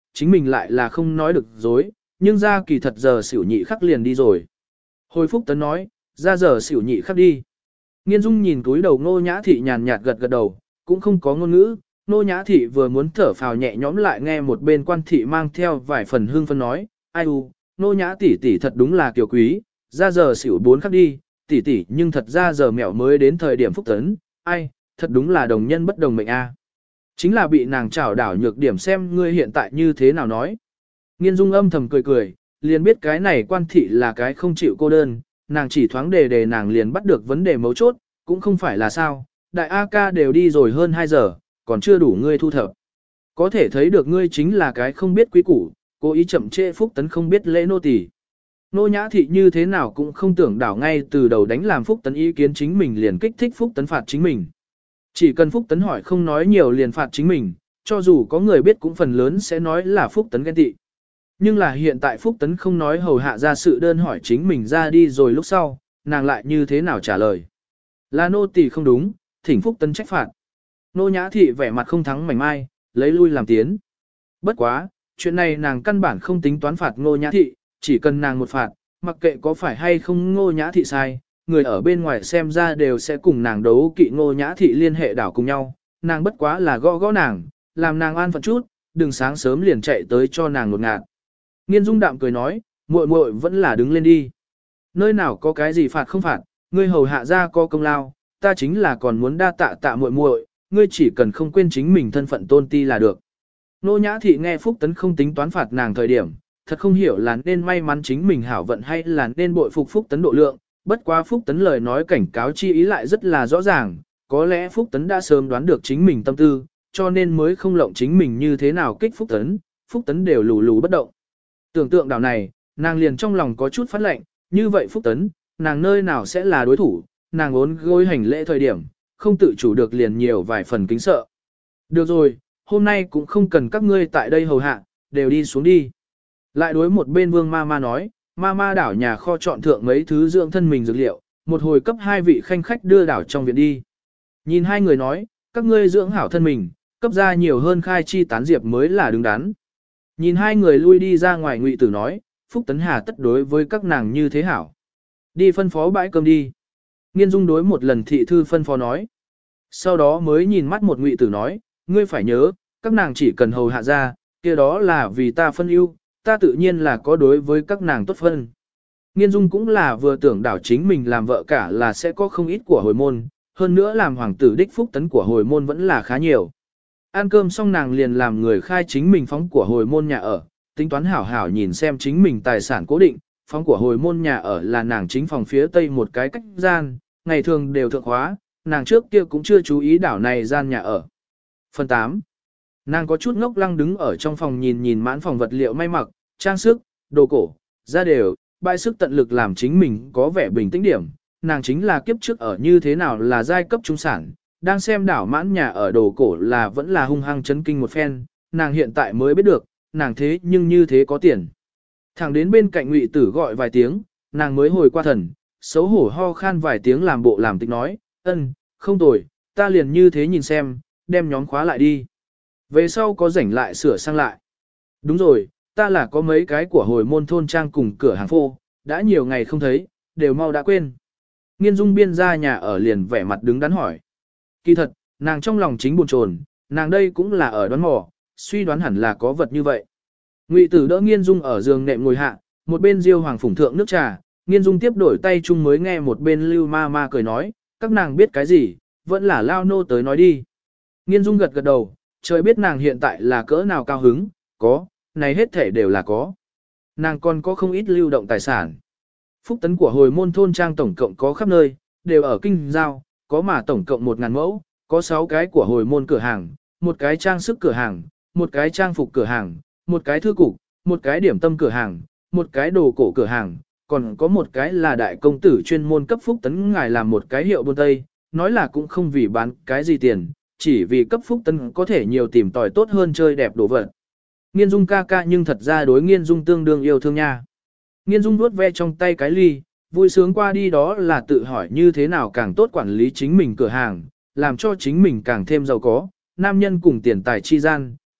chính mình lại là không nói được dối, nhưng ra kỳ thật giờ xỉu nhị khắc liền đi rồi. Hồi Phúc Tấn nói, ra giờ xỉu nhị khắc đi. Nghiên Dung nhìn túi đầu Ngô Nhã Thị nhàn nhạt gật gật đầu, cũng không có ngôn ngữ. Ngô Nhã Thị vừa muốn thở phào nhẹ nhõm lại nghe một bên quan thị mang theo vài phần hương phân nói, ai u, Ngô Nhã tỷ tỷ thật đúng là kiều quý, ra giờ xỉu bốn khắc đi, tỷ tỷ nhưng thật ra giờ mẹo mới đến thời điểm Phúc Tấn, ai, thật đúng là đồng nhân bất đồng mệnh a. Chính là bị nàng trảo đảo nhược điểm xem ngươi hiện tại như thế nào nói. Nghiên Dung âm thầm cười cười, liền biết cái này quan thị là cái không chịu cô đơn, nàng chỉ thoáng đề đề nàng liền bắt được vấn đề mấu chốt, cũng không phải là sao, đại A ca đều đi rồi hơn hai giờ, còn chưa đủ ngươi thu thập. Có thể thấy được ngươi chính là cái không biết quý củ, cố ý chậm trễ Phúc Tấn không biết lễ nô tỳ. Nô Nhã Thị như thế nào cũng không tưởng đảo ngay từ đầu đánh làm Phúc Tấn ý kiến chính mình liền kích thích Phúc Tấn phạt chính mình. Chỉ cần Phúc Tấn hỏi không nói nhiều liền phạt chính mình, cho dù có người biết cũng phần lớn sẽ nói là Phúc Tấn ghen tị. Nhưng là hiện tại Phúc Tấn không nói hầu hạ ra sự đơn hỏi chính mình ra đi rồi lúc sau, nàng lại như thế nào trả lời. Là nô tỳ không đúng, thỉnh Phúc Tấn trách phạt. Nô Nhã Thị vẻ mặt không thắng mảnh mai, lấy lui làm tiến. Bất quá, chuyện này nàng căn bản không tính toán phạt Nô Nhã Thị, chỉ cần nàng một phạt, mặc kệ có phải hay không Nô Nhã Thị sai, người ở bên ngoài xem ra đều sẽ cùng nàng đấu kỵ Nô Nhã Thị liên hệ đảo cùng nhau, nàng bất quá là gõ gõ nàng, làm nàng an phận chút, đừng sáng sớm liền chạy tới cho nàng ngột ngạt. Nghiên Dung đạm cười nói, muội muội vẫn là đứng lên đi. Nơi nào có cái gì phạt không phạt, ngươi hầu hạ ra có công lao, ta chính là còn muốn đa tạ tạ muội muội, ngươi chỉ cần không quên chính mình thân phận tôn ti là được. Nô Nhã Thị nghe Phúc Tấn không tính toán phạt nàng thời điểm, thật không hiểu là nên may mắn chính mình hảo vận hay là nên bội phục Phúc Tấn độ lượng, bất quá Phúc Tấn lời nói cảnh cáo chi ý lại rất là rõ ràng, có lẽ Phúc Tấn đã sớm đoán được chính mình tâm tư, cho nên mới không lộng chính mình như thế nào kích Phúc Tấn, Phúc Tấn đều lù lù bất động. Tưởng tượng đảo này, nàng liền trong lòng có chút phát lệnh, như vậy Phúc Tấn, nàng nơi nào sẽ là đối thủ, nàng ốn gối hành lễ thời điểm, không tự chủ được liền nhiều vài phần kính sợ. Được rồi, hôm nay cũng không cần các ngươi tại đây hầu hạ, đều đi xuống đi. Lại đối một bên vương ma ma nói, ma ma đảo nhà kho chọn thượng mấy thứ dưỡng thân mình dược liệu, một hồi cấp hai vị khanh khách đưa đảo trong viện đi. Nhìn hai người nói, các ngươi dưỡng hảo thân mình, cấp ra nhiều hơn khai chi tán diệp mới là đứng đắn. Nhìn hai người lui đi ra ngoài Ngụy Tử nói, Phúc Tấn Hà tất đối với các nàng như thế hảo. Đi phân phó bãi cơm đi. Nghiên Dung đối một lần thị thư phân phó nói. Sau đó mới nhìn mắt một Ngụy Tử nói, ngươi phải nhớ, các nàng chỉ cần hầu hạ ra, kia đó là vì ta phân ưu, ta tự nhiên là có đối với các nàng tốt phân. Nghiên Dung cũng là vừa tưởng đảo chính mình làm vợ cả là sẽ có không ít của hồi môn, hơn nữa làm hoàng tử đích Phúc Tấn của hồi môn vẫn là khá nhiều. Ăn cơm xong nàng liền làm người khai chính mình phóng của hồi môn nhà ở, tính toán hảo hảo nhìn xem chính mình tài sản cố định, phóng của hồi môn nhà ở là nàng chính phòng phía tây một cái cách gian, ngày thường đều thượng hóa, nàng trước kia cũng chưa chú ý đảo này gian nhà ở. Phần tám. Nàng có chút ngốc lăng đứng ở trong phòng nhìn nhìn mãn phòng vật liệu may mặc, trang sức, đồ cổ, da đều, bãi sức tận lực làm chính mình có vẻ bình tĩnh điểm, nàng chính là kiếp trước ở như thế nào là giai cấp trung sản. Đang xem đảo mãn nhà ở đồ cổ là vẫn là hung hăng chấn kinh một phen, nàng hiện tại mới biết được, nàng thế nhưng như thế có tiền. Thẳng đến bên cạnh Ngụy Tử gọi vài tiếng, nàng mới hồi qua thần, xấu hổ ho khan vài tiếng làm bộ làm tịch nói, ân, không tồi, ta liền như thế nhìn xem, đem nhóm khóa lại đi. Về sau có rảnh lại sửa sang lại. Đúng rồi, ta là có mấy cái của hồi môn thôn trang cùng cửa hàng phô, đã nhiều ngày không thấy, đều mau đã quên. Nghiên Dung biên ra nhà ở liền vẻ mặt đứng đắn hỏi. Kỳ thật, nàng trong lòng chính buồn chồn, nàng đây cũng là ở đoán mò, suy đoán hẳn là có vật như vậy. Ngụy Tử đỡ Nghiên Dung ở giường nệm ngồi hạ, một bên Diêu Hoàng phủng thượng nước trà, Nghiên Dung tiếp đổi tay chung mới nghe một bên Lưu Ma Ma cười nói, các nàng biết cái gì, vẫn là lao nô tới nói đi. Nghiên Dung gật gật đầu, trời biết nàng hiện tại là cỡ nào cao hứng, có, này hết thể đều là có. Nàng còn có không ít lưu động tài sản. Phúc Tấn của hồi môn thôn trang tổng cộng có khắp nơi, đều ở kinh giao, có mà tổng cộng một ngàn mẫu, có sáu cái của hồi môn cửa hàng, một cái trang sức cửa hàng, một cái trang phục cửa hàng, một cái thư cục, một cái điểm tâm cửa hàng, một cái đồ cổ cửa hàng, còn có một cái là đại công tử chuyên môn cấp Phúc Tấn ngài làm một cái hiệu buôn tây, nói là cũng không vì bán cái gì tiền, chỉ vì cấp Phúc Tấn có thể nhiều tìm tòi tốt hơn chơi đẹp đồ vật. Nghiên Dung ca ca nhưng thật ra đối Nghiên Dung tương đương yêu thương nha. Nghiên Dung vuốt ve trong tay cái ly, vui sướng qua đi đó là tự hỏi như thế nào càng tốt quản lý chính mình cửa hàng, làm cho chính mình càng thêm giàu có, nam nhân cùng tiền tài chi gian,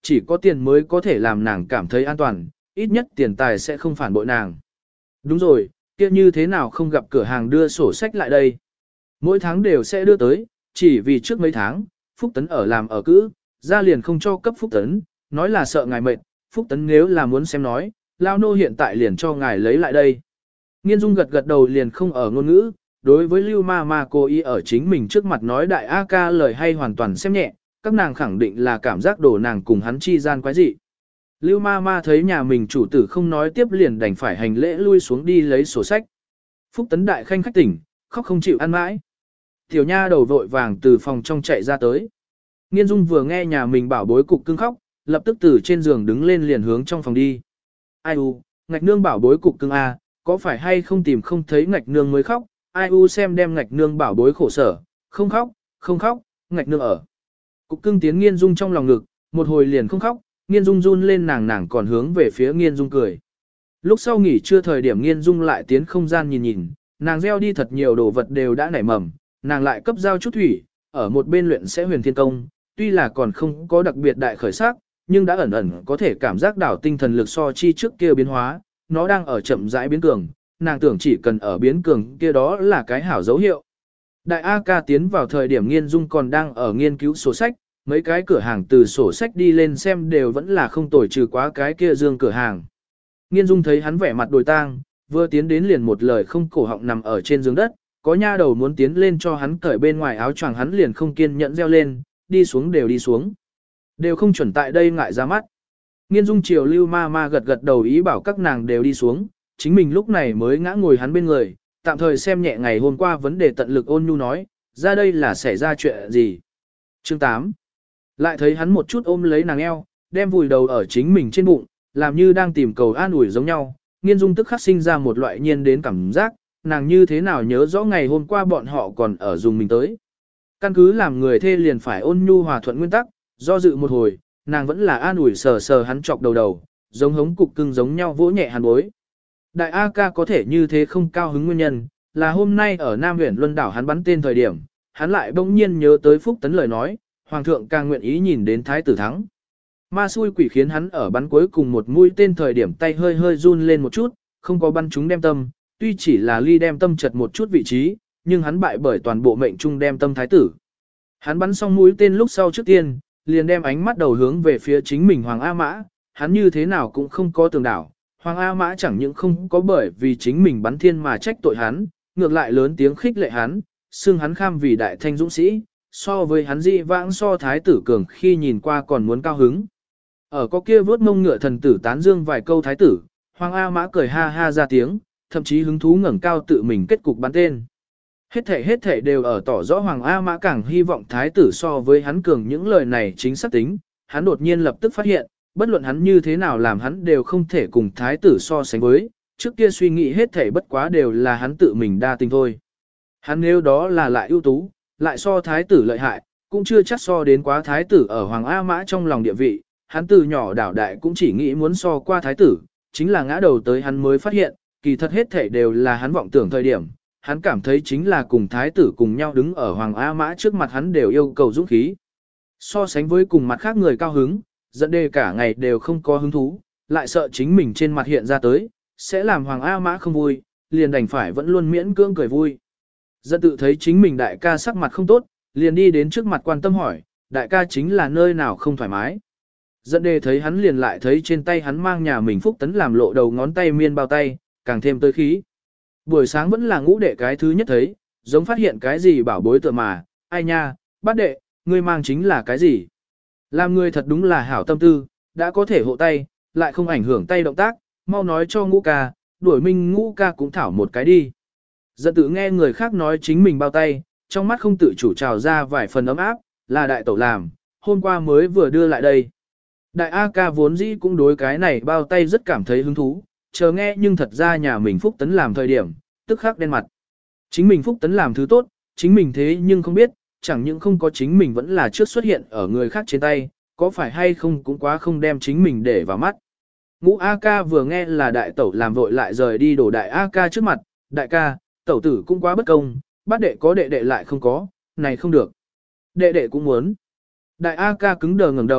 chỉ có tiền mới có thể làm nàng cảm thấy an toàn, ít nhất tiền tài sẽ không phản bội nàng. Đúng rồi, kia như thế nào không gặp cửa hàng đưa sổ sách lại đây? Mỗi tháng đều sẽ đưa tới, chỉ vì trước mấy tháng, Phúc Tấn ở làm ở cữ, ra liền không cho cấp Phúc Tấn, nói là sợ ngài mệt, Phúc Tấn nếu là muốn xem nói, lao nô hiện tại liền cho ngài lấy lại đây. Nghiên Dung gật gật đầu liền không ở ngôn ngữ, đối với Lưu Ma Ma cô ý ở chính mình trước mặt nói đại A ca lời hay hoàn toàn xem nhẹ, các nàng khẳng định là cảm giác đổ nàng cùng hắn chi gian quái dị. Lưu Ma Ma thấy nhà mình chủ tử không nói tiếp liền đành phải hành lễ lui xuống đi lấy sổ sách. Phúc Tấn đại khanh khách tỉnh, khóc không chịu ăn mãi. Tiểu nha đầu vội vàng từ phòng trong chạy ra tới. Nghiên Dung vừa nghe nhà mình bảo bối cục cưng khóc, lập tức từ trên giường đứng lên liền hướng trong phòng đi. Ai u, ngạch nương bảo bối cục cưng a, có phải hay không tìm không thấy ngạch nương mới khóc, ai u xem đem ngạch nương bảo bối khổ sở, không khóc, không khóc, ngạch nương ở. Cục cưng tiến Nghiên Dung trong lòng ngực, một hồi liền không khóc, Nghiên Dung run lên nàng nàng còn hướng về phía Nghiên Dung cười. Lúc sau nghỉ trưa thời điểm Nghiên Dung lại tiến không gian nhìn nhìn, nàng gieo đi thật nhiều đồ vật đều đã nảy mầm, nàng lại cấp giao chút thủy, ở một bên luyện sẽ huyền thiên công, tuy là còn không có đặc biệt đại khởi sắc, nhưng đã ẩn ẩn có thể cảm giác đảo tinh thần lực so chi trước kia biến hóa, nó đang ở chậm rãi biến cường, nàng tưởng chỉ cần ở biến cường kia đó là cái hảo dấu hiệu. Đại A ca tiến vào thời điểm Nghiên Dung còn đang ở nghiên cứu sổ sách, mấy cái cửa hàng từ sổ sách đi lên xem đều vẫn là không tồi trừ quá cái kia dương cửa hàng. Nghiên Dung thấy hắn vẻ mặt đồi tang, vừa tiến đến liền một lời không cổ họng nằm ở trên giường đất, có nha đầu muốn tiến lên cho hắn cởi bên ngoài áo choàng hắn liền không kiên nhẫn reo lên, đi xuống đều đi xuống. Đều không chuẩn tại đây ngại ra mắt. Nghiên Dung chiều Lưu Ma Ma gật gật đầu ý bảo các nàng đều đi xuống, chính mình lúc này mới ngã ngồi hắn bên người, tạm thời xem nhẹ ngày hôm qua vấn đề tận lực ôn nhu nói, ra đây là xảy ra chuyện gì. Chương tám. Lại thấy hắn một chút ôm lấy nàng eo, đem vùi đầu ở chính mình trên bụng, làm như đang tìm cầu an ủi giống nhau. Nghiên Dung tức khắc sinh ra một loại nhiên đến cảm giác, nàng như thế nào nhớ rõ ngày hôm qua bọn họ còn ở dùng mình tới. Căn cứ làm người thê liền phải ôn nhu hòa thuận nguyên tắc, do dự một hồi, nàng vẫn là an ủi sờ sờ hắn chọc đầu đầu, giống hống cục cưng giống nhau vỗ nhẹ hắn bối. Đại A ca có thể như thế không cao hứng nguyên nhân, là hôm nay ở Nam Huyền Luân đảo hắn bắn tên thời điểm, hắn lại bỗng nhiên nhớ tới Phúc Tấn lời nói, Hoàng thượng càng nguyện ý nhìn đến Thái tử thắng. Ma xui quỷ khiến hắn ở bắn cuối cùng một mũi tên thời điểm tay hơi hơi run lên một chút, không có bắn trúng đem tâm, tuy chỉ là ly đem tâm chật một chút vị trí, nhưng hắn bại bởi toàn bộ mệnh trung đem tâm Thái tử. Hắn bắn xong mũi tên lúc sau trước tiên, liền đem ánh mắt đầu hướng về phía chính mình Hoàng A Mã, hắn như thế nào cũng không có tường đảo. Hoàng A Mã chẳng những không có bởi vì chính mình bắn thiên mà trách tội hắn, ngược lại lớn tiếng khích lệ hắn, xưng hắn kham vì đại thanh dũng sĩ, so với hắn dị vãng so thái tử cường khi nhìn qua còn muốn cao hứng. Ở có kia vớt mông ngựa thần tử tán dương vài câu thái tử, Hoàng A Mã cười ha ha ra tiếng, thậm chí hứng thú ngẩng cao tự mình kết cục bắn tên. Hết thể hết thể đều ở tỏ rõ Hoàng A Mã càng hy vọng thái tử so với hắn cường những lời này chính xác tính, hắn đột nhiên lập tức phát hiện, bất luận hắn như thế nào làm hắn đều không thể cùng thái tử so sánh với, trước kia suy nghĩ hết thể bất quá đều là hắn tự mình đa tình thôi. Hắn nếu đó là lại ưu tú, lại so thái tử lợi hại, cũng chưa chắc so đến quá thái tử ở Hoàng A Mã trong lòng địa vị, hắn từ nhỏ đảo đại cũng chỉ nghĩ muốn so qua thái tử, chính là ngã đầu tới hắn mới phát hiện, kỳ thật hết thể đều là hắn vọng tưởng thời điểm, hắn cảm thấy chính là cùng thái tử cùng nhau đứng ở Hoàng A Mã trước mặt hắn đều yêu cầu dũng khí. So sánh với cùng mặt khác người cao hứng, dẫn đề cả ngày đều không có hứng thú, lại sợ chính mình trên mặt hiện ra tới, sẽ làm Hoàng A Mã không vui, liền đành phải vẫn luôn miễn cưỡng cười vui. Dẫn tự thấy chính mình đại ca sắc mặt không tốt, liền đi đến trước mặt quan tâm hỏi, đại ca chính là nơi nào không thoải mái. Dẫn đề thấy hắn liền lại thấy trên tay hắn mang nhà mình Phúc Tấn làm lộ đầu ngón tay miên bao tay, càng thêm tới khí. Buổi sáng vẫn là ngũ đệ cái thứ nhất thấy, giống phát hiện cái gì bảo bối tựa mà, ai nha, bát đệ, ngươi mang chính là cái gì. Làm người thật đúng là hảo tâm tư, đã có thể hộ tay, lại không ảnh hưởng tay động tác, mau nói cho ngũ ca, đuổi minh ngũ ca cũng thảo một cái đi. Dẫn tự nghe người khác nói chính mình bao tay, trong mắt không tự chủ trào ra vài phần ấm áp, là đại tẩu làm, hôm qua mới vừa đưa lại đây. Đại A ca vốn dĩ cũng đối cái này bao tay rất cảm thấy hứng thú, chờ nghe nhưng thật ra nhà mình Phúc Tấn làm thời điểm, tức khắc đen mặt. Chính mình Phúc Tấn làm thứ tốt, chính mình thế nhưng không biết, chẳng những không có chính mình vẫn là trước xuất hiện ở người khác trên tay, có phải hay không cũng quá không đem chính mình để vào mắt. Ngũ A ca vừa nghe là đại tẩu làm vội lại rời đi đổ đại A ca trước mặt, đại ca, tẩu tử cũng quá bất công, bát đệ có đệ đệ lại không có, này không được. Đệ đệ cũng muốn. Đại A ca cứng đờ ngẩng đầu,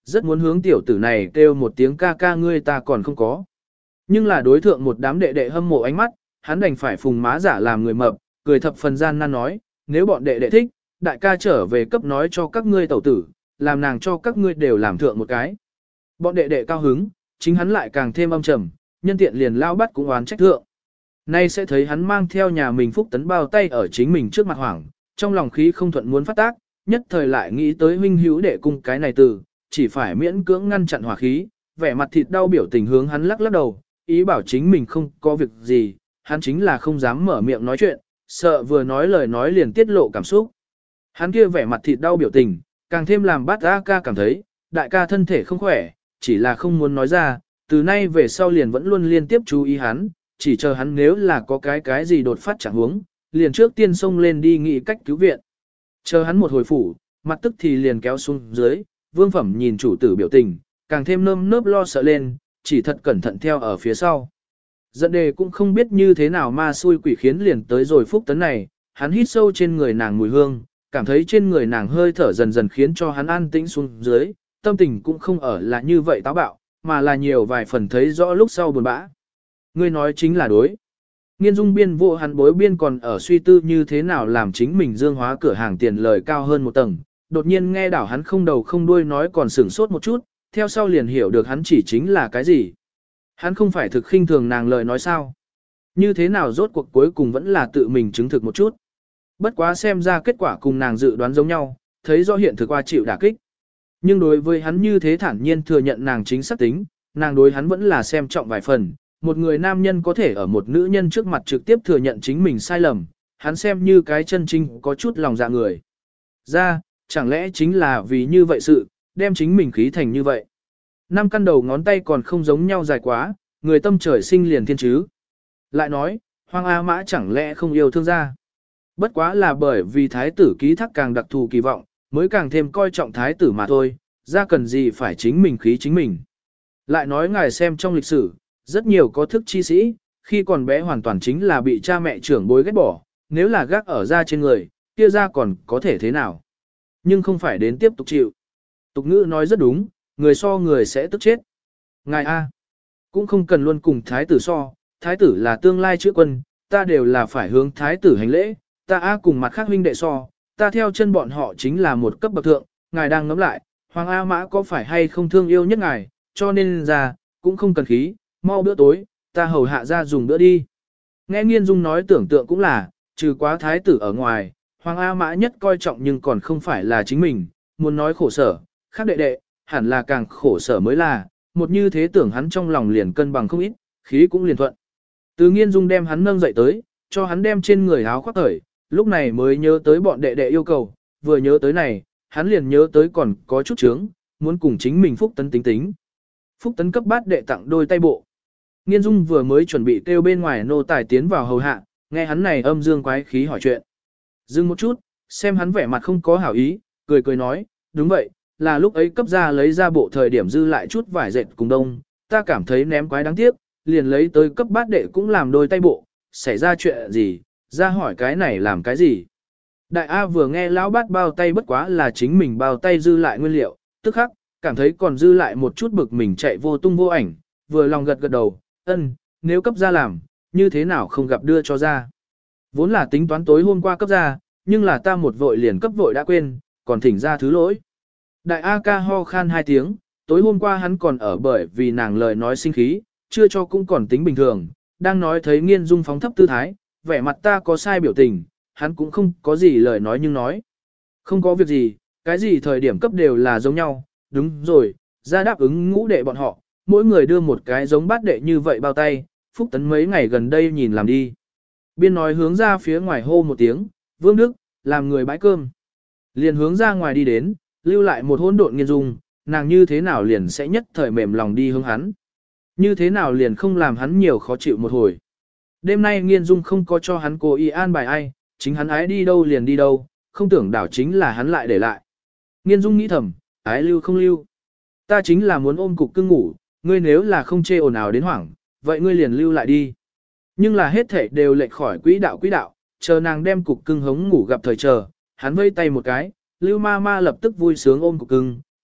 rất muốn hướng tiểu tử này kêu một tiếng ca ca ngươi ta còn không có. Nhưng là đối thượng một đám đệ đệ hâm mộ ánh mắt, hắn đành phải phùng má giả làm người mập, cười thập phần gian nan nói, nếu bọn đệ đệ thích, đại ca trở về cấp nói cho các ngươi tẩu tử, làm nàng cho các ngươi đều làm thượng một cái. Bọn đệ đệ cao hứng, chính hắn lại càng thêm âm trầm, nhân tiện liền lao bắt cũng oán trách thượng. Nay sẽ thấy hắn mang theo nhà mình Phúc Tấn bao tay ở chính mình trước mặt hoảng, trong lòng khí không thuận muốn phát tác, nhất thời lại nghĩ tới huynh hữu đệ cung cái này từ, chỉ phải miễn cưỡng ngăn chặn hỏa khí, vẻ mặt thịt đau biểu tình hướng hắn lắc lắc đầu, ý bảo chính mình không có việc gì, hắn chính là không dám mở miệng nói chuyện, sợ vừa nói lời nói liền tiết lộ cảm xúc. Hắn kia vẻ mặt thịt đau biểu tình, càng thêm làm bát A ca cảm thấy, đại ca thân thể không khỏe, chỉ là không muốn nói ra, từ nay về sau liền vẫn luôn liên tiếp chú ý hắn, chỉ chờ hắn nếu là có cái cái gì đột phát chẳng huống, liền trước tiên xông lên đi nghĩ cách cứu viện. Chờ hắn một hồi phủ, mặt tức thì liền kéo xuống dưới, Vương Phẩm nhìn chủ tử biểu tình, càng thêm nơm nớp lo sợ lên, chỉ thật cẩn thận theo ở phía sau. Dẫn đề cũng không biết như thế nào ma xui quỷ khiến liền tới rồi Phúc Tấn này, hắn hít sâu trên người nàng mùi hương, cảm thấy trên người nàng hơi thở dần dần khiến cho hắn an tĩnh xuống dưới, tâm tình cũng không ở là như vậy táo bạo, mà là nhiều vài phần thấy rõ lúc sau buồn bã. Ngươi nói chính là đối. Nghiên dung biên vô hắn bối biên còn ở suy tư như thế nào làm chính mình dương hóa cửa hàng tiền lời cao hơn một tầng, đột nhiên nghe đảo hắn không đầu không đuôi nói còn sửng sốt một chút, theo sau liền hiểu được hắn chỉ chính là cái gì. Hắn không phải thực khinh thường nàng lời nói sao. Như thế nào rốt cuộc cuối cùng vẫn là tự mình chứng thực một chút. Bất quá xem ra kết quả cùng nàng dự đoán giống nhau, thấy rõ hiện thực qua chịu đả kích. Nhưng đối với hắn như thế thản nhiên thừa nhận nàng chính xác tính, nàng đối hắn vẫn là xem trọng vài phần. Một người nam nhân có thể ở một nữ nhân trước mặt trực tiếp thừa nhận chính mình sai lầm, hắn xem như cái chân chính có chút lòng dạ người. Ra, chẳng lẽ chính là vì như vậy sự, đem chính mình khí thành như vậy. Năm căn đầu ngón tay còn không giống nhau dài quá, người tâm trời sinh liền thiên chứ. Lại nói, Hoàng A Mã chẳng lẽ không yêu thương ra. Bất quá là bởi vì thái tử ký thác càng đặc thù kỳ vọng, mới càng thêm coi trọng thái tử mà thôi, ra cần gì phải chính mình khí chính mình. Lại nói ngài xem trong lịch sử, rất nhiều có thức chi sĩ, khi còn bé hoàn toàn chính là bị cha mẹ trưởng bối ghét bỏ, nếu là gác ở ra trên người, kia ra còn có thể thế nào. Nhưng không phải đến tiếp tục chịu. Tục ngữ nói rất đúng, người so người sẽ tức chết. Ngài A, cũng không cần luôn cùng thái tử so, thái tử là tương lai chữa quân, ta đều là phải hướng thái tử hành lễ, ta A cùng mặt khác huynh đệ so, ta theo chân bọn họ chính là một cấp bậc thượng, ngài đang ngẫm lại, Hoàng A Mã có phải hay không thương yêu nhất ngài, cho nên ra, cũng không cần khí, mau bữa tối, ta hầu hạ ra dùng bữa đi. Nghe Nghiên Dung nói tưởng tượng cũng là, trừ quá thái tử ở ngoài, Hoàng A Mã nhất coi trọng nhưng còn không phải là chính mình, muốn nói khổ sở, khác đệ đệ, hẳn là càng khổ sở mới là, một như thế tưởng hắn trong lòng liền cân bằng không ít, khí cũng liền thuận. Từ Nghiên Dung đem hắn nâng dậy tới, cho hắn đem trên người áo khoác thời, lúc này mới nhớ tới bọn đệ đệ yêu cầu, vừa nhớ tới này, hắn liền nhớ tới còn có chút chướng, muốn cùng chính mình Phúc Tấn tính tính. Phúc Tấn cấp bát đệ tặng đôi tay bộ. Nghiên Dung vừa mới chuẩn bị kêu bên ngoài nô tài tiến vào hầu hạ, nghe hắn này âm dương quái khí hỏi chuyện. Dừng một chút, xem hắn vẻ mặt không có hảo ý, cười cười nói, đúng vậy, là lúc ấy cấp ra lấy ra bộ thời điểm dư lại chút vải dệt cùng đông, ta cảm thấy ném quái đáng tiếc, liền lấy tới cấp bát đệ cũng làm đôi tay bộ, xảy ra chuyện gì, ra hỏi cái này làm cái gì. Đại A vừa nghe lão bát bao tay bất quá là chính mình bao tay dư lại nguyên liệu, tức khắc, cảm thấy còn dư lại một chút bực mình chạy vô tung vô ảnh, vừa lòng gật gật đầu, ân, nếu cấp ra làm, như thế nào không gặp đưa cho ra. Vốn là tính toán tối hôm qua cấp ra, nhưng là ta một vội liền cấp vội đã quên, còn thỉnh ra thứ lỗi. Đại A ca ho khan hai tiếng, tối hôm qua hắn còn ở bởi vì nàng lời nói sinh khí, chưa cho cũng còn tính bình thường, đang nói thấy Nghiên Dung phóng thấp tư thái, vẻ mặt ta có sai biểu tình, hắn cũng không có gì lời nói nhưng nói. Không có việc gì, cái gì thời điểm cấp đều là giống nhau, đúng rồi, ra đáp ứng ngũ đệ bọn họ, mỗi người đưa một cái giống bát đệ như vậy bao tay, Phúc Tấn mấy ngày gần đây nhìn làm đi. Biên nói hướng ra phía ngoài hô một tiếng, Vương Đức, làm người bãi cơm. Liền hướng ra ngoài đi đến, lưu lại một hỗn độn Nghiên Dung, nàng như thế nào liền sẽ nhất thời mềm lòng đi hướng hắn. Như thế nào liền không làm hắn nhiều khó chịu một hồi. Đêm nay Nghiên Dung không có cho hắn cố ý an bài ai, chính hắn ái đi đâu liền đi đâu, không tưởng đảo chính là hắn lại để lại. Nghiên Dung nghĩ thầm, ái lưu không lưu. Ta chính là muốn ôm cục cưng ngủ, ngươi nếu là không chê ồn ào đến hoảng, vậy ngươi liền lưu lại đi. Nhưng là hết thể đều lệch khỏi quỹ đạo quỹ đạo, chờ nàng đem cục cưng hống ngủ gặp thời chờ, hắn vây tay một cái, lưu ma ma lập tức vui sướng ôm cục cưng,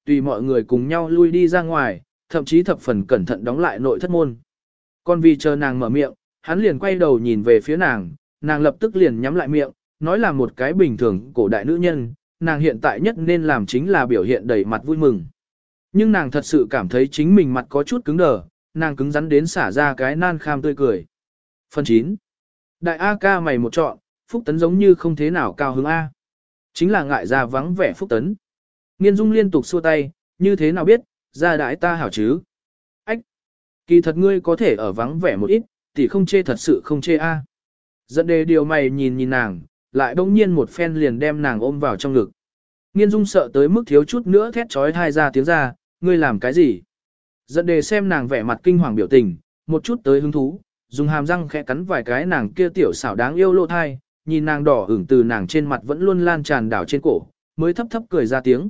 tùy mọi người cùng nhau lui đi ra ngoài, thậm chí thập phần cẩn thận đóng lại nội thất môn. Còn vì chờ nàng mở miệng, hắn liền quay đầu nhìn về phía nàng, nàng lập tức liền nhắm lại miệng, nói là một cái bình thường cổ đại nữ nhân, nàng hiện tại nhất nên làm chính là biểu hiện đầy mặt vui mừng. Nhưng nàng thật sự cảm thấy chính mình mặt có chút cứng đờ, nàng cứng rắn đến xả ra cái nan kham tươi cười. Phần chín. Đại A ca mày một trọn, Phúc Tấn giống như không thế nào cao hứng A. Chính là ngại ra vắng vẻ Phúc Tấn. Nghiên Dung liên tục xua tay, như thế nào biết, ra đại ta hảo chứ. Ách! Kỳ thật ngươi có thể ở vắng vẻ một ít, thì không chê thật sự không chê A. Dẫn đề điều mày nhìn nhìn nàng, lại bỗng nhiên một phen liền đem nàng ôm vào trong ngực. Nghiên Dung sợ tới mức thiếu chút nữa thét trói thai ra tiếng ra, ngươi làm cái gì? Dẫn đề xem nàng vẻ mặt kinh hoàng biểu tình, một chút tới hứng thú, dùng hàm răng khẽ cắn vài cái nàng kia tiểu xảo đáng yêu lộ thai, nhìn nàng đỏ ửng từ nàng trên mặt vẫn luôn lan tràn đảo trên cổ, mới thấp thấp cười ra tiếng.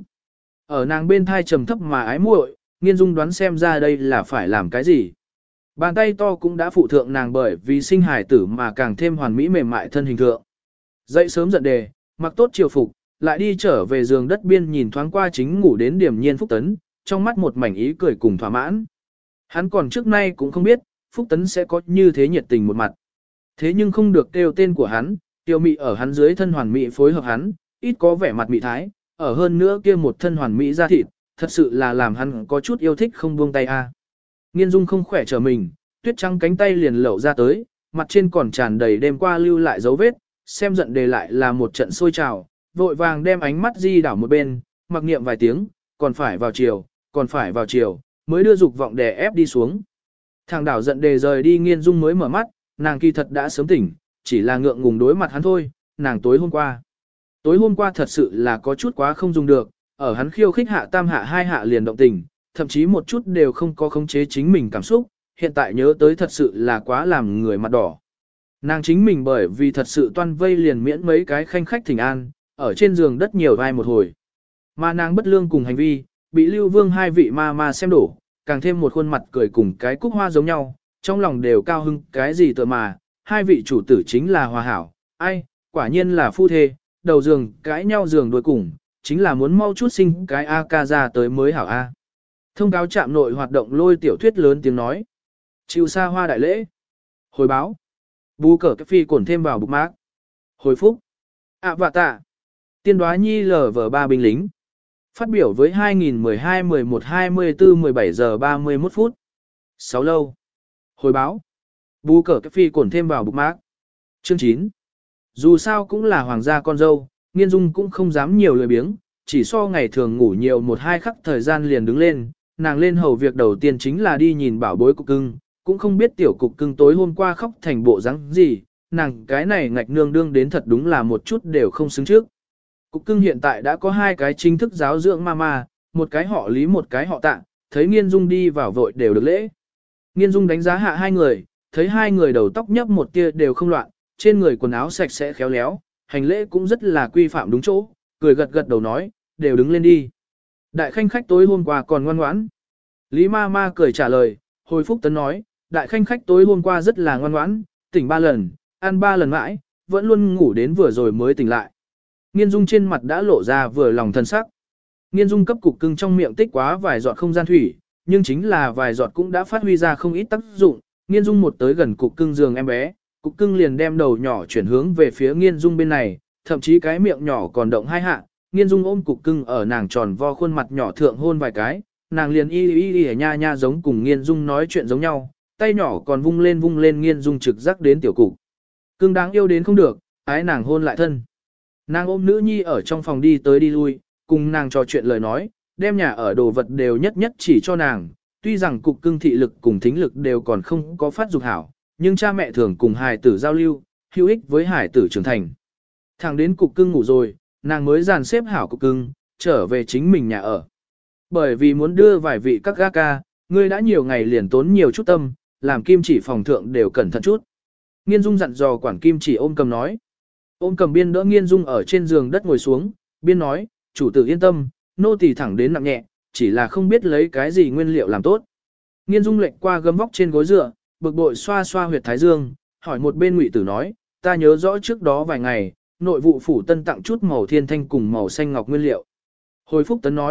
Ở nàng bên thai trầm thấp mà ái muội, Nghiên Dung đoán xem ra đây là phải làm cái gì. Bàn tay to cũng đã phụ thượng nàng bởi vì sinh hài tử mà càng thêm hoàn mỹ mềm mại thân hình thượng. Dậy sớm giận đề, mặc tốt triều phục, lại đi trở về giường đất biên nhìn thoáng qua chính ngủ đến điểm nhiên Phúc Tấn, trong mắt một mảnh ý cười cùng thỏa mãn. Hắn còn trước nay cũng không biết, Phúc Tấn sẽ có như thế nhiệt tình một mặt. Thế nhưng không được kêu tên của hắn, tiêu mị ở hắn dưới thân hoàn mỹ phối hợp hắn, ít có vẻ mặt mị thái, ở hơn nữa kia một thân hoàn mỹ da thịt, thật sự là làm hắn có chút yêu thích không buông tay a. Nghiên Dung không khỏe trở mình, tuyết trắng cánh tay liền lẩu ra tới, mặt trên còn tràn đầy đêm qua lưu lại dấu vết, xem giận đề lại là một trận sôi trào, vội vàng đem ánh mắt di đảo một bên, mặc niệm vài tiếng, còn phải vào chiều, còn phải vào chiều, mới đưa dục vọng đè ép đi xuống. Thằng đảo giận đề rời đi Nghiên Dung mới mở mắt, nàng kỳ thật đã sớm tỉnh, chỉ là ngượng ngùng đối mặt hắn thôi, nàng tối hôm qua. Tối hôm qua thật sự là có chút quá không dùng được, ở hắn khiêu khích hạ tam hạ hai hạ liền động tình, thậm chí một chút đều không có khống chế chính mình cảm xúc, hiện tại nhớ tới thật sự là quá làm người mặt đỏ. Nàng chính mình bởi vì thật sự toan vây liền miễn mấy cái khanh khách thỉnh an, ở trên giường đất nhiều vai một hồi. Mà nàng bất lương cùng hành vi, bị Lưu Vương hai vị ma ma xem đổ, càng thêm một khuôn mặt cười cùng cái cúc hoa giống nhau, trong lòng đều cao hưng cái gì tựa mà, hai vị chủ tử chính là hòa hảo, ai, quả nhiên là phu thê, đầu giường cãi nhau giường đuôi cùng, chính là muốn mau chút sinh cái A ca ra tới mới hảo A. Thông cáo trạm nội hoạt động lôi tiểu thuyết lớn tiếng nói. Chịu xa hoa đại lễ. Hồi báo. Bù cờ cái phi cổn thêm vào bục mác. Hồi phúc. À vạ tạ. Tiên đoá nhi lờ vờ ba binh lính. Phát biểu với hai nghìn mười hai mười một hai mươi tư mười bảy giờ ba mươi mốt phút. sáu lâu. Hồi báo. Bù cờ cái phi cổn thêm vào bục mác. Chương chín. Dù sao cũng là hoàng gia con dâu, Nghiên Dung cũng không dám nhiều lười biếng, chỉ so ngày thường ngủ nhiều một hai khắc thời gian liền đứng lên, nàng lên hầu việc đầu tiên chính là đi nhìn bảo bối cục cưng, cũng không biết tiểu cục cưng tối hôm qua khóc thành bộ dáng gì, nàng cái này ngạch nương đương đến thật đúng là một chút đều không xứng trước. Cục cưng hiện tại đã có hai cái chính thức giáo dưỡng mama, một cái họ Lý một cái họ Tạ, thấy Nghiên Dung đi vào vội đều được lễ. Nghiên Dung đánh giá hạ hai người, thấy hai người đầu tóc nhấp một tia đều không loạn, trên người quần áo sạch sẽ khéo léo, hành lễ cũng rất là quy phạm đúng chỗ, cười gật gật đầu nói, đều đứng lên đi. Đại khanh khách tối hôm qua còn ngoan ngoãn. Lý ma ma cười trả lời, hồi Phúc Tấn nói, đại khanh khách tối hôm qua rất là ngoan ngoãn, tỉnh ba lần, ăn ba lần mãi, vẫn luôn ngủ đến vừa rồi mới tỉnh lại. Nghiên Dung trên mặt đã lộ ra vừa lòng thân sắc. Nghiên Dung cấp cục cưng trong miệng tích quá vài giọt không gian thủy, nhưng chính là vài giọt cũng đã phát huy ra không ít tác dụng. Nghiên Dung một tới gần cục cưng giường em bé, cục cưng liền đem đầu nhỏ chuyển hướng về phía Nghiên Dung bên này, thậm chí cái miệng nhỏ còn động hai hạ. Nghiên Dung ôm cục cưng ở nàng tròn vo khuôn mặt nhỏ thượng hôn vài cái, nàng liền y y y nha nha giống cùng Nghiên Dung nói chuyện giống nhau, tay nhỏ còn vung lên vung lên Nghiên Dung trực giác đến tiểu cục. Cưng đáng yêu đến không được, ái nàng hôn lại thân. Nàng ôm nữ nhi ở trong phòng đi tới đi lui, cùng nàng trò chuyện lời nói, đem nhà ở đồ vật đều nhất nhất chỉ cho nàng, tuy rằng cục cưng thị lực cùng thính lực đều còn không có phát dục hảo, nhưng cha mẹ thường cùng hài tử giao lưu, hữu ích với hài tử trưởng thành. Thẳng đến cục cưng ngủ rồi, nàng mới dàn xếp hảo cục cưng, trở về chính mình nhà ở. Bởi vì muốn đưa vài vị các ga ca, ngươi đã nhiều ngày liền tốn nhiều chút tâm, làm kim chỉ phòng thượng đều cẩn thận chút. Nghiên Dung dặn dò quản kim chỉ ôm cầm nói. Ôm cầm biên đỡ Nghiên Dung ở trên giường đất ngồi xuống, biên nói, chủ tử yên tâm, nô tỳ thẳng đến nặng nhẹ, chỉ là không biết lấy cái gì nguyên liệu làm tốt. Nghiên Dung lệnh qua gấm vóc trên gối dựa, bực bội xoa xoa huyệt thái dương, hỏi một bên Ngụy Tử nói, ta nhớ rõ trước đó vài ngày, nội vụ phủ tân tặng chút màu thiên thanh cùng màu xanh ngọc nguyên liệu. Hồi Phúc Tấn nói,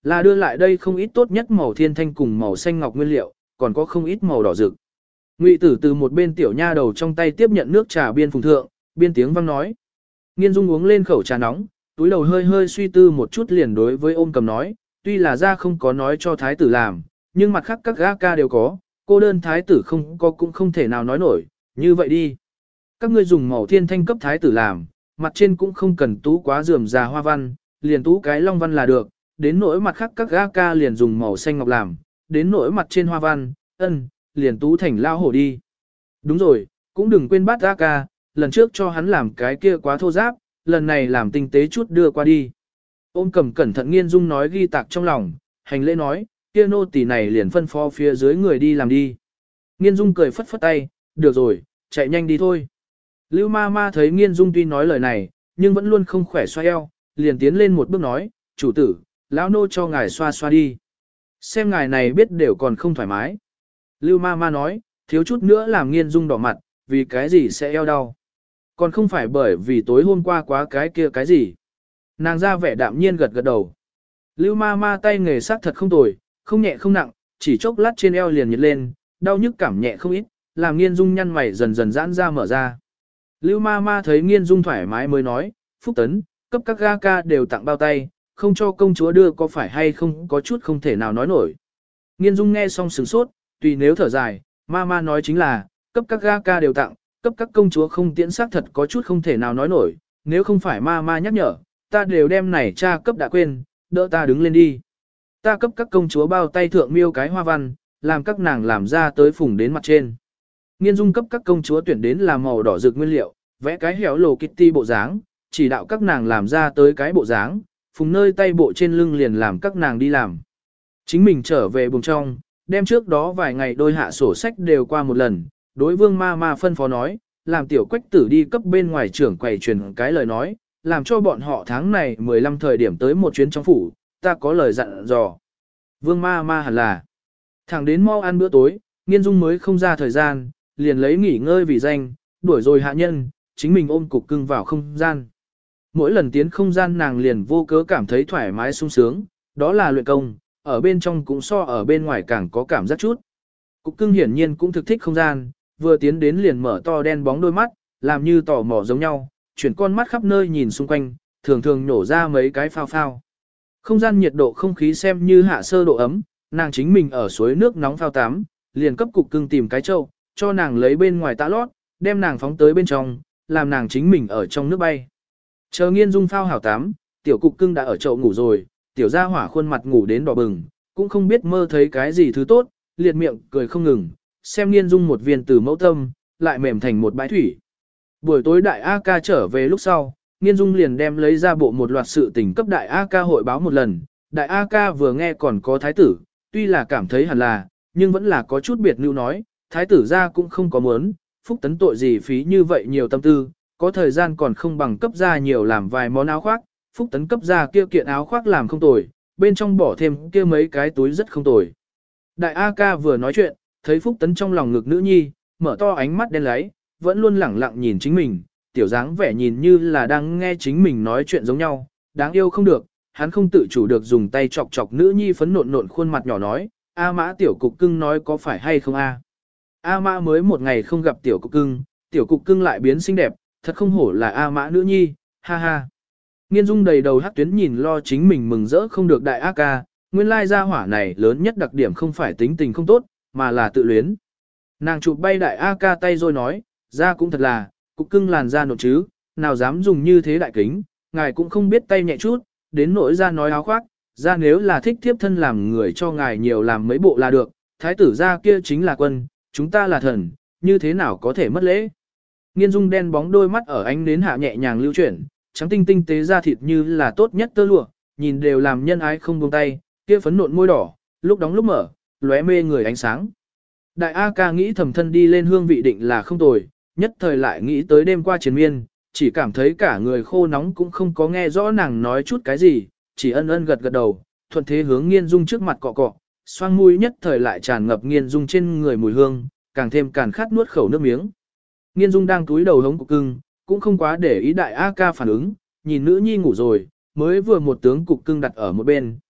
Là đưa lại đây không ít tốt nhất màu thiên thanh cùng màu xanh ngọc nguyên liệu, còn có không ít màu đỏ rực. Ngụy Tử từ một bên tiểu nha đầu trong tay tiếp nhận nước trà biên phùng thượng, biên tiếng vang nói. Nghiên Dung uống lên khẩu trà nóng, túi đầu hơi hơi suy tư một chút liền đối với Ôm Cầm nói, tuy là ra không có nói cho thái tử làm, nhưng mặt khác các gã ca đều có, cô đơn thái tử không có cũng không thể nào nói nổi, như vậy đi. Các ngươi dùng màu thiên thanh cấp thái tử làm, mặt trên cũng không cần tú quá rườm rà hoa văn, liền tú cái long văn là được, đến nỗi mặt khác các gã ca liền dùng màu xanh ngọc làm, đến nỗi mặt trên hoa văn, ân, liền tú thành lao hổ đi. Đúng rồi, cũng đừng quên bát gã ca, lần trước cho hắn làm cái kia quá thô giáp, lần này làm tinh tế chút đưa qua đi. Ôm Cầm cẩn thận Nghiên Dung nói ghi tạc trong lòng, hành lễ nói, kia nô tỳ này liền phân phó phía dưới người đi làm đi. Nghiên Dung cười phất phất tay, được rồi, chạy nhanh đi thôi. Lưu ma ma thấy Nghiên Dung tuy nói lời này, nhưng vẫn luôn không khỏe xoay eo, liền tiến lên một bước nói, chủ tử, lão nô cho ngài xoa xoa đi. Xem ngài này biết đều còn không thoải mái. Lưu ma ma nói, thiếu chút nữa làm Nghiên Dung đỏ mặt, vì cái gì sẽ eo đau. Còn không phải bởi vì tối hôm qua quá cái kia cái gì. Nàng ra vẻ đạm nhiên gật gật đầu. Lưu ma ma tay nghề sắc thật không tồi, không nhẹ không nặng, chỉ chốc lát trên eo liền nhiệt lên, đau nhức cảm nhẹ không ít, làm Nghiên Dung nhăn mày dần dần giãn ra mở ra. Lưu ma ma thấy Nghiên Dung thoải mái mới nói, Phúc Tấn, cấp các ga ca đều tặng bao tay, không cho công chúa đưa có phải hay không có chút không thể nào nói nổi. Nghiên Dung nghe xong sửng sốt, tùy nếu thở dài, ma ma nói chính là, cấp các ga ca đều tặng, cấp các công chúa không tiễn xác thật có chút không thể nào nói nổi, nếu không phải ma ma nhắc nhở, ta đều đem này cha cấp đã quên, đỡ ta đứng lên đi. Ta cấp các công chúa bao tay thượng miêu cái hoa văn, làm các nàng làm ra tới phùng đến mặt trên. Nghiên Dung cấp các công chúa tuyển đến là màu đỏ rực nguyên liệu, vẽ cái héo lồ kitty bộ dáng, chỉ đạo các nàng làm ra tới cái bộ dáng, phùng nơi tay bộ trên lưng liền làm các nàng đi làm. Chính mình trở về buồng trong, đem trước đó vài ngày đôi hạ sổ sách đều qua một lần, đối vương ma ma phân phó nói, làm tiểu quách tử đi cấp bên ngoài trưởng quầy truyền cái lời nói, làm cho bọn họ tháng này mười lăm thời điểm tới một chuyến trong phủ, ta có lời dặn dò. Vương ma ma hẳn là, thẳng đến mau ăn bữa tối, Nghiên Dung mới không ra thời gian, liền lấy nghỉ ngơi vì danh, đuổi rồi hạ nhân, chính mình ôm cục cưng vào không gian. Mỗi lần tiến không gian nàng liền vô cớ cảm thấy thoải mái sung sướng, đó là luyện công, ở bên trong cũng so ở bên ngoài càng có cảm giác chút. Cục cưng hiển nhiên cũng thực thích không gian, vừa tiến đến liền mở to đen bóng đôi mắt, làm như tò mò giống nhau, chuyển con mắt khắp nơi nhìn xung quanh, thường thường nổ ra mấy cái phao phao. Không gian nhiệt độ không khí xem như hạ sơ độ ấm, nàng chính mình ở suối nước nóng phao tắm, liền cấp cục cưng tìm cái chậu, cho nàng lấy bên ngoài tã lót, đem nàng phóng tới bên trong, làm nàng chính mình ở trong nước bay. Chờ Nghiên Dung phao hảo tắm, tiểu cục cưng đã ở chậu ngủ rồi, tiểu gia hỏa khuôn mặt ngủ đến đỏ bừng, cũng không biết mơ thấy cái gì thứ tốt, liệt miệng cười không ngừng, xem Nghiên Dung một viên từ mẫu tâm, lại mềm thành một bãi thủy. Buổi tối đại A ca trở về lúc sau, Nghiên Dung liền đem lấy ra bộ một loạt sự tình cấp đại A ca hội báo một lần, đại A ca vừa nghe còn có thái tử, tuy là cảm thấy hẳn là, nhưng vẫn là có chút biệt lưu nói, thái tử ra cũng không có muốn, Phúc Tấn tội gì phí như vậy nhiều tâm tư, có thời gian còn không bằng cấp ra nhiều làm vài món áo khoác, Phúc Tấn cấp ra kia kiện áo khoác làm không tồi, bên trong bỏ thêm kia mấy cái túi rất không tồi. Đại A ca vừa nói chuyện, thấy Phúc Tấn trong lòng ngực nữ nhi, mở to ánh mắt đen láy, vẫn luôn lẳng lặng nhìn chính mình, tiểu dáng vẻ nhìn như là đang nghe chính mình nói chuyện giống nhau, đáng yêu không được, hắn không tự chủ được dùng tay chọc chọc nữ nhi phấn nộn nộn khuôn mặt nhỏ nói, A mã tiểu cục cưng nói có phải hay không a? A mã mới một ngày không gặp tiểu cục cưng, tiểu cục cưng lại biến xinh đẹp, thật không hổ là A mã nữ nhi, ha ha. Nghiên Dung đầy đầu hắc tuyến nhìn lo chính mình mừng rỡ không được đại A ca, nguyên lai gia hỏa này lớn nhất đặc điểm không phải tính tình không tốt, mà là tự luyến. Nàng chụp bay đại A ca tay rồi nói, ra cũng thật là, cục cưng làn da nộn chứ, nào dám dùng như thế đại kính, ngài cũng không biết tay nhẹ chút, đến nỗi ra nói áo khoác, ra nếu là thích tiếp thân làm người cho ngài nhiều làm mấy bộ là được, thái tử ra kia chính là quân, chúng ta là thần, như thế nào có thể mất lễ. Nghiên Dung đen bóng đôi mắt ở ánh nến hạ nhẹ nhàng lưu chuyển, trắng tinh tinh tế da thịt như là tốt nhất tơ lụa, nhìn đều làm nhân ái không buông tay, kia phấn nộn môi đỏ, lúc đóng lúc mở, lóe mê người ánh sáng. Đại A ca nghĩ thầm thân đi lên hương vị định là không tồi, nhất thời lại nghĩ tới đêm qua chiến miên, chỉ cảm thấy cả người khô nóng cũng không có nghe rõ nàng nói chút cái gì, chỉ ân ân gật gật đầu, thuận thế hướng Nghiên Dung trước mặt cọ cọ, xoang mũi nhất thời lại tràn ngập Nghiên Dung trên người mùi hương, càng thêm càn khát nuốt khẩu nước miếng. Nghiên Dung đang túi đầu hống cục cưng, cũng không quá để ý đại A ca phản ứng, nhìn nữ nhi ngủ rồi, mới vừa một tướng cục cưng đặt ở một bên,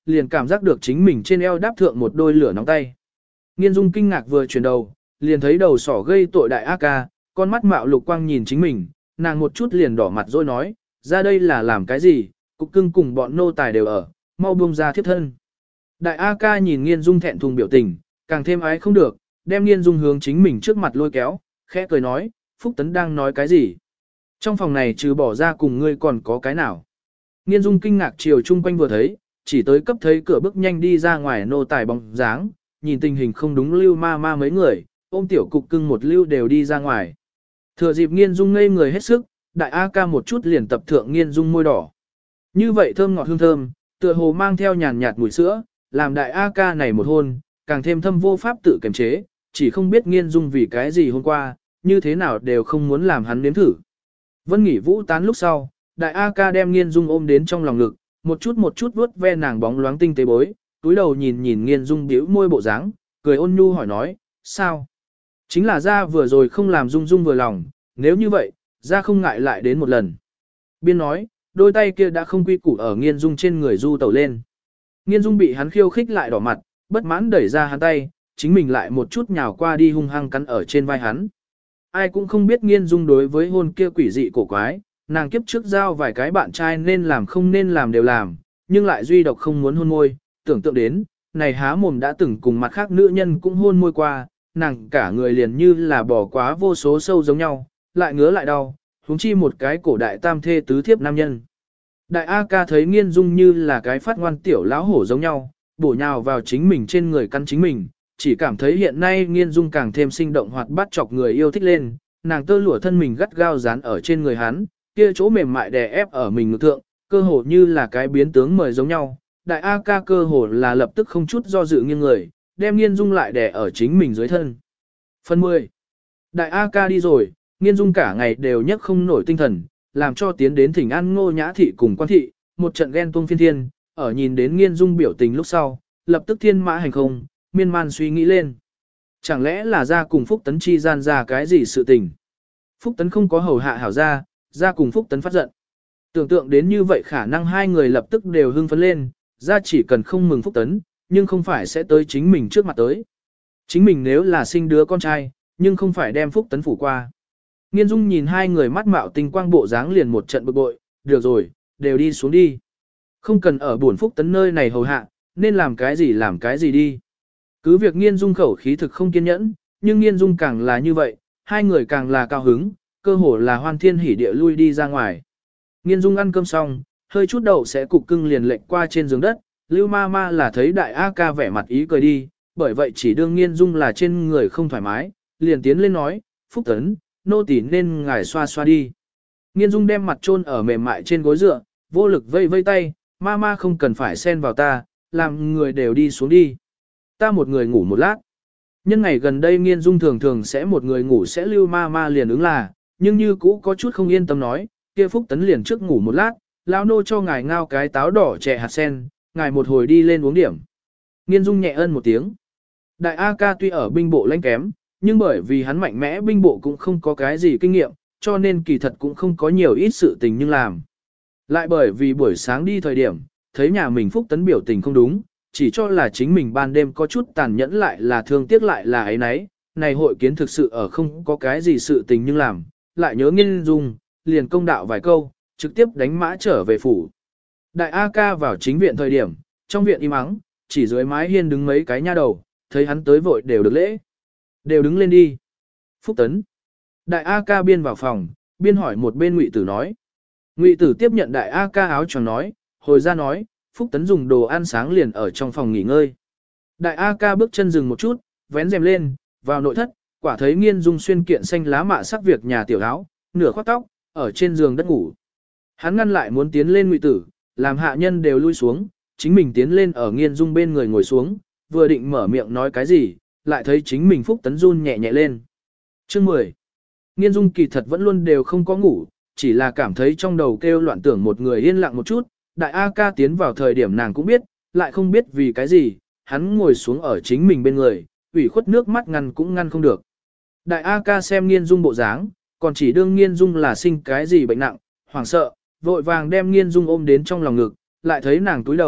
liền cảm giác được chính mình trên eo đáp thượng một đôi lửa nóng tay. Nghiên Dung kinh ngạc vừa chuyển đầu, liền thấy đầu sỏ gây tội đại A ca, con mắt mạo lục quang nhìn chính mình, nàng một chút liền đỏ mặt rồi nói, ra đây là làm cái gì, cục cưng cùng bọn nô tài đều ở, mau buông ra thiếp thân. Đại A ca nhìn Nghiên Dung thẹn thùng biểu tình, càng thêm ái không được, đem Nghiên Dung hướng chính mình trước mặt lôi kéo, khẽ cười nói, Phúc Tấn đang nói cái gì? Trong phòng này trừ bỏ ra cùng ngươi còn có cái nào? Nghiên Dung kinh ngạc chiều chung quanh vừa thấy, chỉ tới cấp thấy cửa bước nhanh đi ra ngoài nô tài bóng dáng, nhìn tình hình không đúng lưu ma ma mấy người, ôm tiểu cục cưng một lưu đều đi ra ngoài. Thừa dịp Nghiên Dung ngây người hết sức, đại A ca một chút liền tập thượng Nghiên Dung môi đỏ. Như vậy thơm ngọt hương thơm, tựa hồ mang theo nhàn nhạt mùi sữa, làm đại A ca này một hôn, càng thêm thâm vô pháp tự kiềm chế, chỉ không biết Nghiên Dung vì cái gì hôm qua, như thế nào đều không muốn làm hắn nếm thử. Vân nghỉ vũ tán lúc sau, đại A ca đem Nghiên Dung ôm đến trong lòng ngực, một chút một chút vuốt ve nàng bóng loáng tinh tế bối, túi đầu nhìn nhìn Nghiên Dung bĩu môi bộ dáng, cười ôn nhu hỏi nói, sao? Chính là ra vừa rồi không làm Dung Dung vừa lòng, nếu như vậy, ra không ngại lại đến một lần. Biên nói, đôi tay kia đã không quy củ ở Nghiên Dung trên người du tẩu lên. Nghiên Dung bị hắn khiêu khích lại đỏ mặt, bất mãn đẩy ra hắn tay, chính mình lại một chút nhào qua đi hung hăng cắn ở trên vai hắn. Ai cũng không biết Nghiên Dung đối với hôn kia quỷ dị cổ quái, nàng kiếp trước giao vài cái bạn trai nên làm không nên làm đều làm, nhưng lại duy độc không muốn hôn môi, tưởng tượng đến, này há mồm đã từng cùng mặt khác nữ nhân cũng hôn môi qua, nàng cả người liền như là bỏ quá vô số sâu giống nhau, lại ngứa lại đau, huống chi một cái cổ đại tam thê tứ thiếp nam nhân. Đại A ca thấy Nghiên Dung như là cái phát ngoan tiểu lão hổ giống nhau, bổ nhào vào chính mình trên người căn chính mình, chỉ cảm thấy hiện nay Nghiên Dung càng thêm sinh động hoạt bát chọc người yêu thích lên, nàng tơ lụa thân mình gắt gao dán ở trên người hắn, kia chỗ mềm mại đè ép ở mình ngực thượng, cơ hồ như là cái biến tướng mời giống nhau. Đại A ca cơ hồ là lập tức không chút do dự nghiêng người, đem Nghiên Dung lại đè ở chính mình dưới thân. Phần mười. Đại A ca đi rồi, Nghiên Dung cả ngày đều nhấc không nổi tinh thần, làm cho tiến đến thỉnh an Ngô Nhã thị cùng Quan thị, một trận ghen tuông phiên thiên, ở nhìn đến Nghiên Dung biểu tình lúc sau, lập tức thiên mã hành không, miên man suy nghĩ lên. Chẳng lẽ là ra cùng Phúc Tấn chi gian ra cái gì sự tình? Phúc Tấn không có hầu hạ hảo ra, ra cùng Phúc Tấn phát giận. Tưởng tượng đến như vậy khả năng hai người lập tức đều hưng phấn lên, ra chỉ cần không mừng Phúc Tấn, nhưng không phải sẽ tới chính mình trước mặt tới. Chính mình nếu là sinh đứa con trai, nhưng không phải đem Phúc Tấn phủ qua. Nghiên Dung nhìn hai người mắt mạo tinh quang bộ dáng liền một trận bực bội, được rồi, đều đi xuống đi. Không cần ở buồn Phúc Tấn nơi này hầu hạ, nên làm cái gì làm cái gì đi. Cứ việc Nghiên Dung khẩu khí thực không kiên nhẫn, nhưng Nghiên Dung càng là như vậy, hai người càng là cao hứng, cơ hồ là hoan thiên hỉ địa lui đi ra ngoài. Nghiên Dung ăn cơm xong, hơi chút đậu sẽ cục cưng liền lệnh qua trên giường đất, Lưu ma ma là thấy đại A ca vẻ mặt ý cười đi, bởi vậy chỉ đương Nghiên Dung là trên người không thoải mái, liền tiến lên nói, Phúc Tấn, nô tỳ nên ngài xoa xoa đi. Nghiên Dung đem mặt chôn ở mềm mại trên gối dựa, vô lực vây vây tay, ma ma không cần phải xen vào ta, làm người đều đi xuống đi. Ta một người ngủ một lát. Nhân ngày gần đây Nghiên Dung thường thường sẽ một người ngủ sẽ Lưu ma ma liền ứng là, nhưng như cũ có chút không yên tâm nói, kia Phúc Tấn liền trước ngủ một lát, lão nô cho ngài ngao cái táo đỏ chè hạt sen, ngài một hồi đi lên uống điểm. Nghiên Dung nhẹ ân một tiếng. Đại A ca tuy ở binh bộ lãnh kém, nhưng bởi vì hắn mạnh mẽ binh bộ cũng không có cái gì kinh nghiệm, cho nên kỳ thật cũng không có nhiều ít sự tình nhưng làm. Lại bởi vì buổi sáng đi thời điểm, thấy nhà mình Phúc Tấn biểu tình không đúng, chỉ cho là chính mình ban đêm có chút tàn nhẫn lại là thương tiếc lại là ấy nấy, này hội kiến thực sự ở không có cái gì sự tình nhưng làm, lại nhớ Nghiên Dung, liền công đạo vài câu, trực tiếp đánh mã trở về phủ. Đại A ca vào chính viện thời điểm, trong viện im ắng, chỉ dưới mái hiên đứng mấy cái nha đầu, thấy hắn tới vội đều được lễ. Đều đứng lên đi. Phúc Tấn. Đại A ca biên vào phòng, biên hỏi một bên Ngụy Tử nói. Ngụy Tử tiếp nhận đại A ca áo choàng nói, hồi ra nói, Phúc Tấn dùng đồ ăn sáng liền ở trong phòng nghỉ ngơi. Đại A ca bước chân dừng một chút, vén rèm lên, vào nội thất, quả thấy Nghiên Dung xuyên kiện xanh lá mạ sắc việc nhà tiểu áo, nửa khoác tóc, ở trên giường đất ngủ. Hắn ngăn lại muốn tiến lên Ngụy Tử, làm hạ nhân đều lui xuống, chính mình tiến lên ở Nghiên Dung bên người ngồi xuống, vừa định mở miệng nói cái gì, lại thấy chính mình Phúc Tấn run nhẹ nhẹ lên. Chương mười. Nghiên Dung kỳ thật vẫn luôn đều không có ngủ, chỉ là cảm thấy trong đầu kêu loạn tưởng một người yên lặng một chút, đại A ca tiến vào thời điểm nàng cũng biết, lại không biết vì cái gì, hắn ngồi xuống ở chính mình bên người, ủy khuất nước mắt ngăn cũng ngăn không được. Đại A ca xem Nghiên Dung bộ dáng, còn chỉ đương Nghiên Dung là sinh cái gì bệnh nặng, hoảng sợ, vội vàng đem Nghiên Dung ôm đến trong lòng ngực, lại thấy nàng túi đầu,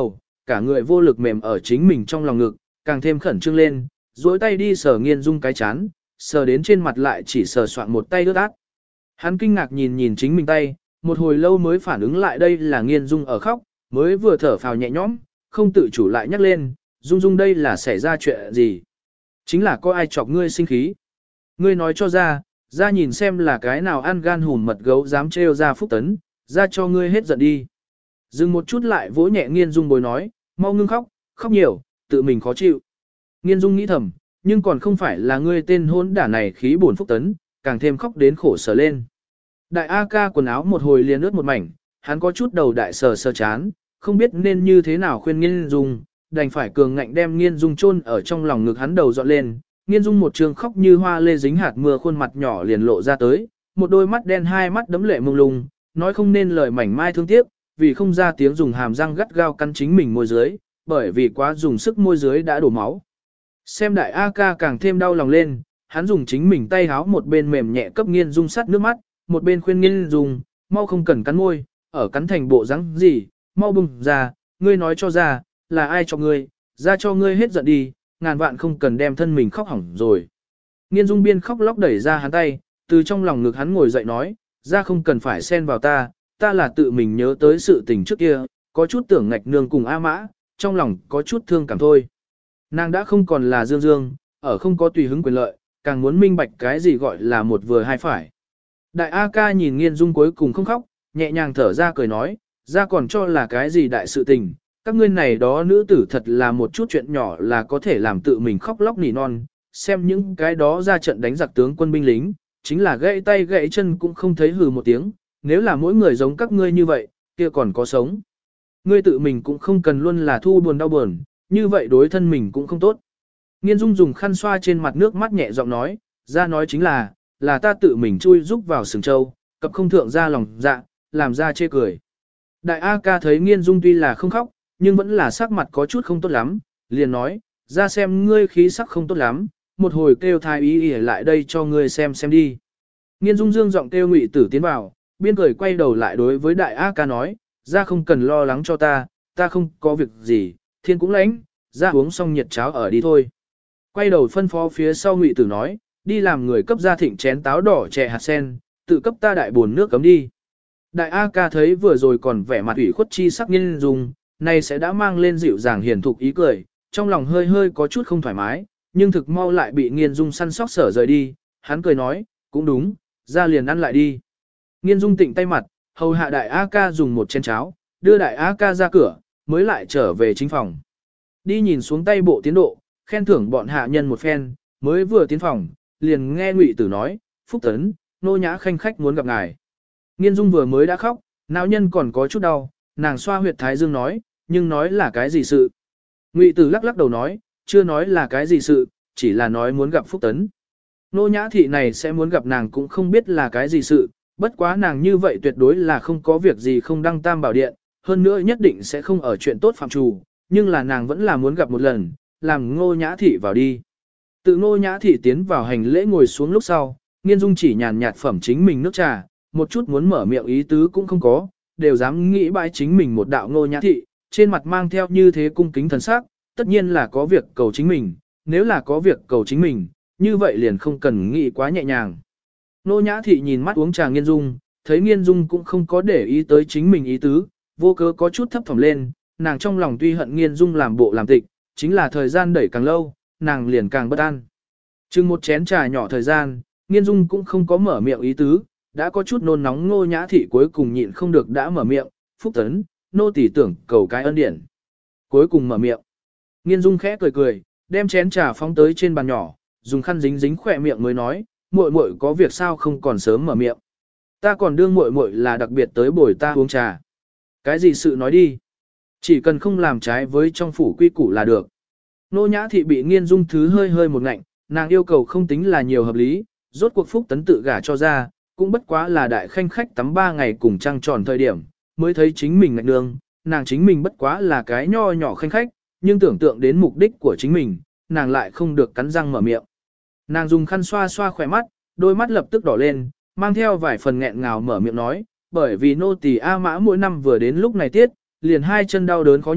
cả người vô lực mềm ở chính mình trong lòng ngực, càng thêm khẩn trương lên, duỗi tay đi sờ Nghiên Dung cái chán, sờ đến trên mặt lại chỉ sờ soạn một tay ướt át. Hắn kinh ngạc nhìn nhìn chính mình tay, một hồi lâu mới phản ứng lại đây là Nghiên Dung ở khóc, mới vừa thở phào nhẹ nhõm, không tự chủ lại nhắc lên, Dung Dung đây là xảy ra chuyện gì? Chính là có ai chọc ngươi sinh khí? Ngươi nói cho ra, ra nhìn xem là cái nào ăn gan hùn mật gấu dám trêu ra Phúc Tấn, ra cho ngươi hết giận đi. Dừng một chút lại vỗ nhẹ Nghiên Dung bối nói, mau ngưng khóc, khóc nhiều, tự mình khó chịu. Nghiên Dung nghĩ thầm, nhưng còn không phải là ngươi tên hôn đả này khí buồn Phúc Tấn, càng thêm khóc đến khổ sở lên. Đại A ca quần áo một hồi liền ướt một mảnh, hắn có chút đầu đại sờ sờ chán, không biết nên như thế nào khuyên Nghiên Dung, đành phải cường ngạnh đem Nghiên Dung chôn ở trong lòng ngực hắn đầu dọn lên. Nghiên Dung một trường khóc như hoa lê dính hạt mưa, khuôn mặt nhỏ liền lộ ra tới, một đôi mắt đen hai mắt đấm lệ mông lung, nói không nên lời mảnh mai thương tiếc, vì không ra tiếng dùng hàm răng gắt gao cắn chính mình môi dưới, bởi vì quá dùng sức môi dưới đã đổ máu. Xem đại A ca càng thêm đau lòng lên, hắn dùng chính mình tay háo một bên mềm nhẹ cấp Nghiên Dung sắt nước mắt, một bên khuyên Nghiên Dung, mau không cần cắn môi, ở cắn thành bộ răng gì, mau bùng ra, ngươi nói cho ra, là ai cho ngươi, ra cho ngươi hết giận đi, ngàn vạn không cần đem thân mình khóc hỏng rồi. Nghiên Dung biên khóc lóc đẩy ra hắn tay, từ trong lòng ngực hắn ngồi dậy nói, ra không cần phải xen vào ta, ta là tự mình nhớ tới sự tình trước kia, có chút tưởng ngạch nương cùng A Mã, trong lòng có chút thương cảm thôi. Nàng đã không còn là Dương Dương, ở không có tùy hứng quyền lợi, càng muốn minh bạch cái gì gọi là một vừa hai phải. Đại A ca nhìn Nghiên Dung cuối cùng không khóc, nhẹ nhàng thở ra cười nói, ra còn cho là cái gì đại sự tình, các ngươi này đó nữ tử thật là một chút chuyện nhỏ là có thể làm tự mình khóc lóc nỉ non, xem những cái đó ra trận đánh giặc tướng quân binh lính, chính là gãy tay gãy chân cũng không thấy hừ một tiếng, nếu là mỗi người giống các ngươi như vậy, kia còn có sống. Ngươi tự mình cũng không cần luôn là thu buồn đau buồn, như vậy đối thân mình cũng không tốt. Nghiên Dung dùng khăn xoa trên mặt nước mắt nhẹ giọng nói, ra nói chính là, là ta tự mình chui rúc vào sừng châu, cập không thượng ra lòng dạ, làm ra chê cười. Đại A ca thấy Nghiên Dung tuy là không khóc, nhưng vẫn là sắc mặt có chút không tốt lắm, liền nói, ra xem ngươi khí sắc không tốt lắm, một hồi kêu thái y y lại đây cho ngươi xem xem đi. Nghiên Dung dương giọng kêu Ngụy Tử tiến vào, biên cười quay đầu lại đối với đại A ca nói, ra không cần lo lắng cho ta, ta không có việc gì, thiên cũng lãnh, ra uống xong nhiệt cháo ở đi thôi. Quay đầu phân phó phía sau Ngụy Tử nói, đi làm người cấp ra thịnh chén táo đỏ chè hạt sen, tự cấp ta đại buồn nước cấm đi. Đại A ca thấy vừa rồi còn vẻ mặt ủy khuất chi sắc Nghiên Dung, này sẽ đã mang lên dịu dàng hiền thục ý cười, trong lòng hơi hơi có chút không thoải mái, nhưng thực mau lại bị Nghiên Dung săn sóc sở rời đi, hắn cười nói, cũng đúng, ra liền ăn lại đi. Nghiên Dung tịnh tay mặt, hầu hạ đại A ca dùng một chén cháo, đưa đại A ca ra cửa, mới lại trở về chính phòng. Đi nhìn xuống tay bộ tiến độ, khen thưởng bọn hạ nhân một phen, mới vừa tiến phòng, liền nghe Ngụy Tử nói, Phúc Tấn, nô nhã khanh khách muốn gặp ngài. Nghiên Dung vừa mới đã khóc, não nhân còn có chút đau, nàng xoa huyệt thái dương nói, nhưng nói là cái gì sự. Ngụy Tử lắc lắc đầu nói, chưa nói là cái gì sự, chỉ là nói muốn gặp Phúc Tấn. Nô nhã thị này sẽ muốn gặp nàng cũng không biết là cái gì sự, bất quá nàng như vậy tuyệt đối là không có việc gì không đăng tam bảo điện, hơn nữa nhất định sẽ không ở chuyện tốt phạm trù, nhưng là nàng vẫn là muốn gặp một lần, làm Ngô nhã thị vào đi. Tự Ngô nhã thị tiến vào hành lễ ngồi xuống lúc sau, Nghiên Dung chỉ nhàn nhạt phẩm chính mình nước trà, một chút muốn mở miệng ý tứ cũng không có, đều dám nghĩ bãi chính mình một đạo Ngô nhã thị, trên mặt mang theo như thế cung kính thần sắc, tất nhiên là có việc cầu chính mình, nếu là có việc cầu chính mình, như vậy liền không cần nghĩ quá nhẹ nhàng. Ngô nhã thị nhìn mắt uống trà Nghiên Dung, thấy Nghiên Dung cũng không có để ý tới chính mình ý tứ, vô cớ có chút thấp thỏm lên, nàng trong lòng tuy hận Nghiên Dung làm bộ làm tịch, chính là thời gian đẩy càng lâu, nàng liền càng bất an. Chừng một chén trà nhỏ thời gian, Nghiên Dung cũng không có mở miệng ý tứ, đã có chút nôn nóng Ngô nhã thị cuối cùng nhịn không được đã mở miệng, Phúc Tấn, nô tỳ tưởng cầu cái ân điển. Cuối cùng mở miệng. Nghiên Dung khẽ cười cười, đem chén trà phóng tới trên bàn nhỏ, dùng khăn dính dính khỏe miệng mới nói, muội muội có việc sao không còn sớm mở miệng. Ta còn đương muội muội là đặc biệt tới bồi ta uống trà. Cái gì sự nói đi. Chỉ cần không làm trái với trong phủ quy củ là được. Nô nhã thị bị Nghiên Dung thứ hơi hơi một ngạnh, nàng yêu cầu không tính là nhiều hợp lý, rốt cuộc Phúc Tấn tự gả cho ra, cũng bất quá là đại khanh khách tắm ba ngày cùng trăng tròn thời điểm, mới thấy chính mình ngạch nương, nàng chính mình bất quá là cái nho nhỏ khanh khách, nhưng tưởng tượng đến mục đích của chính mình, nàng lại không được cắn răng mở miệng. Nàng dùng khăn xoa xoa khỏe mắt, đôi mắt lập tức đỏ lên, mang theo vài phần nghẹn ngào mở miệng nói, bởi vì nô tỳ A Mã mỗi năm vừa đến lúc này tiết, liền hai chân đau đớn khó nhịn,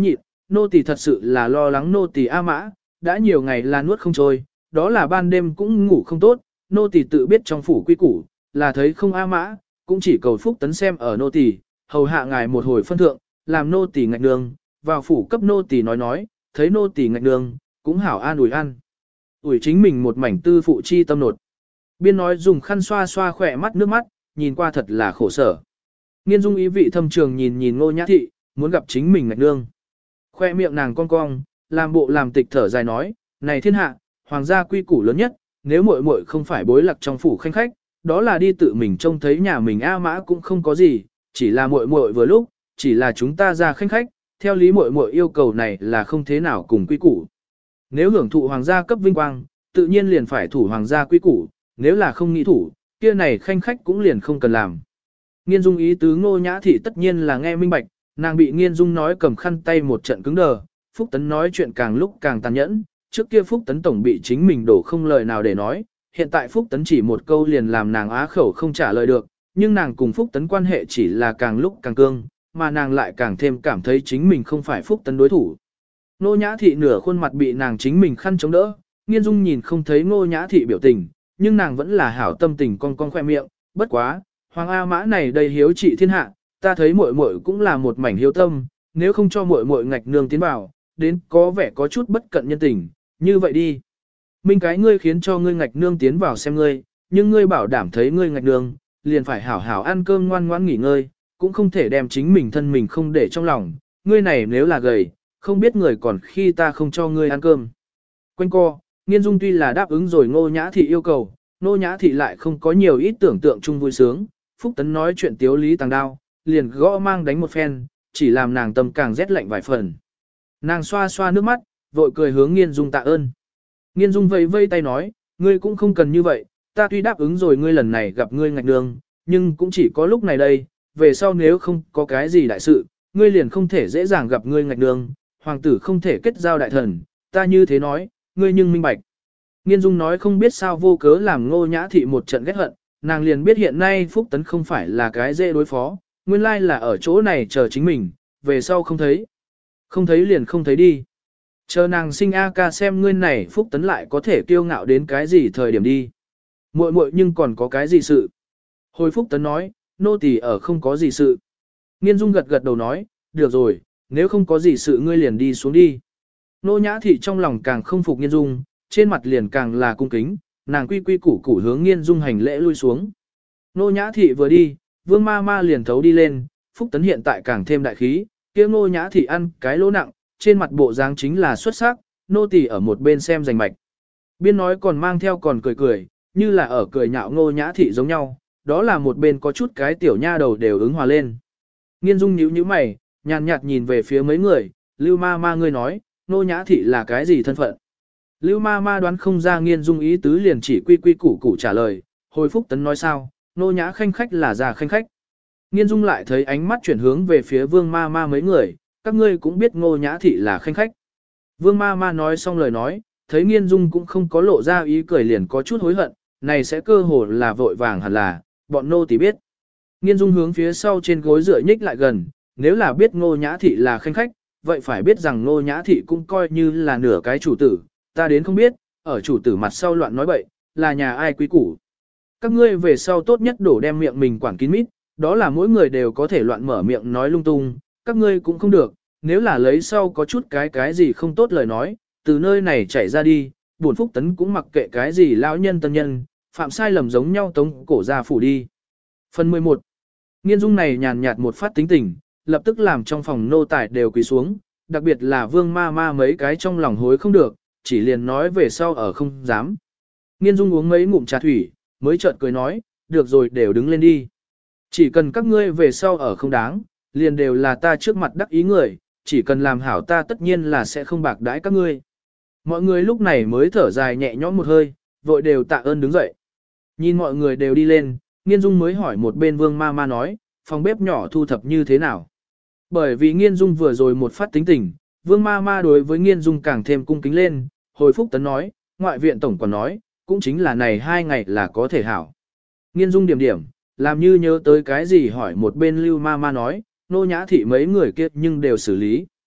nô tỳ thật sự là lo lắng nô tỳ A Mã, đã nhiều ngày là nuốt không trôi, đó là ban đêm cũng ngủ không tốt, nô tỳ tự biết trong phủ quy củ, là thấy không A Mã, cũng chỉ cầu Phúc Tấn xem ở nô tỳ, hầu hạ ngài một hồi phân thượng, làm nô tỳ ngạch nương, vào phủ cấp nô tỳ nói nói, thấy nô tỳ ngạch nương, cũng hảo an ủi ăn. Ủi chính mình một mảnh tư phụ chi tâm nột. Biên nói dùng khăn xoa xoa khỏe mắt nước mắt, nhìn qua thật là khổ sở. Nghiên Dung ý vị thâm trường nhìn nhìn Ngô Nhã Thị, muốn gặp chính mình ngạch nương. Khoe miệng nàng cong cong, làm bộ làm tịch thở dài nói, này thiên hạ, hoàng gia quy củ lớn nhất, nếu muội muội không phải bối lạc trong phủ khanh khách, đó là đi tự mình trông thấy nhà mình A Mã cũng không có gì, chỉ là muội muội vừa lúc, chỉ là chúng ta ra khanh khách, theo lý muội muội yêu cầu này là không thế nào cùng quy củ. Nếu hưởng thụ hoàng gia cấp vinh quang, tự nhiên liền phải thủ hoàng gia quy củ, nếu là không nghĩ thủ, kia này khanh khách cũng liền không cần làm. Nghiên Dung ý tứ Ngô Nhã Thị tất nhiên là nghe minh bạch, nàng bị Nghiên Dung nói cầm khăn tay một trận cứng đờ, Phúc Tấn nói chuyện càng lúc càng tàn nhẫn, trước kia Phúc Tấn tổng bị chính mình đổ không lời nào để nói, hiện tại Phúc Tấn chỉ một câu liền làm nàng á khẩu không trả lời được, nhưng nàng cùng Phúc Tấn quan hệ chỉ là càng lúc càng cương, mà nàng lại càng thêm cảm thấy chính mình không phải Phúc Tấn đối thủ. Ngô Nhã Thị nửa khuôn mặt bị nàng chính mình khăn chống đỡ, Nghiên Dung nhìn không thấy Ngô Nhã Thị biểu tình, nhưng nàng vẫn là hảo tâm tình cong cong khoe miệng, bất quá, Hoàng A Mã này đầy hiếu trị thiên hạ, ta thấy muội muội cũng là một mảnh hiếu tâm, nếu không cho muội muội ngạch nương tiến vào, đến có vẻ có chút bất cận nhân tình, như vậy đi. Minh cái ngươi khiến cho ngươi ngạch nương tiến vào xem ngươi, nhưng ngươi bảo đảm thấy ngươi ngạch nương, liền phải hảo hảo ăn cơm ngoan ngoãn nghỉ ngơi, cũng không thể đem chính mình thân mình không để trong lòng, ngươi này nếu là gầy, không biết người còn khi ta không cho ngươi ăn cơm. Quanh co, Nghiên Dung tuy là đáp ứng rồi Ngô Nhã Thị yêu cầu, Ngô Nhã Thị lại không có nhiều ít tưởng tượng chung vui sướng, Phúc Tấn nói chuyện tiếu lý tàng đao, liền gõ mang đánh một phen, chỉ làm nàng tâm càng rét lạnh vài phần. Nàng xoa xoa nước mắt, vội cười hướng Nghiên Dung tạ ơn. Nghiên Dung vẫy vây tay nói, ngươi cũng không cần như vậy, ta tuy đáp ứng rồi ngươi lần này gặp ngươi ngạch đường, nhưng cũng chỉ có lúc này đây, về sau nếu không có cái gì đại sự, ngươi liền không thể dễ dàng gặp ngươi ngạch đường, hoàng tử không thể kết giao đại thần, ta như thế nói, ngươi nhưng minh bạch. Nghiên Dung nói không biết sao vô cớ làm Ngô Nhã Thị một trận ghét hận, nàng liền biết hiện nay Phúc Tấn không phải là cái dễ đối phó, nguyên lai là ở chỗ này chờ chính mình, về sau không thấy. Không thấy liền không thấy đi. Chờ nàng sinh A ca xem ngươi này Phúc Tấn lại có thể kiêu ngạo đến cái gì thời điểm đi. Muội muội nhưng còn có cái gì sự. Hồi Phúc Tấn nói, nô tỳ ở không có gì sự. Nghiên Dung gật gật đầu nói, được rồi, nếu không có gì sự ngươi liền đi xuống đi. Nô Nhã Thị trong lòng càng không phục Nghiên Dung, trên mặt liền càng là cung kính, nàng quy quy củ củ hướng Nghiên Dung hành lễ lui xuống. Nô Nhã Thị vừa đi, Vương ma ma liền thấu đi lên, Phúc Tấn hiện tại càng thêm đại khí, kia Nô Nhã Thị ăn cái lỗ nặng, trên mặt bộ dáng chính là xuất sắc, nô tỳ ở một bên xem rành mạch. Biên nói còn mang theo còn cười cười, như là ở cười nhạo Nô Nhã Thị giống nhau, đó là một bên có chút cái tiểu nha đầu đều ứng hòa lên. Nghiên Dung nhíu nhíu mày, nhàn nhạt nhìn về phía mấy người, Lưu ma ma ngươi nói, Nô Nhã Thị là cái gì thân phận? Lưu ma ma đoán không ra Nghiên Dung ý tứ liền chỉ quy quy củ củ trả lời, hồi Phúc Tấn nói sao, Nô Nhã khanh khách là già khanh khách. Nghiên Dung lại thấy ánh mắt chuyển hướng về phía Vương ma ma mấy người, các ngươi cũng biết Ngô Nhã Thị là khanh khách. Vương ma ma nói xong lời nói, thấy Nghiên Dung cũng không có lộ ra ý cười liền có chút hối hận, này sẽ cơ hồ là vội vàng hẳn là, bọn nô tỳ biết. Nghiên Dung hướng phía sau trên gối dựa nhích lại gần, nếu là biết Ngô Nhã Thị là khanh khách, vậy phải biết rằng Ngô Nhã Thị cũng coi như là nửa cái chủ tử, ta đến không biết, ở chủ tử mặt sau loạn nói bậy, là nhà ai quý củ. Các ngươi về sau tốt nhất đổ đem miệng mình quản kín mít, đó là mỗi người đều có thể loạn mở miệng nói lung tung, các ngươi cũng không được, nếu là lấy sau có chút cái cái gì không tốt lời nói, từ nơi này chạy ra đi, bổn Phúc Tấn cũng mặc kệ cái gì lão nhân tân nhân, phạm sai lầm giống nhau tống cổ ra phủ đi. Phần mười một. Nghiên Dung này nhàn nhạt một phát tính tình, lập tức làm trong phòng nô tài đều quỳ xuống, đặc biệt là Vương ma ma mấy cái trong lòng hối không được, chỉ liền nói về sau ở không dám. Nghiên Dung uống mấy ngụm trà thủy, mới chợt cười nói, được rồi đều đứng lên đi. Chỉ cần các ngươi về sau ở không đáng, liền đều là ta trước mặt đắc ý người, chỉ cần làm hảo ta tất nhiên là sẽ không bạc đãi các ngươi. Mọi người lúc này mới thở dài nhẹ nhõm một hơi, vội đều tạ ơn đứng dậy. Nhìn mọi người đều đi lên, Nghiên Dung mới hỏi một bên Vương ma ma nói, phòng bếp nhỏ thu thập như thế nào. Bởi vì Nghiên Dung vừa rồi một phát tính tình, Vương ma ma đối với Nghiên Dung càng thêm cung kính lên, hồi Phúc Tấn nói, ngoại viện tổng còn nói, cũng chính là này hai ngày là có thể hảo. Nghiên Dung điểm điểm, làm như nhớ tới cái gì hỏi một bên Lưu ma ma nói, Nô Nhã Thị mấy người kia nhưng đều xử lý.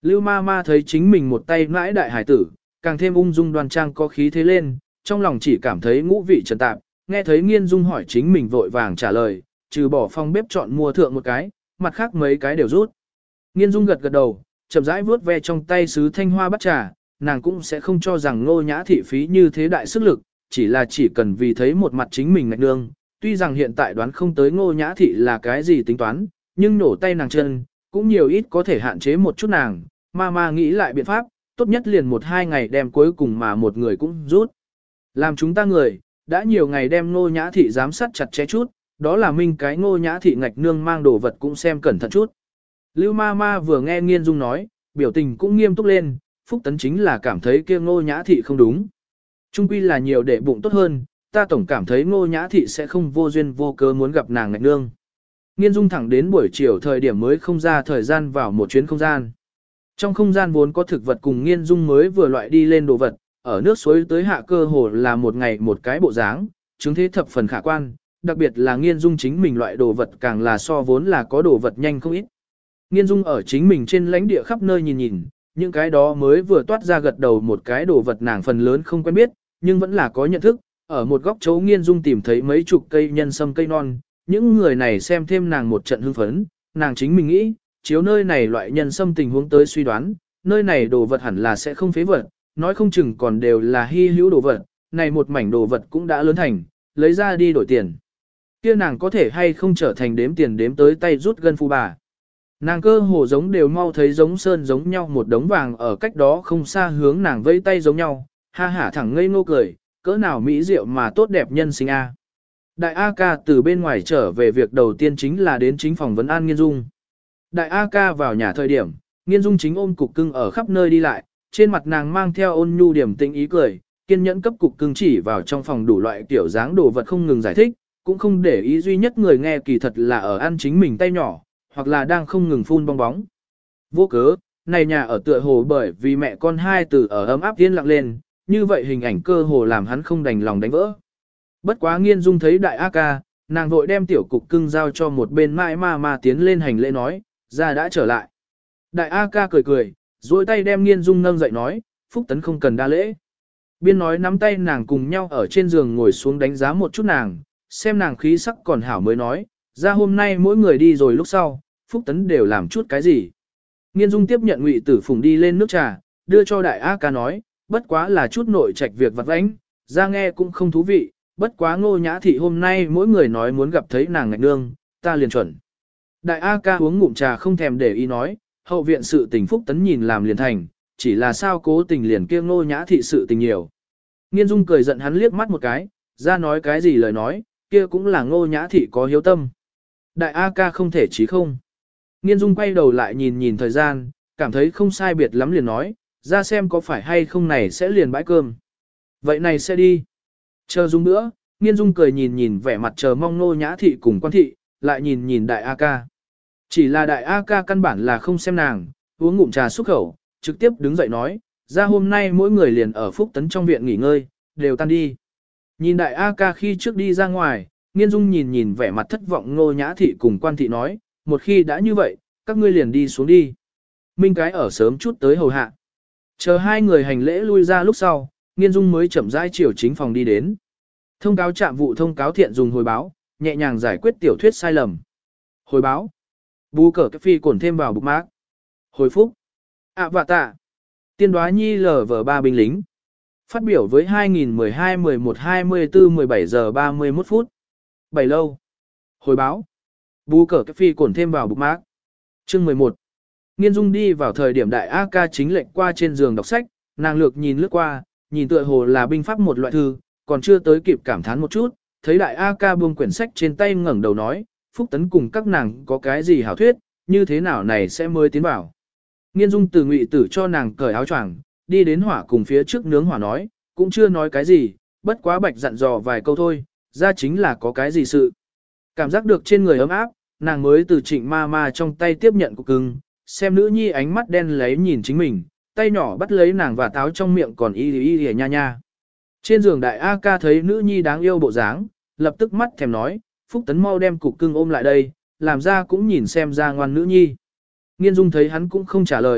Lưu ma ma thấy chính mình một tay mãi đại hải tử, càng thêm ung dung đoan trang có khí thế lên, trong lòng chỉ cảm thấy ngũ vị trần tạp, nghe thấy Nghiên Dung hỏi chính mình vội vàng trả lời, trừ bỏ phòng bếp chọn mua thượng một cái, mặt khác mấy cái đều rút. Nghiên Dung gật gật đầu, chậm rãi vuốt ve trong tay sứ thanh hoa bắt trà, nàng cũng sẽ không cho rằng Ngô Nhã thị phí như thế đại sức lực, chỉ là chỉ cần vì thấy một mặt chính mình ngạch nương, tuy rằng hiện tại đoán không tới Ngô Nhã thị là cái gì tính toán, nhưng nổ tay nàng chân, cũng nhiều ít có thể hạn chế một chút nàng, ma ma nghĩ lại biện pháp, tốt nhất liền một hai ngày đem cuối cùng mà một người cũng rút. Làm chúng ta người, đã nhiều ngày đem Ngô Nhã thị giám sát chặt chẽ chút, đó là minh cái Ngô Nhã thị ngạch nương mang đồ vật cũng xem cẩn thận chút. Lưu ma ma vừa nghe Nghiên Dung nói, biểu tình cũng nghiêm túc lên, Phúc Tấn chính là cảm thấy kia Ngô Nhã thị không đúng. Trung quy là nhiều để bụng tốt hơn, ta tổng cảm thấy Ngô Nhã thị sẽ không vô duyên vô cớ muốn gặp nàng ngạch nương. Nghiên Dung thẳng đến buổi chiều thời điểm mới không ra thời gian vào một chuyến không gian. Trong không gian vốn có thực vật cùng Nghiên Dung mới vừa loại đi lên đồ vật, ở nước suối tới hạ cơ hồ là một ngày một cái bộ dáng, chứng thế thập phần khả quan, đặc biệt là Nghiên Dung chính mình loại đồ vật càng là so vốn là có đồ vật nhanh không ít. Nghiên Dung ở chính mình trên lãnh địa khắp nơi nhìn nhìn, những cái đó mới vừa toát ra gật đầu một cái đồ vật nàng phần lớn không quen biết, nhưng vẫn là có nhận thức, ở một góc chỗ Nghiên Dung tìm thấy mấy chục cây nhân sâm cây non, những người này xem thêm nàng một trận hưng phấn, nàng chính mình nghĩ, chiếu nơi này loại nhân sâm tình huống tới suy đoán, nơi này đồ vật hẳn là sẽ không phế vật, nói không chừng còn đều là hy hữu đồ vật, này một mảnh đồ vật cũng đã lớn thành, lấy ra đi đổi tiền. Kia nàng có thể hay không trở thành đếm tiền đếm tới tay rút gân phu bà. Nàng cơ hồ giống đều mau thấy giống sơn giống nhau một đống vàng ở cách đó không xa hướng nàng vẫy tay giống nhau, ha hả thẳng ngây ngô cười, cỡ nào mỹ diệu mà tốt đẹp nhân sinh a. Đại A ca từ bên ngoài trở về việc đầu tiên chính là đến chính phòng vấn an Nghiên Dung. Đại A ca vào nhà thời điểm, Nghiên Dung chính ôm cục cưng ở khắp nơi đi lại, trên mặt nàng mang theo ôn nhu điểm tĩnh ý cười, kiên nhẫn cấp cục cưng chỉ vào trong phòng đủ loại kiểu dáng đồ vật không ngừng giải thích, cũng không để ý duy nhất người nghe kỳ thật là ở ăn chính mình tay nhỏ, hoặc là đang không ngừng phun bong bóng. Vô cớ, này nhà ở tựa hồ bởi vì mẹ con hai từ ở ấm áp yên lặng lên, như vậy hình ảnh cơ hồ làm hắn không đành lòng đánh vỡ. Bất quá Nghiên Dung thấy đại A ca, nàng vội đem tiểu cục cưng giao cho một bên mãi ma ma tiến lên hành lễ nói, ra đã trở lại. Đại A ca cười cười, duỗi tay đem Nghiên Dung nâng dậy nói, Phúc Tấn không cần đa lễ. Biên nói nắm tay nàng cùng nhau ở trên giường ngồi xuống đánh giá một chút nàng, xem nàng khí sắc còn hảo mới nói, ra hôm nay mỗi người đi rồi lúc sau, Phúc Tấn đều làm chút cái gì. Nghiên Dung tiếp nhận Ngụy Tử Phùng đi lên nước trà, đưa cho đại A ca nói, bất quá là chút nội trạch việc vặt vãnh, ra nghe cũng không thú vị, bất quá Ngô Nhã thị hôm nay mỗi người nói muốn gặp thấy nàng ngạch nương, ta liền chuẩn. Đại A ca uống ngụm trà không thèm để ý nói, hậu viện sự tình Phúc Tấn nhìn làm liền thành, chỉ là sao cố tình liền kia Ngô Nhã thị sự tình nhiều. Nghiên Dung cười giận hắn liếc mắt một cái, ra nói cái gì lời nói, kia cũng là Ngô Nhã thị có hiếu tâm. Đại A ca không thể chí không. Nghiên Dung quay đầu lại nhìn nhìn thời gian, cảm thấy không sai biệt lắm liền nói, ra xem có phải hay không này sẽ liền bãi cơm. Vậy này sẽ đi. Chờ Dung nữa, Nghiên Dung cười nhìn nhìn vẻ mặt chờ mong Ngô Nhã thị cùng quan thị, lại nhìn nhìn đại A ca. Chỉ là đại A ca căn bản là không xem nàng, uống ngụm trà xúc khẩu, trực tiếp đứng dậy nói, ra hôm nay mỗi người liền ở Phúc Tấn trong viện nghỉ ngơi, đều tan đi. Nhìn đại A ca khi trước đi ra ngoài, Nghiên Dung nhìn nhìn vẻ mặt thất vọng Ngô Nhã thị cùng quan thị nói, một khi đã như vậy, các ngươi liền đi xuống đi. Minh cái ở sớm chút tới hầu hạ. Chờ hai người hành lễ lui ra lúc sau, Nghiên Dung mới chậm rãi chiều chính phòng đi đến. Thông cáo trạm vụ thông cáo thiện dùng hồi báo, nhẹ nhàng giải quyết tiểu thuyết sai lầm. Hồi báo. Bù cờ cái phi cổn thêm vào bục mác. Hồi phúc. ạ vạ tạ. Tiên đoá nhi lờ vờ ba binh lính. Phát biểu với hai nghìn mười hai mười một hai mươi tư mười bảy giờ ba mươi mốt phút. Bảy lâu. Hồi báo. Bù cờ cái phi cổn thêm vào bục mác. Chương mười một. Nghiên Dung đi vào thời điểm đại A ca chính lệnh qua trên giường đọc sách, nàng lược nhìn lướt qua, nhìn tựa hồ là binh pháp một loại thư, còn chưa tới kịp cảm thán một chút, thấy đại A ca buông quyển sách trên tay ngẩng đầu nói, Phúc Tấn cùng các nàng có cái gì hảo thuyết, như thế nào này sẽ mới tiến vào. Nghiên Dung từ Ngụy Tử cho nàng cởi áo choàng, đi đến hỏa cùng phía trước nướng hỏa nói, cũng chưa nói cái gì, bất quá bạch dặn dò vài câu thôi, ra chính là có cái gì sự. Cảm giác được trên người ấm áp, nàng mới từ Trịnh ma ma trong tay tiếp nhận cục cưng, xem nữ nhi ánh mắt đen lấy nhìn chính mình, tay nhỏ bắt lấy nàng và táo trong miệng còn y y y nha nha. Trên giường đại A ca thấy nữ nhi đáng yêu bộ dáng, lập tức mắt thèm nói, Phúc Tấn mau đem cục cưng ôm lại đây, làm ra cũng nhìn xem ra ngoan nữ nhi. Nghiên Dung thấy hắn cũng không trả lời,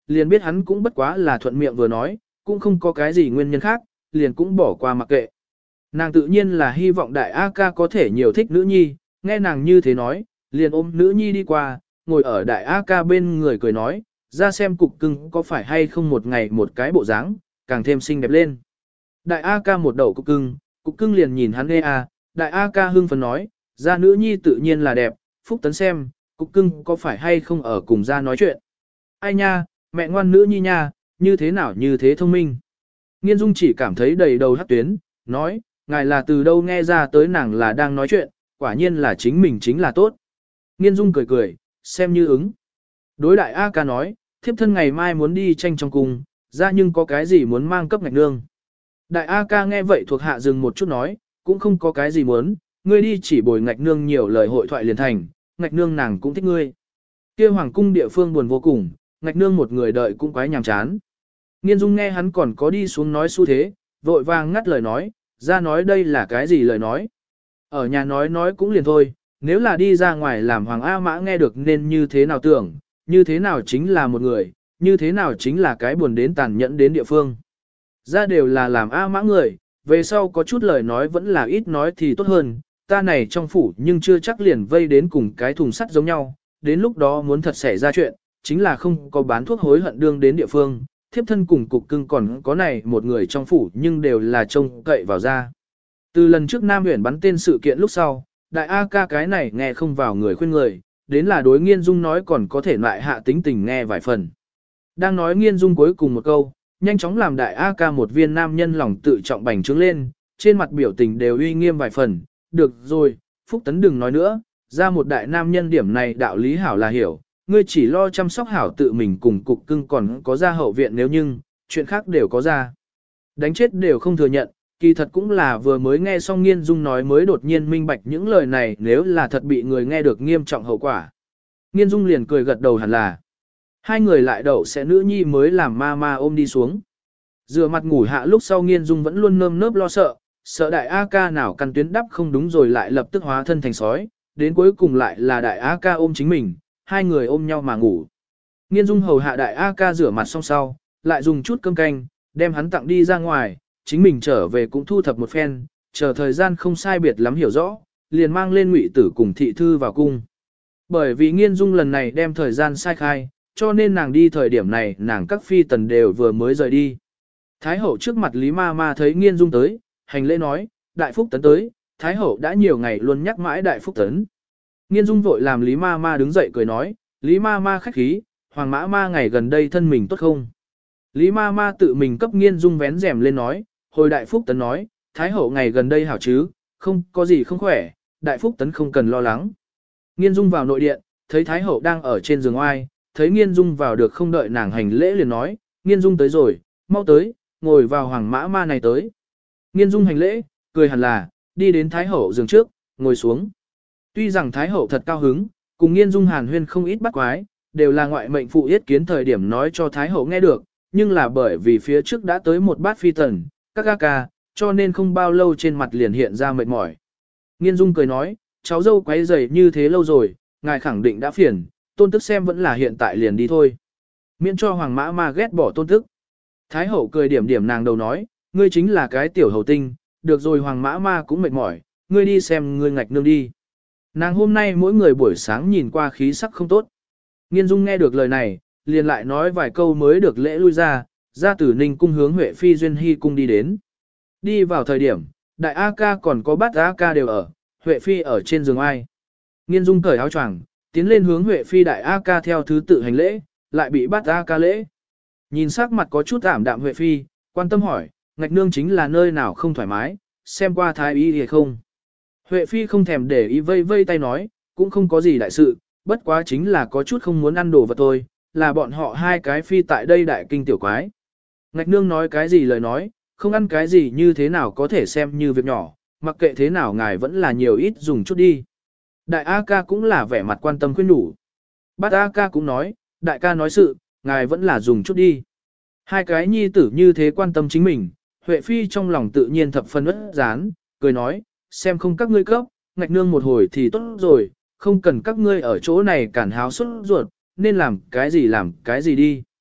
liền biết hắn cũng bất quá là thuận miệng vừa nói, cũng không có cái gì nguyên nhân khác, liền cũng bỏ qua mặc kệ. Nàng tự nhiên là hy vọng đại A ca có thể nhiều thích nữ nhi, nghe nàng như thế nói, liền ôm nữ nhi đi qua, ngồi ở đại A ca bên người cười nói, ra xem cục cưng có phải hay không một ngày một cái bộ dáng, càng thêm xinh đẹp lên. Đại A ca một đầu cục cưng, cục cưng liền nhìn hắn ghê a, đại A ca hưng phấn nói, ra nữ nhi tự nhiên là đẹp, Phúc Tấn xem, cục cưng có phải hay không ở cùng ra nói chuyện. Ai nha, mẹ ngoan nữ nhi nha, như thế nào như thế thông minh. Nghiên Dung chỉ cảm thấy đầy đầu hắc tuyến, nói, ngài là từ đâu nghe ra tới nàng là đang nói chuyện, quả nhiên là chính mình chính là tốt. Nghiên Dung cười cười, xem như ứng. Đối đại A ca nói, thiếp thân ngày mai muốn đi tranh trong cung, ra nhưng có cái gì muốn mang cấp ngạch nương. Đại A ca nghe vậy thuộc hạ dừng một chút nói, cũng không có cái gì muốn, ngươi đi chỉ bồi ngạch nương nhiều lời hội thoại liền thành, ngạch nương nàng cũng thích ngươi. Kia hoàng cung địa phương buồn vô cùng, ngạch nương một người đợi cũng quái nhàm chán. Nghiên Dung nghe hắn còn có đi xuống nói xu thế, vội vàng ngắt lời nói, ra nói đây là cái gì lời nói. Ở nhà nói nói cũng liền thôi, nếu là đi ra ngoài làm hoàng A mã nghe được nên như thế nào tưởng, như thế nào chính là một người, như thế nào chính là cái buồn đến tàn nhẫn đến địa phương. Ra đều là làm A mã người, về sau có chút lời nói vẫn là ít nói thì tốt hơn, ta này trong phủ nhưng chưa chắc liền vây đến cùng cái thùng sắt giống nhau, đến lúc đó muốn thật xảy ra chuyện, chính là không có bán thuốc hối hận đương đến địa phương, thiếp thân cùng cục cưng còn có này một người trong phủ nhưng đều là trông cậy vào ra. Từ lần trước Nam Huyền bắn tên sự kiện lúc sau, đại A ca cái này nghe không vào người khuyên người, đến là đối Nghiên Dung nói còn có thể lại hạ tính tình nghe vài phần. Đang nói Nghiên Dung cuối cùng một câu, nhanh chóng làm đại A ca một viên nam nhân lòng tự trọng bành trướng lên, trên mặt biểu tình đều uy nghiêm vài phần, được rồi, Phúc Tấn đừng nói nữa, ra một đại nam nhân điểm này đạo lý hảo là hiểu, ngươi chỉ lo chăm sóc hảo tự mình cùng cục cưng còn có ra hậu viện nếu nhưng, chuyện khác đều có ra. Đánh chết đều không thừa nhận, kỳ thật cũng là vừa mới nghe xong Nghiên Dung nói mới đột nhiên minh bạch những lời này nếu là thật bị người nghe được nghiêm trọng hậu quả. Nghiên Dung liền cười gật đầu hẳn là. Hai người lại đậu sẽ nữ nhi mới làm ma ma ôm đi xuống. Rửa mặt ngủ hạ lúc sau Nghiên Dung vẫn luôn nơm nớp lo sợ, sợ đại A ca nào căn tuyến đắp không đúng rồi lại lập tức hóa thân thành sói, đến cuối cùng lại là đại A ca ôm chính mình, hai người ôm nhau mà ngủ. Nghiên Dung hầu hạ đại A ca rửa mặt xong sau, lại dùng chút cơm canh, đem hắn tặng đi ra ngoài, chính mình trở về cũng thu thập một phen, chờ thời gian không sai biệt lắm hiểu rõ, liền mang lên Ngụy Tử cùng thị thư vào cung. Bởi vì Nghiên Dung lần này đem thời gian sai khai, cho nên nàng đi thời điểm này nàng các phi tần đều vừa mới rời đi. Thái hậu trước mặt Lý Ma Ma thấy Nghiên Dung tới, hành lễ nói, Đại Phúc Tấn tới, Thái hậu đã nhiều ngày luôn nhắc mãi Đại Phúc Tấn. Nghiên Dung vội làm Lý Ma Ma đứng dậy cười nói, Lý Ma Ma khách khí, Hoàng Mã Ma ngày gần đây thân mình tốt không? Lý Ma Ma tự mình cấp Nghiên Dung vén rèm lên nói, hồi Đại Phúc Tấn nói, Thái hậu ngày gần đây hảo chứ, không có gì không khỏe, Đại Phúc Tấn không cần lo lắng. Nghiên Dung vào nội điện, thấy Thái hậu đang ở trên giường oai, thấy Nghiên Dung vào được không đợi nàng hành lễ liền nói, Nghiên Dung tới rồi, mau tới, ngồi vào Hoàng Mã Ma này tới. Nghiên Dung hành lễ, cười hẳn là, đi đến Thái hậu giường trước, ngồi xuống. Tuy rằng Thái hậu thật cao hứng, cùng Nghiên Dung hàn huyên không ít bắt quái, đều là ngoại mệnh phụ yết kiến thời điểm nói cho Thái hậu nghe được, nhưng là bởi vì phía trước đã tới một bát phi tần, các ca ca, cho nên không bao lâu trên mặt liền hiện ra mệt mỏi. Nghiên Dung cười nói, cháu dâu quấy rầy như thế lâu rồi, ngài khẳng định đã phiền, tôn tức xem vẫn là hiện tại liền đi thôi. Miễn cho Hoàng Mã Ma ghét bỏ tôn tức. Thái hậu cười điểm điểm nàng đầu nói, ngươi chính là cái tiểu hầu tinh, được rồi Hoàng Mã Ma cũng mệt mỏi, ngươi đi xem ngươi ngạch nương đi. Nàng hôm nay mỗi người buổi sáng nhìn qua khí sắc không tốt. Nghiên Dung nghe được lời này, liền lại nói vài câu mới được lễ lui ra, ra từ Ninh cung hướng Huệ Phi Duyên Hy cung đi đến. Đi vào thời điểm, đại A ca còn có bát A ca đều ở, Huệ Phi ở trên giường ai. Nghiên Dung cởi áo choàng, tiến lên hướng Huệ Phi đại A ca theo thứ tự hành lễ, lại bị bát A ca lễ. Nhìn sắc mặt có chút ảm đạm Huệ Phi, quan tâm hỏi, ngạch nương chính là nơi nào không thoải mái, xem qua thái y thì không. Huệ Phi không thèm để ý vây vây tay nói, cũng không có gì đại sự, bất quá chính là có chút không muốn ăn đồ vật thôi, là bọn họ hai cái phi tại đây đại kinh tiểu quái. Ngạch nương nói cái gì lời nói, không ăn cái gì như thế nào có thể xem như việc nhỏ, mặc kệ thế nào ngài vẫn là nhiều ít dùng chút đi. Đại A ca cũng là vẻ mặt quan tâm khuyên nhủ. Bát A ca cũng nói, đại ca nói sự, ngài vẫn là dùng chút đi. Hai cái nhi tử như thế quan tâm chính mình, Huệ Phi trong lòng tự nhiên thập phân ức dán, cười nói, xem không các ngươi cấp, ngạch nương một hồi thì tốt rồi, không cần các ngươi ở chỗ này cản háo xuất ruột, nên làm cái gì làm cái gì đi.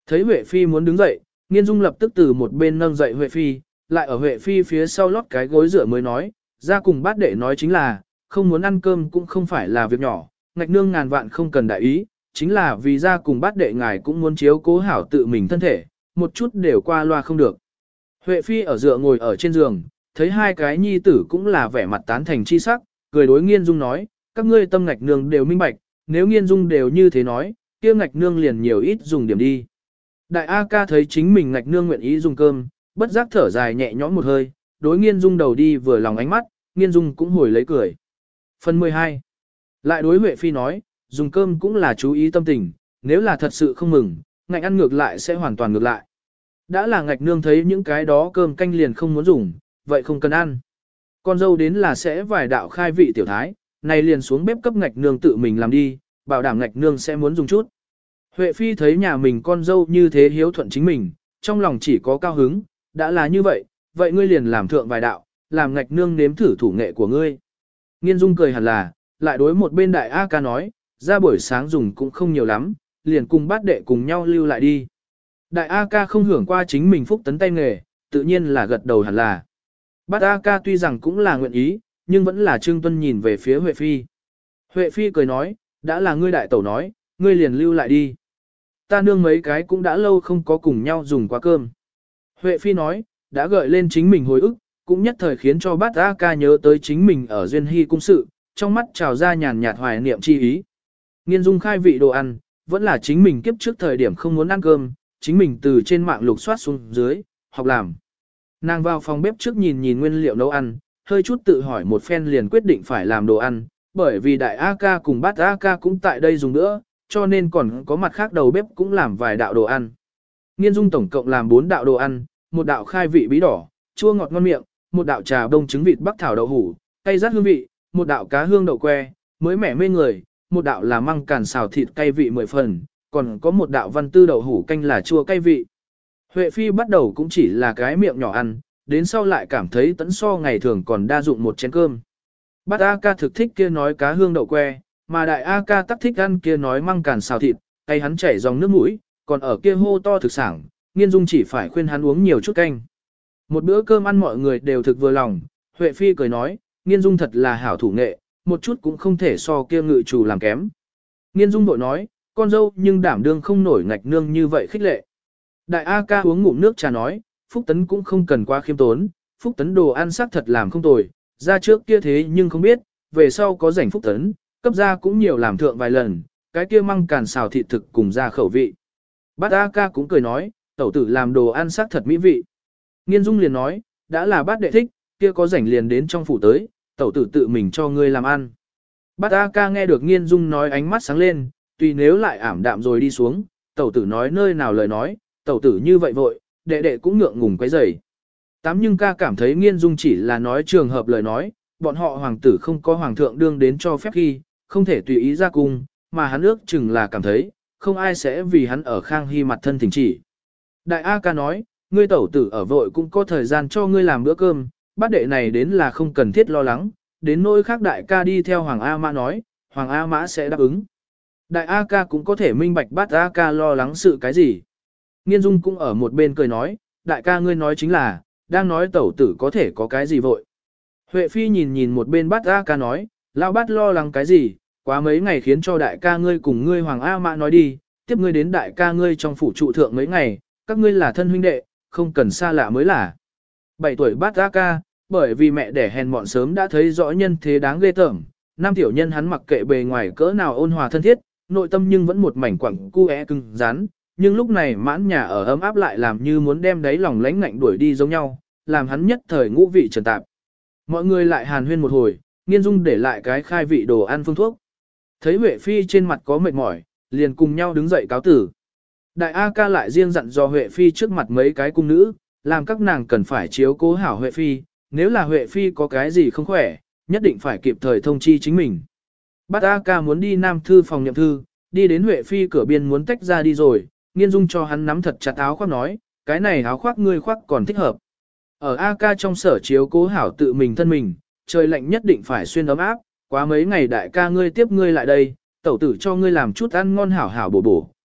Thấy Huệ Phi muốn đứng dậy, Nghiên Dung lập tức từ một bên nâng dậy Huệ Phi, lại ở Huệ Phi phía sau lót cái gối rửa mới nói, ra cùng bát đệ nói chính là, không muốn ăn cơm cũng không phải là việc nhỏ, ngạch nương ngàn vạn không cần đại ý, chính là vì ra cùng bát đệ ngài cũng muốn chiếu cố hảo tự mình thân thể, một chút đều qua loa không được. Huệ Phi ở dựa ngồi ở trên giường, thấy hai cái nhi tử cũng là vẻ mặt tán thành chi sắc, cười đối Nghiên Dung nói, các ngươi tâm ngạch nương đều minh bạch, nếu Nghiên Dung đều như thế nói, kia ngạch nương liền nhiều ít dùng điểm đi. Đại A ca thấy chính mình ngạch nương nguyện ý dùng cơm, bất giác thở dài nhẹ nhõm một hơi, đối Nghiên Dung đầu đi vừa lòng ánh mắt, Nghiên Dung cũng hồi lấy cười. Phần mười hai. Lại đối Huệ Phi nói, dùng cơm cũng là chú ý tâm tình, nếu là thật sự không mừng, ngạch ăn ngược lại sẽ hoàn toàn ngược lại. Đã là ngạch nương thấy những cái đó cơm canh liền không muốn dùng, vậy không cần ăn. Con dâu đến là sẽ vài đạo khai vị tiểu thái, này liền xuống bếp cấp ngạch nương tự mình làm đi, bảo đảm ngạch nương sẽ muốn dùng chút. Huệ Phi thấy nhà mình con dâu như thế hiếu thuận chính mình, trong lòng chỉ có cao hứng, đã là như vậy, vậy ngươi liền làm thượng vài đạo, làm ngạch nương nếm thử thủ nghệ của ngươi. Nghiên Dung cười hẳn là, lại đối một bên đại A ca nói, ra buổi sáng dùng cũng không nhiều lắm, liền cùng bát đệ cùng nhau lưu lại đi. Đại A ca không hưởng qua chính mình phúc tấn tay nghề, tự nhiên là gật đầu hẳn là. Bát A ca tuy rằng cũng là nguyện ý, nhưng vẫn là Trương Tuân nhìn về phía Huệ Phi. Huệ Phi cười nói, đã là ngươi đại tẩu nói, ngươi liền lưu lại đi. Ta nương mấy cái cũng đã lâu không có cùng nhau dùng quá cơm. Huệ Phi nói, đã gợi lên chính mình hồi ức, cũng nhất thời khiến cho bát A ca nhớ tới chính mình ở Duyên Hy cung sự, trong mắt trào ra nhàn nhạt hoài niệm chi ý. Nghiên Dung khai vị đồ ăn, vẫn là chính mình kiếp trước thời điểm không muốn ăn cơm, chính mình từ trên mạng lục soát xuống dưới, học làm. Nàng vào phòng bếp trước nhìn nhìn nguyên liệu nấu ăn, hơi chút tự hỏi một phen liền quyết định phải làm đồ ăn, bởi vì đại A ca cùng bát A ca cũng tại đây dùng nữa, cho nên còn có mặt khác đầu bếp cũng làm vài đạo đồ ăn. Nghiên Dung tổng cộng làm bốn đạo đồ ăn, một đạo khai vị bí đỏ, chua ngọt ngon miệng, một đạo trà đông trứng vịt bắc thảo đậu hủ, cay rát hương vị, một đạo cá hương đậu que, mới mẻ mê người, một đạo là măng càn xào thịt cay vị mười phần, còn có một đạo văn tư đậu hủ canh là chua cay vị. Huệ Phi bắt đầu cũng chỉ là cái miệng nhỏ ăn, đến sau lại cảm thấy tẫn so ngày thường còn đa dụng một chén cơm. Bát A ca thực thích kia nói cá hương đậu que, mà đại A ca tắc thích ăn kia nói măng càn xào thịt, tay hắn chảy dòng nước mũi, còn ở kia hô to thực sảng, Nghiên Dung chỉ phải khuyên hắn uống nhiều chút canh. Một bữa cơm ăn mọi người đều thực vừa lòng, Huệ Phi cười nói, Nghiên Dung thật là hảo thủ nghệ, một chút cũng không thể so kia ngự chủ làm kém. Nghiên Dung bội nói, con dâu nhưng đảm đương không nổi ngạch nương như vậy khích lệ. Đại A ca uống ngụm nước trà nói, Phúc Tấn cũng không cần quá khiêm tốn, Phúc Tấn đồ ăn sắc thật làm không tồi, ra trước kia thế nhưng không biết, về sau có rảnh Phúc Tấn, cấp ra cũng nhiều làm thượng vài lần, cái kia măng càn xào thịt thực cùng ra khẩu vị. Bát A ca cũng cười nói, tẩu tử làm đồ ăn sắc thật mỹ vị. Nghiên Dung liền nói, đã là bát đệ thích, kia có rảnh liền đến trong phủ tới, tẩu tử tự mình cho ngươi làm ăn. Bát A ca nghe được Nghiên Dung nói ánh mắt sáng lên, tùy nếu lại ảm đạm rồi đi xuống, tẩu tử nói nơi nào lời nói, tẩu tử như vậy vội, đệ đệ cũng ngượng ngùng quấy rầy. Tám nhưng ca cảm thấy Nghiên Dung chỉ là nói trường hợp lời nói, bọn họ hoàng tử không có hoàng thượng đương đến cho phép khi, không thể tùy ý ra cung, mà hắn ước chừng là cảm thấy, không ai sẽ vì hắn ở Khang Hy mặt thân thỉnh chỉ. Đại A ca nói, ngươi tẩu tử ở vội cũng có thời gian cho ngươi làm bữa cơm, bát đệ này đến là không cần thiết lo lắng, đến nỗi khác đại ca đi theo Hoàng A Mã nói, Hoàng A Mã sẽ đáp ứng. Đại A ca cũng có thể minh bạch bát A ca lo lắng sự cái gì. Nghiên Dung cũng ở một bên cười nói, đại ca ngươi nói chính là, đang nói tẩu tử có thể có cái gì vội. Huệ Phi nhìn nhìn một bên bát A ca nói, lão bát lo lắng cái gì, quá mấy ngày khiến cho đại ca ngươi cùng ngươi Hoàng A Mã nói đi, tiếp ngươi đến đại ca ngươi trong phủ trụ thượng mấy ngày, các ngươi là thân huynh đệ, không cần xa lạ mới là. Bảy tuổi bát A ca, bởi vì mẹ đẻ hèn mọn sớm đã thấy rõ nhân thế đáng ghê tởm, nam tiểu nhân hắn mặc kệ bề ngoài cỡ nào ôn hòa thân thiết, nội tâm nhưng vẫn một mảnh quặng cu é cứng rắn, nhưng lúc này mãn nhà ở ấm áp lại làm như muốn đem đáy lòng lánh ngạnh đuổi đi giống nhau, làm hắn nhất thời ngũ vị trần tạp. Mọi người lại hàn huyên một hồi, Nghiên Dung để lại cái khai vị đồ ăn phương thuốc. Thấy Huệ Phi trên mặt có mệt mỏi, liền cùng nhau đứng dậy cáo tử. Đại A ca lại riêng dặn do Huệ Phi trước mặt mấy cái cung nữ, làm các nàng cần phải chiếu cố hảo Huệ Phi, nếu là Huệ Phi có cái gì không khỏe, nhất định phải kịp thời thông chi chính mình. Bát A ca muốn đi Nam thư phòng nhậm thư, đi đến Huệ Phi cửa biên muốn tách ra đi rồi, Nghiên Dung cho hắn nắm thật chặt áo khoác nói, cái này áo khoác ngươi khoác còn thích hợp. Ở A ca trong sở chiếu cố hảo tự mình thân mình, trời lạnh nhất định phải xuyên ấm áp, quá mấy ngày đại ca ngươi tiếp ngươi lại đây, tẩu tử cho ngươi làm chút ăn ngon hảo hảo bổ bổ,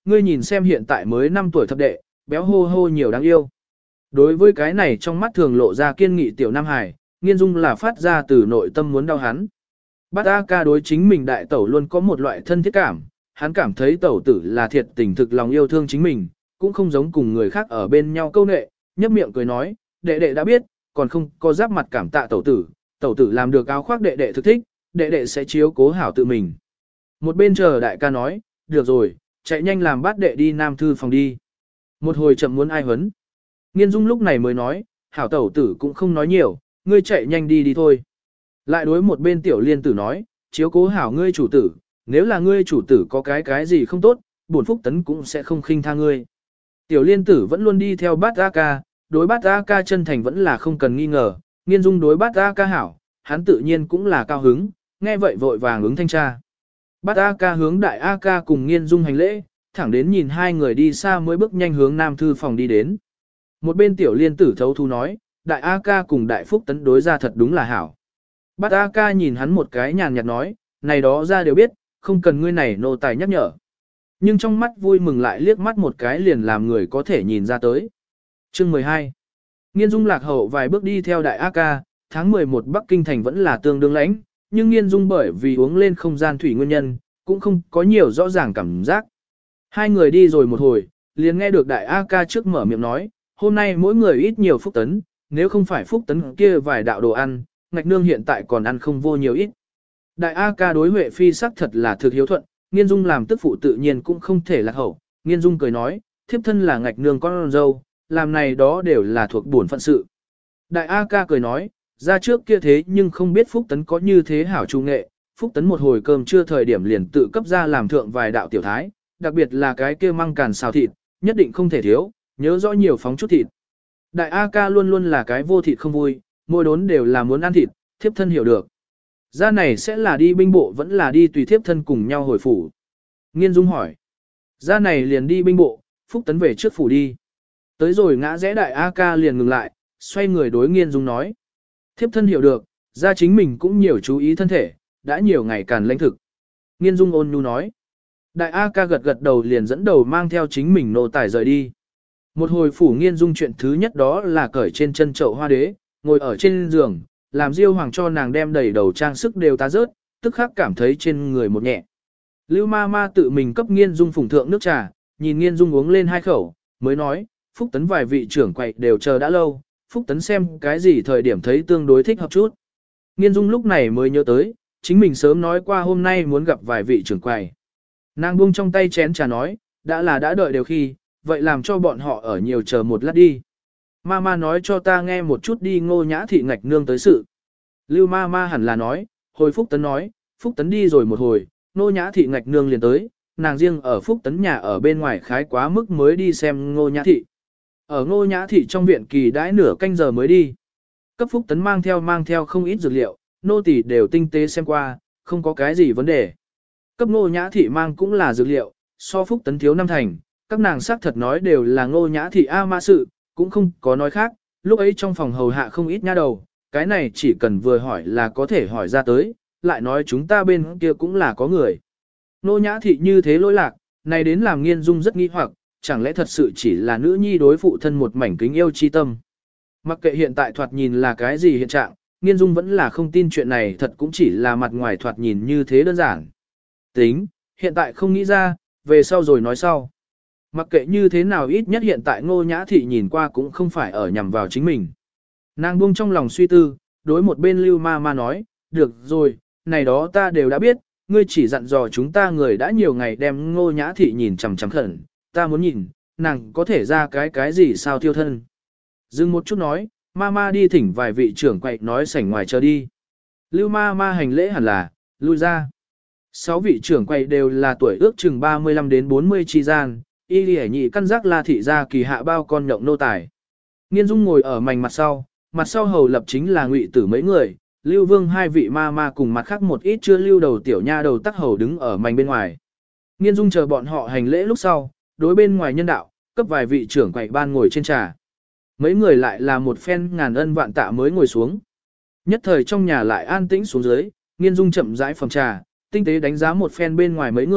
ngươi nhìn xem hiện tại mới năm tuổi thập đệ, béo hô hô nhiều đáng yêu. Đối với cái này trong mắt thường lộ ra kiên nghị tiểu Nam Hải, Nghiên Dung là phát ra từ nội tâm muốn đau hắn. Bát A ca đối chính mình đại tẩu luôn có một loại thân thiết cảm, hắn cảm thấy tẩu tử là thiệt tình thực lòng yêu thương chính mình, cũng không giống cùng người khác ở bên nhau câu nệ, nhấp miệng cười nói, đệ đệ đã biết, còn không có giáp mặt cảm tạ tẩu tử, tẩu tử làm được áo khoác đệ đệ thực thích, đệ đệ sẽ chiếu cố hảo tự mình. Một bên chờ đại ca nói, được rồi, chạy nhanh làm bát đệ đi nam thư phòng đi. Một hồi chậm muốn ai huấn. Nghiên Dung lúc này mới nói, hảo tẩu tử cũng không nói nhiều, ngươi chạy nhanh đi đi thôi. Lại đối một bên tiểu liên tử nói, chiếu cố hảo ngươi chủ tử, nếu là ngươi chủ tử có cái cái gì không tốt, bổn phúc tấn cũng sẽ không khinh tha ngươi. Tiểu liên tử vẫn luôn đi theo bát A ca, đối bát A ca chân thành vẫn là không cần nghi ngờ, Nghiên Dung đối bát A ca hảo, hắn tự nhiên cũng là cao hứng, nghe vậy vội vàng ứng thanh tra. Bát A ca hướng đại A ca cùng Nghiên Dung hành lễ, thẳng đến nhìn hai người đi xa mới bước nhanh hướng nam thư phòng đi đến. Một bên tiểu liên tử thấu thu nói, đại A ca cùng đại phúc tấn đối ra thật đúng là hảo. Bát A ca nhìn hắn một cái nhàn nhạt nói, này đó ra đều biết, không cần ngươi này nô tài nhắc nhở. Nhưng trong mắt vui mừng lại liếc mắt một cái liền làm người có thể nhìn ra tới. Chương mười hai. Nghiên Dung lạc hậu vài bước đi theo đại A ca, tháng mười một Bắc Kinh thành vẫn là tương đương lãnh, nhưng Nghiên Dung bởi vì uống lên không gian thủy nguyên nhân, cũng không có nhiều rõ ràng cảm giác. Hai người đi rồi một hồi, liền nghe được đại A ca trước mở miệng nói, hôm nay mỗi người ít nhiều phúc tấn, nếu không phải phúc tấn kia vài đạo đồ ăn, ngạch nương hiện tại còn ăn không vô nhiều ít. Đại A ca đối Huệ Phi sắc thật là thực hiếu thuận, Nghiên Dung làm tức phụ tự nhiên cũng không thể lạc hậu. Nghiên Dung cười nói, thiếp thân là ngạch nương con dâu, làm này đó đều là thuộc bổn phận sự. Đại A ca cười nói, ra trước kia thế nhưng không biết phúc tấn có như thế hảo trung nghệ, phúc tấn một hồi cơm trưa thời điểm liền tự cấp ra làm thượng vài đạo tiểu thái, đặc biệt là cái kia măng càn xào thịt, nhất định không thể thiếu, nhớ rõ nhiều phóng chút thịt. Đại A ca luôn luôn là cái vô thịt không vui, mỗi đốn đều là muốn ăn thịt, thiếp thân hiểu được. Ra này sẽ là đi binh bộ vẫn là đi tùy thiếp thân cùng nhau hồi phủ. Nghiên Dung hỏi. Ra này liền đi binh bộ, phúc tấn về trước phủ đi. Tới rồi ngã rẽ đại A ca liền ngừng lại, xoay người đối Nghiên Dung nói. Thiếp thân hiểu được, ra chính mình cũng nhiều chú ý thân thể, đã nhiều ngày càn lãnh thực. Nghiên Dung ôn nhu nói. Đại A ca gật gật đầu liền dẫn đầu mang theo chính mình nô tài rời đi. Một hồi phủ Nghiên Dung chuyện thứ nhất đó là cởi trên chân chậu hoa đế, ngồi ở trên giường, làm Diêu Hoàng cho nàng đem đầy đầu trang sức đều tá rớt, tức khắc cảm thấy trên người một nhẹ. Lưu ma ma tự mình cấp Nghiên Dung phùng thượng nước trà, nhìn Nghiên Dung uống lên hai khẩu, mới nói, Phúc Tấn vài vị trưởng quậy đều chờ đã lâu, Phúc Tấn xem cái gì thời điểm thấy tương đối thích hợp chút. Nghiên Dung lúc này mới nhớ tới, chính mình sớm nói qua hôm nay muốn gặp vài vị trưởng quầy. Nàng buông trong tay chén trà nói, đã là đã đợi đều khi, vậy làm cho bọn họ ở nhiều chờ một lát đi. Mama nói cho ta nghe một chút đi Ngô Nhã thị ngạch nương tới sự. Lưu Mama hẳn là nói, hồi Phúc Tấn nói, Phúc Tấn đi rồi một hồi, Ngô Nhã thị ngạch nương liền tới, nàng riêng ở Phúc Tấn nhà ở bên ngoài khái quá mức mới đi xem Ngô Nhã thị. Ở Ngô Nhã thị trong viện kỳ đãi nửa canh giờ mới đi. Cấp Phúc Tấn mang theo mang theo không ít dược liệu, nô tỳ đều tinh tế xem qua, không có cái gì vấn đề. Cấp Ngô Nhã thị mang cũng là dược liệu, so Phúc Tấn thiếu năm thành, các nàng xác thật nói đều là Ngô Nhã thị A mã sự, cũng không có nói khác, lúc ấy trong phòng hầu hạ không ít nha đầu, cái này chỉ cần vừa hỏi là có thể hỏi ra tới, lại nói chúng ta bên kia cũng là có người. Ngô Nhã thị như thế lỗi lạc, này đến làm Nghiên Dung rất nghi hoặc, chẳng lẽ thật sự chỉ là nữ nhi đối phụ thân một mảnh kính yêu chi tâm. Mặc kệ hiện tại thoạt nhìn là cái gì hiện trạng, Nghiên Dung vẫn là không tin chuyện này thật cũng chỉ là mặt ngoài thoạt nhìn như thế đơn giản. Tính, hiện tại không nghĩ ra, về sau rồi nói sau. Mặc kệ như thế nào ít nhất hiện tại Ngô Nhã thị nhìn qua cũng không phải ở nhằm vào chính mình. Nàng buông trong lòng suy tư, đối một bên Lưu Ma Ma nói, được rồi, này đó ta đều đã biết, ngươi chỉ dặn dò chúng ta người đã nhiều ngày đem Ngô Nhã thị nhìn chằm chằm khẩn, ta muốn nhìn, nàng có thể ra cái cái gì sao tiêu thân. Dừng một chút nói, Ma Ma đi thỉnh vài vị trưởng quậy nói sảnh ngoài chờ đi. Lưu Ma Ma hành lễ hẳn là, lui ra. Sáu vị trưởng quậy đều là tuổi ước chừng ba mươi lăm đến bốn mươi chi gian, y lì nhị căn giác la thị ra kỳ hạ bao con nhộng nô tài. Nghiên Dung ngồi ở mảnh mặt sau, mặt sau hầu lập chính là ngụy tử mấy người, Lưu Vương hai vị ma ma cùng mặt khác một ít chưa lưu đầu tiểu nha đầu tắc hầu đứng ở mảnh bên ngoài. Nghiên Dung chờ bọn họ hành lễ lúc sau, đối bên ngoài nhân đạo, cấp vài vị trưởng quậy ban ngồi trên trà. Mấy người lại là một phen ngàn ân vạn tạ mới ngồi xuống. Nhất thời trong nhà lại an tĩnh xuống dưới, Nghiên Dung chậm rãi phòng trà, tinh tế đánh giá một phen bên ngoài mấy người,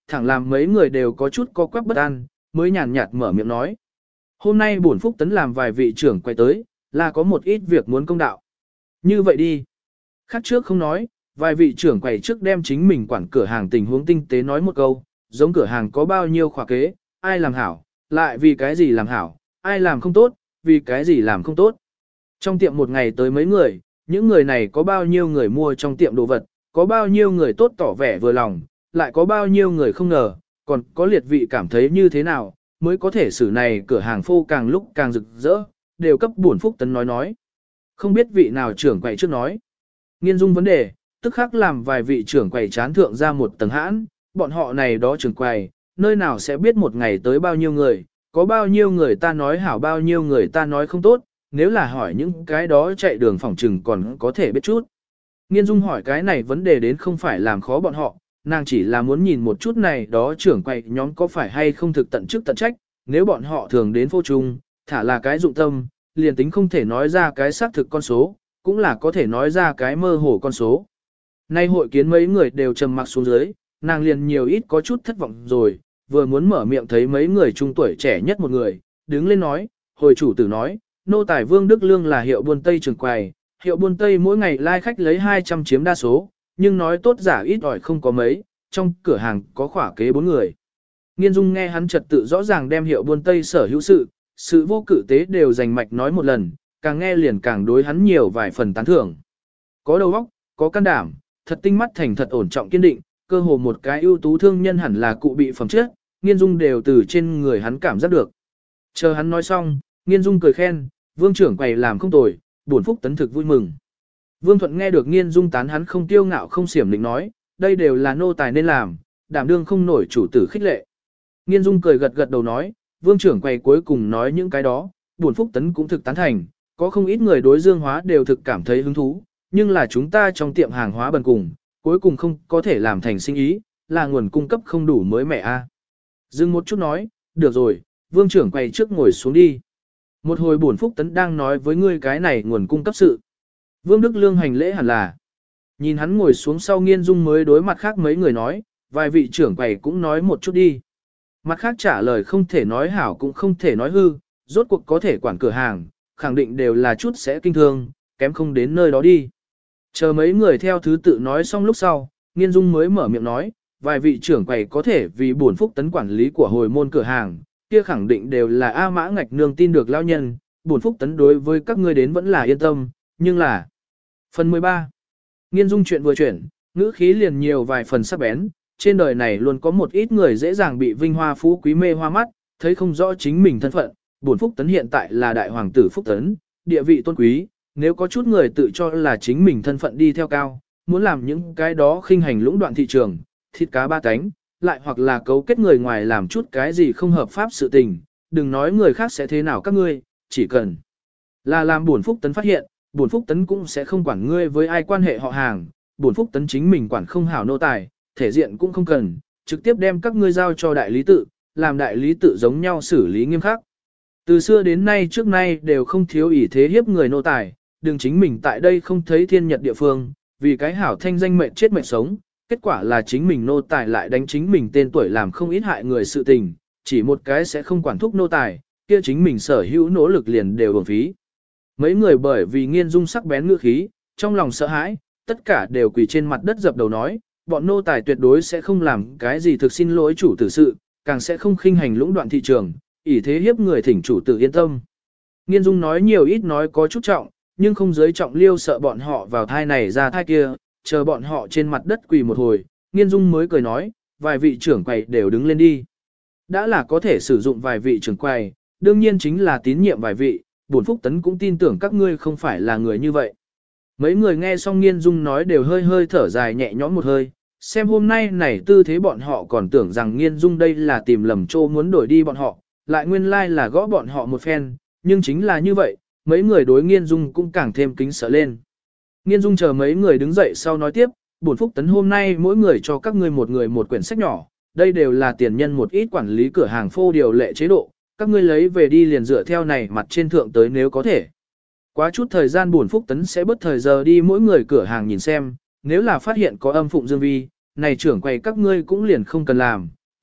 thẳng làm mấy người đều có chút co quắp bất an, mới nhàn nhạt mở miệng nói. Hôm nay bổn Phúc Tấn làm vài vị trưởng quay tới, là có một ít việc muốn công đạo. Như vậy đi. Khác trước không nói, vài vị trưởng quầy trước đem chính mình quản cửa hàng tình huống tinh tế nói một câu, giống cửa hàng có bao nhiêu khóa kế, ai làm hảo, lại vì cái gì làm hảo, ai làm không tốt, vì cái gì làm không tốt. Trong tiệm một ngày tới mấy người, những người này có bao nhiêu người mua trong tiệm đồ vật, có bao nhiêu người tốt tỏ vẻ vừa lòng, lại có bao nhiêu người không ngờ, còn có liệt vị cảm thấy như thế nào, mới có thể xử này cửa hàng phô càng lúc càng rực rỡ, đều cấp buồn Phúc Tấn nói nói. Không biết vị nào trưởng quầy trước nói. Nghiên dung vấn đề, tức khắc làm vài vị trưởng quầy chán thượng ra một tầng hãn, bọn họ này đó trưởng quầy, nơi nào sẽ biết một ngày tới bao nhiêu người, có bao nhiêu người ta nói hảo bao nhiêu người ta nói không tốt, nếu là hỏi những cái đó chạy đường phòng trừng còn có thể biết chút. Nghiên dung hỏi cái này vấn đề đến không phải làm khó bọn họ, nàng chỉ là muốn nhìn một chút này đó trưởng quầy nhóm có phải hay không thực tận chức tận trách, nếu bọn họ thường đến phô trung, thả là cái dụng tâm, liền tính không thể nói ra cái xác thực con số, cũng là có thể nói ra cái mơ hồ con số. Nay hội kiến mấy người đều trầm mặc xuống dưới, nàng liền nhiều ít có chút thất vọng rồi, vừa muốn mở miệng thấy mấy người trung tuổi trẻ nhất một người, đứng lên nói, hồi chủ tử nói, nô tài Vương Đức Lương là hiệu buôn Tây trường quầy, hiệu buôn Tây mỗi ngày lai khách lấy hai trăm chiếm đa số, nhưng nói tốt giả ít ỏi không có mấy, trong cửa hàng có khỏa kế bốn người. Nghiên dung nghe hắn trật tự rõ ràng đem hiệu buôn Tây sở hữu sự, sự vô cử tế đều dành mạch nói một lần, càng nghe liền càng đối hắn nhiều vài phần tán thưởng. Có đầu óc, có can đảm, thật tinh mắt thành thật ổn trọng kiên định, cơ hồ một cái ưu tú thương nhân hẳn là cụ bị phẩm chất, Nghiên dung đều từ trên người hắn cảm giác được. Chờ hắn nói xong, Nghiên dung cười khen, Vương trưởng quầy làm không tồi, bổn Phúc Tấn thực vui mừng. Vương Thuận nghe được Nghiên dung tán hắn không tiêu ngạo không xiểm định nói, đây đều là nô tài nên làm, đảm đương không nổi chủ tử khích lệ. Nghiên dung cười gật gật đầu nói, Vương trưởng quầy cuối cùng nói những cái đó, bổn Phúc Tấn cũng thực tán thành, có không ít người đối dương hóa đều thực cảm thấy hứng thú, nhưng là chúng ta trong tiệm hàng hóa bần cùng, cuối cùng không có thể làm thành sinh ý, là nguồn cung cấp không đủ mới mẻ a. Dừng một chút nói, được rồi, Vương trưởng quầy trước ngồi xuống đi. Một hồi bổn Phúc Tấn đang nói với ngươi cái này nguồn cung cấp sự. Vương Đức Lương hành lễ hẳn là. Nhìn hắn ngồi xuống sau Nghiên dung mới đối mặt khác mấy người nói, vài vị trưởng quầy cũng nói một chút đi. Mặt khác trả lời không thể nói hảo cũng không thể nói hư, rốt cuộc có thể quản cửa hàng, khẳng định đều là chút sẽ kinh thương, kém không đến nơi đó đi. Chờ mấy người theo thứ tự nói xong lúc sau, Nghiên dung mới mở miệng nói, vài vị trưởng quầy có thể vì bổn Phúc Tấn quản lý của hồi môn cửa hàng, kia khẳng định đều là A Mã Ngạch Nương tin được lao nhân, bổn Phúc Tấn đối với các ngươi đến vẫn là yên tâm, nhưng là... Phần mười ba. Nghiên dung chuyện vừa chuyển, ngữ khí liền nhiều vài phần sắc bén, trên đời này luôn có một ít người dễ dàng bị vinh hoa phú quý mê hoa mắt, thấy không rõ chính mình thân phận, bổn Phúc Tấn hiện tại là đại hoàng tử Phúc Tấn, địa vị tôn quý, nếu có chút người tự cho là chính mình thân phận đi theo cao, muốn làm những cái đó khinh hành lũng đoạn thị trường, thịt cá ba cánh, lại hoặc là cấu kết người ngoài làm chút cái gì không hợp pháp sự tình, đừng nói người khác sẽ thế nào các ngươi, chỉ cần là làm bổn Phúc Tấn phát hiện, bổn Phúc Tấn cũng sẽ không quản ngươi với ai quan hệ họ hàng, bổn Phúc Tấn chính mình quản không hảo nô tài, thể diện cũng không cần, trực tiếp đem các ngươi giao cho đại lý tự, làm đại lý tự giống nhau xử lý nghiêm khắc. Từ xưa đến nay trước nay đều không thiếu ỷ thế hiếp người nô tài, đừng chính mình tại đây không thấy thiên nhật địa phương, vì cái hảo thanh danh mệnh chết mệnh sống, kết quả là chính mình nô tài lại đánh chính mình tên tuổi làm không ít hại người sự tình, chỉ một cái sẽ không quản thúc nô tài, kia chính mình sở hữu nỗ lực liền đều uổng phí. Mấy người bởi vì Nghiên dung sắc bén ngữ khí, trong lòng sợ hãi, tất cả đều quỳ trên mặt đất dập đầu nói, bọn nô tài tuyệt đối sẽ không làm cái gì thực xin lỗi chủ tử sự, càng sẽ không khinh hành lũng đoạn thị trường, ỷ thế hiếp người thỉnh chủ tử yên tâm. Nghiên dung nói nhiều ít nói có chút trọng, nhưng không giới trọng liêu sợ bọn họ vào thai này ra thai kia, chờ bọn họ trên mặt đất quỳ một hồi, Nghiên dung mới cười nói, vài vị trưởng quầy đều đứng lên đi. Đã là có thể sử dụng vài vị trưởng quầy, đương nhiên chính là tín nhiệm vài vị, bổn Phúc Tấn cũng tin tưởng các ngươi không phải là người như vậy. Mấy người nghe xong Nghiên dung nói đều hơi hơi thở dài nhẹ nhõm một hơi, xem hôm nay này tư thế bọn họ còn tưởng rằng Nghiên dung đây là tìm lầm chỗ muốn đổi đi bọn họ, lại nguyên lai like là gõ bọn họ một phen, nhưng chính là như vậy, mấy người đối Nghiên dung cũng càng thêm kính sợ lên. Nghiên dung chờ mấy người đứng dậy sau nói tiếp, bổn Phúc Tấn hôm nay mỗi người cho các ngươi một người một quyển sách nhỏ, đây đều là tiền nhân một ít quản lý cửa hàng phô điều lệ chế độ, các ngươi lấy về đi liền dựa theo này mặt trên thượng tới nếu có thể. Quá chút thời gian bổn Phúc Tấn sẽ bớt thời giờ đi mỗi người cửa hàng nhìn xem, nếu là phát hiện có âm phụng dương vi, này trưởng quầy các ngươi cũng liền không cần làm,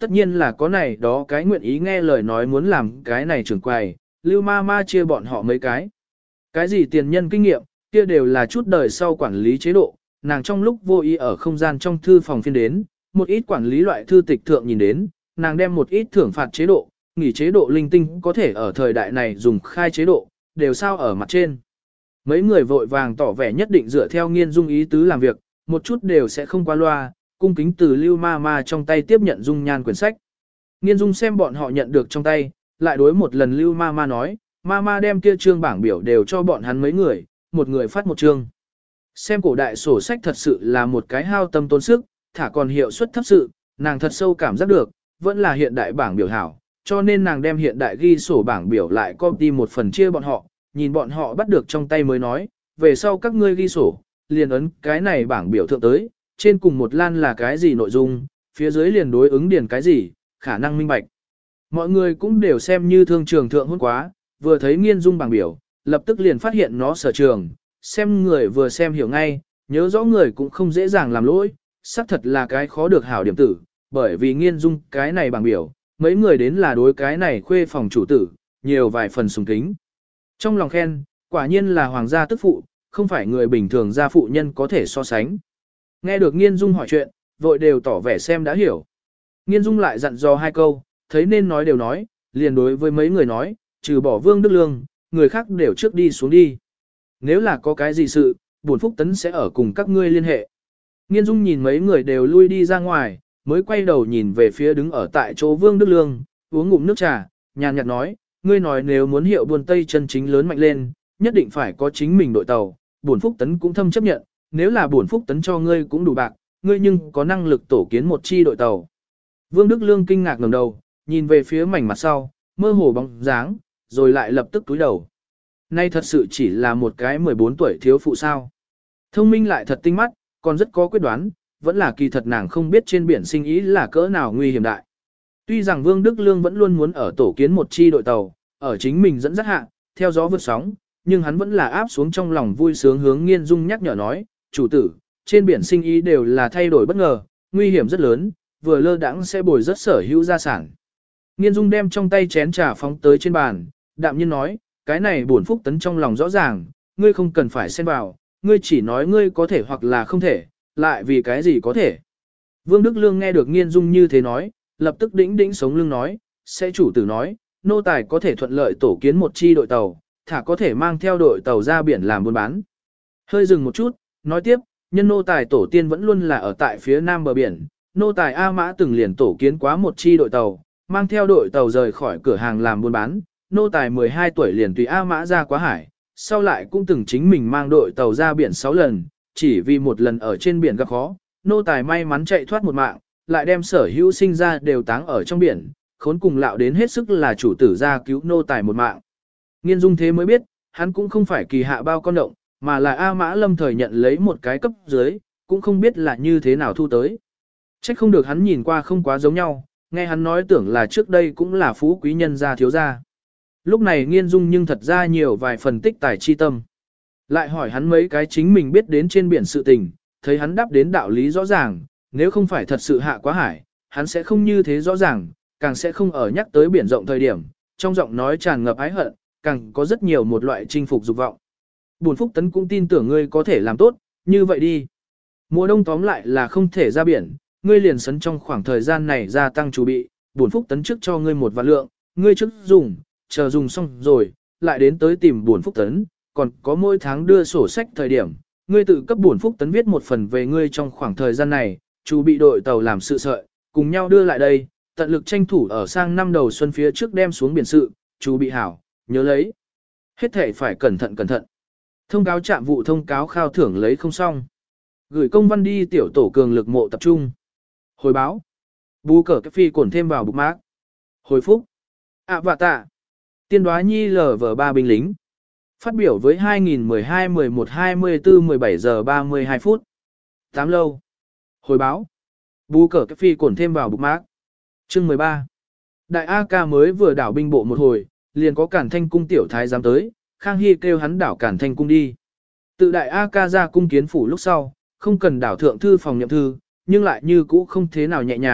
tất nhiên là có này đó cái nguyện ý nghe lời nói muốn làm cái này trưởng quầy, Lưu ma ma chia bọn họ mấy cái. Cái gì tiền nhân kinh nghiệm, kia đều là chút đời sau quản lý chế độ, nàng trong lúc vô ý ở không gian trong thư phòng phiên đến, một ít quản lý loại thư tịch thượng nhìn đến, nàng đem một ít thưởng phạt chế độ, nghỉ chế độ linh tinh có thể ở thời đại này dùng khai chế độ, đều sao ở mặt trên. Mấy người vội vàng tỏ vẻ nhất định dựa theo Nghiên Dung ý tứ làm việc, một chút đều sẽ không qua loa, cung kính từ Lưu ma ma trong tay tiếp nhận Dung Nhan quyển sách. Nghiên Dung xem bọn họ nhận được trong tay, lại đối một lần Lưu ma ma nói, ma ma đem kia trương bảng biểu đều cho bọn hắn mấy người, một người phát một trương. Xem cổ đại sổ sách thật sự là một cái hao tâm tốn sức, thả còn hiệu suất thấp sự, nàng thật sâu cảm giác được, vẫn là hiện đại bảng biểu hảo, cho nên nàng đem hiện đại ghi sổ bảng biểu lại copy một phần chia bọn họ, nhìn bọn họ bắt được trong tay mới nói, về sau các ngươi ghi sổ, liền ấn cái này bảng biểu thượng tới, trên cùng một lan là cái gì nội dung, phía dưới liền đối ứng điền cái gì, khả năng minh bạch. Mọi người cũng đều xem như thương trường thượng hôn quá, vừa thấy Nghiên Dung bảng biểu, lập tức liền phát hiện nó sở trường, xem người vừa xem hiểu ngay, nhớ rõ người cũng không dễ dàng làm lỗi, xác thật là cái khó được hảo điểm tử, bởi vì Nghiên Dung cái này bảng biểu, mấy người đến là đối cái này khuê phòng chủ tử, nhiều vài phần sùng kính. Trong lòng khen, quả nhiên là hoàng gia tức phụ, không phải người bình thường gia phụ nhân có thể so sánh. Nghe được Nghiên Dung hỏi chuyện, vội đều tỏ vẻ xem đã hiểu. Nghiên Dung lại dặn dò hai câu, thấy nên nói đều nói, liền đối với mấy người nói, trừ bỏ Vương Đức Lương, người khác đều trước đi xuống đi. Nếu là có cái gì sự, bổn Phúc Tấn sẽ ở cùng các ngươi liên hệ. Nghiên Dung nhìn mấy người đều lui đi ra ngoài, mới quay đầu nhìn về phía đứng ở tại chỗ Vương Đức Lương, uống ngụm nước trà, nhàn nhạt nói, ngươi nói nếu muốn hiệu buôn Tây chân chính lớn mạnh lên, nhất định phải có chính mình đội tàu, bổn Phúc Tấn cũng thâm chấp nhận, nếu là bổn Phúc Tấn cho ngươi cũng đủ bạc, ngươi nhưng có năng lực tổ kiến một chi đội tàu. Vương Đức Lương kinh ngạc ngẩng đầu, nhìn về phía mảnh mặt sau, mơ hồ bóng dáng, rồi lại lập tức túi đầu. Nay thật sự chỉ là một cái mười bốn tuổi thiếu phụ sao. Thông minh lại thật tinh mắt, còn rất có quyết đoán, vẫn là kỳ thật nàng không biết trên biển sinh ý là cỡ nào nguy hiểm đại. Tuy rằng Vương Đức Lương vẫn luôn muốn ở tổ kiến một chi đội tàu, ở chính mình dẫn dắt hạ, theo gió vượt sóng, nhưng hắn vẫn là áp xuống trong lòng vui sướng hướng Nghiên Dung nhắc nhở nói, chủ tử, trên biển sinh ý đều là thay đổi bất ngờ, nguy hiểm rất lớn, vừa lơ đãng sẽ bồi rất sở hữu gia sản. Nghiên Dung đem trong tay chén trà phóng tới trên bàn, đạm nhiên nói, cái này bổn Phúc Tấn trong lòng rõ ràng, ngươi không cần phải xen vào, ngươi chỉ nói ngươi có thể hoặc là không thể, lại vì cái gì có thể. Vương Đức Lương nghe được Nghiên Dung như thế nói, lập tức đĩnh đĩnh sống lưng nói, sẽ chủ tử nói, nô tài có thể thuận lợi tổ kiến một chi đội tàu, thả có thể mang theo đội tàu ra biển làm buôn bán. Hơi dừng một chút, nói tiếp, nhân nô tài tổ tiên vẫn luôn là ở tại phía nam bờ biển, nô tài A Mã từng liền tổ kiến quá một chi đội tàu, mang theo đội tàu rời khỏi cửa hàng làm buôn bán, nô tài mười hai tuổi liền tùy A Mã ra quá hải, sau lại cũng từng chính mình mang đội tàu ra biển sáu lần, chỉ vì một lần ở trên biển gặp khó, nô tài may mắn chạy thoát một mạng, lại đem sở hữu sinh ra đều táng ở trong biển, khốn cùng lạo đến hết sức là chủ tử ra cứu nô tài một mạng. Nghiên Dung thế mới biết, hắn cũng không phải kỳ hạ bao con động, mà là A Mã lâm thời nhận lấy một cái cấp dưới, cũng không biết là như thế nào thu tới. Trách không được hắn nhìn qua không quá giống nhau, nghe hắn nói tưởng là trước đây cũng là phú quý nhân gia thiếu gia. Lúc này Nghiên Dung nhưng thật ra nhiều vài phần tích tài chi tâm. Lại hỏi hắn mấy cái chính mình biết đến trên biển sự tình, thấy hắn đáp đến đạo lý rõ ràng, nếu không phải thật sự hạ quá hải, hắn sẽ không như thế rõ ràng, càng sẽ không ở nhắc tới biển rộng thời điểm, trong giọng nói tràn ngập ái hận, càng có rất nhiều một loại chinh phục dục vọng. Bổn Phúc Tấn cũng tin tưởng ngươi có thể làm tốt, như vậy đi. Mùa đông tóm lại là không thể ra biển, ngươi liền sấn trong khoảng thời gian này gia tăng chuẩn bị, bổn Phúc Tấn trước cho ngươi một vạn lượng, ngươi trước dùng, chờ dùng xong rồi, lại đến tới tìm bổn Phúc Tấn, còn có mỗi tháng đưa sổ sách thời điểm, ngươi tự cấp bổn Phúc Tấn viết một phần về ngươi trong khoảng thời gian này, chủ bị đội tàu làm sự sợi, cùng nhau đưa lại đây, tận lực tranh thủ ở sang năm đầu xuân phía trước đem xuống biển sự, chủ bị hảo, nhớ lấy. Hết thể phải cẩn thận cẩn thận. Thông cáo trạm vụ thông cáo khao thưởng lấy không xong. Gửi công văn đi tiểu tổ cường lực mộ tập trung. Hồi báo. Bú cờ cái phi cổn thêm vào bục mác. Hồi phúc. ạ vạ tạ. Tiên đoá nhi lờ vờ ba binh lính. Phát biểu với hai nghìn mười hai mười một hai mươi tư mười bảy giờ ba mươi hai phút. Tám lâu. Hồi báo. Bú cờ cái phi cổn thêm vào bục mác. Chương mười ba. Đại A ca mới vừa đảo binh bộ một hồi, liền có Cản Thanh cung tiểu thái giám tới, Khang Hy kêu hắn đảo Cản Thanh cung đi. Tự đại A ca ra cung kiến phủ lúc sau, không cần đảo thượng thư phòng nhậm thư, nhưng lại như cũ không thế nào nhẹ nhàng,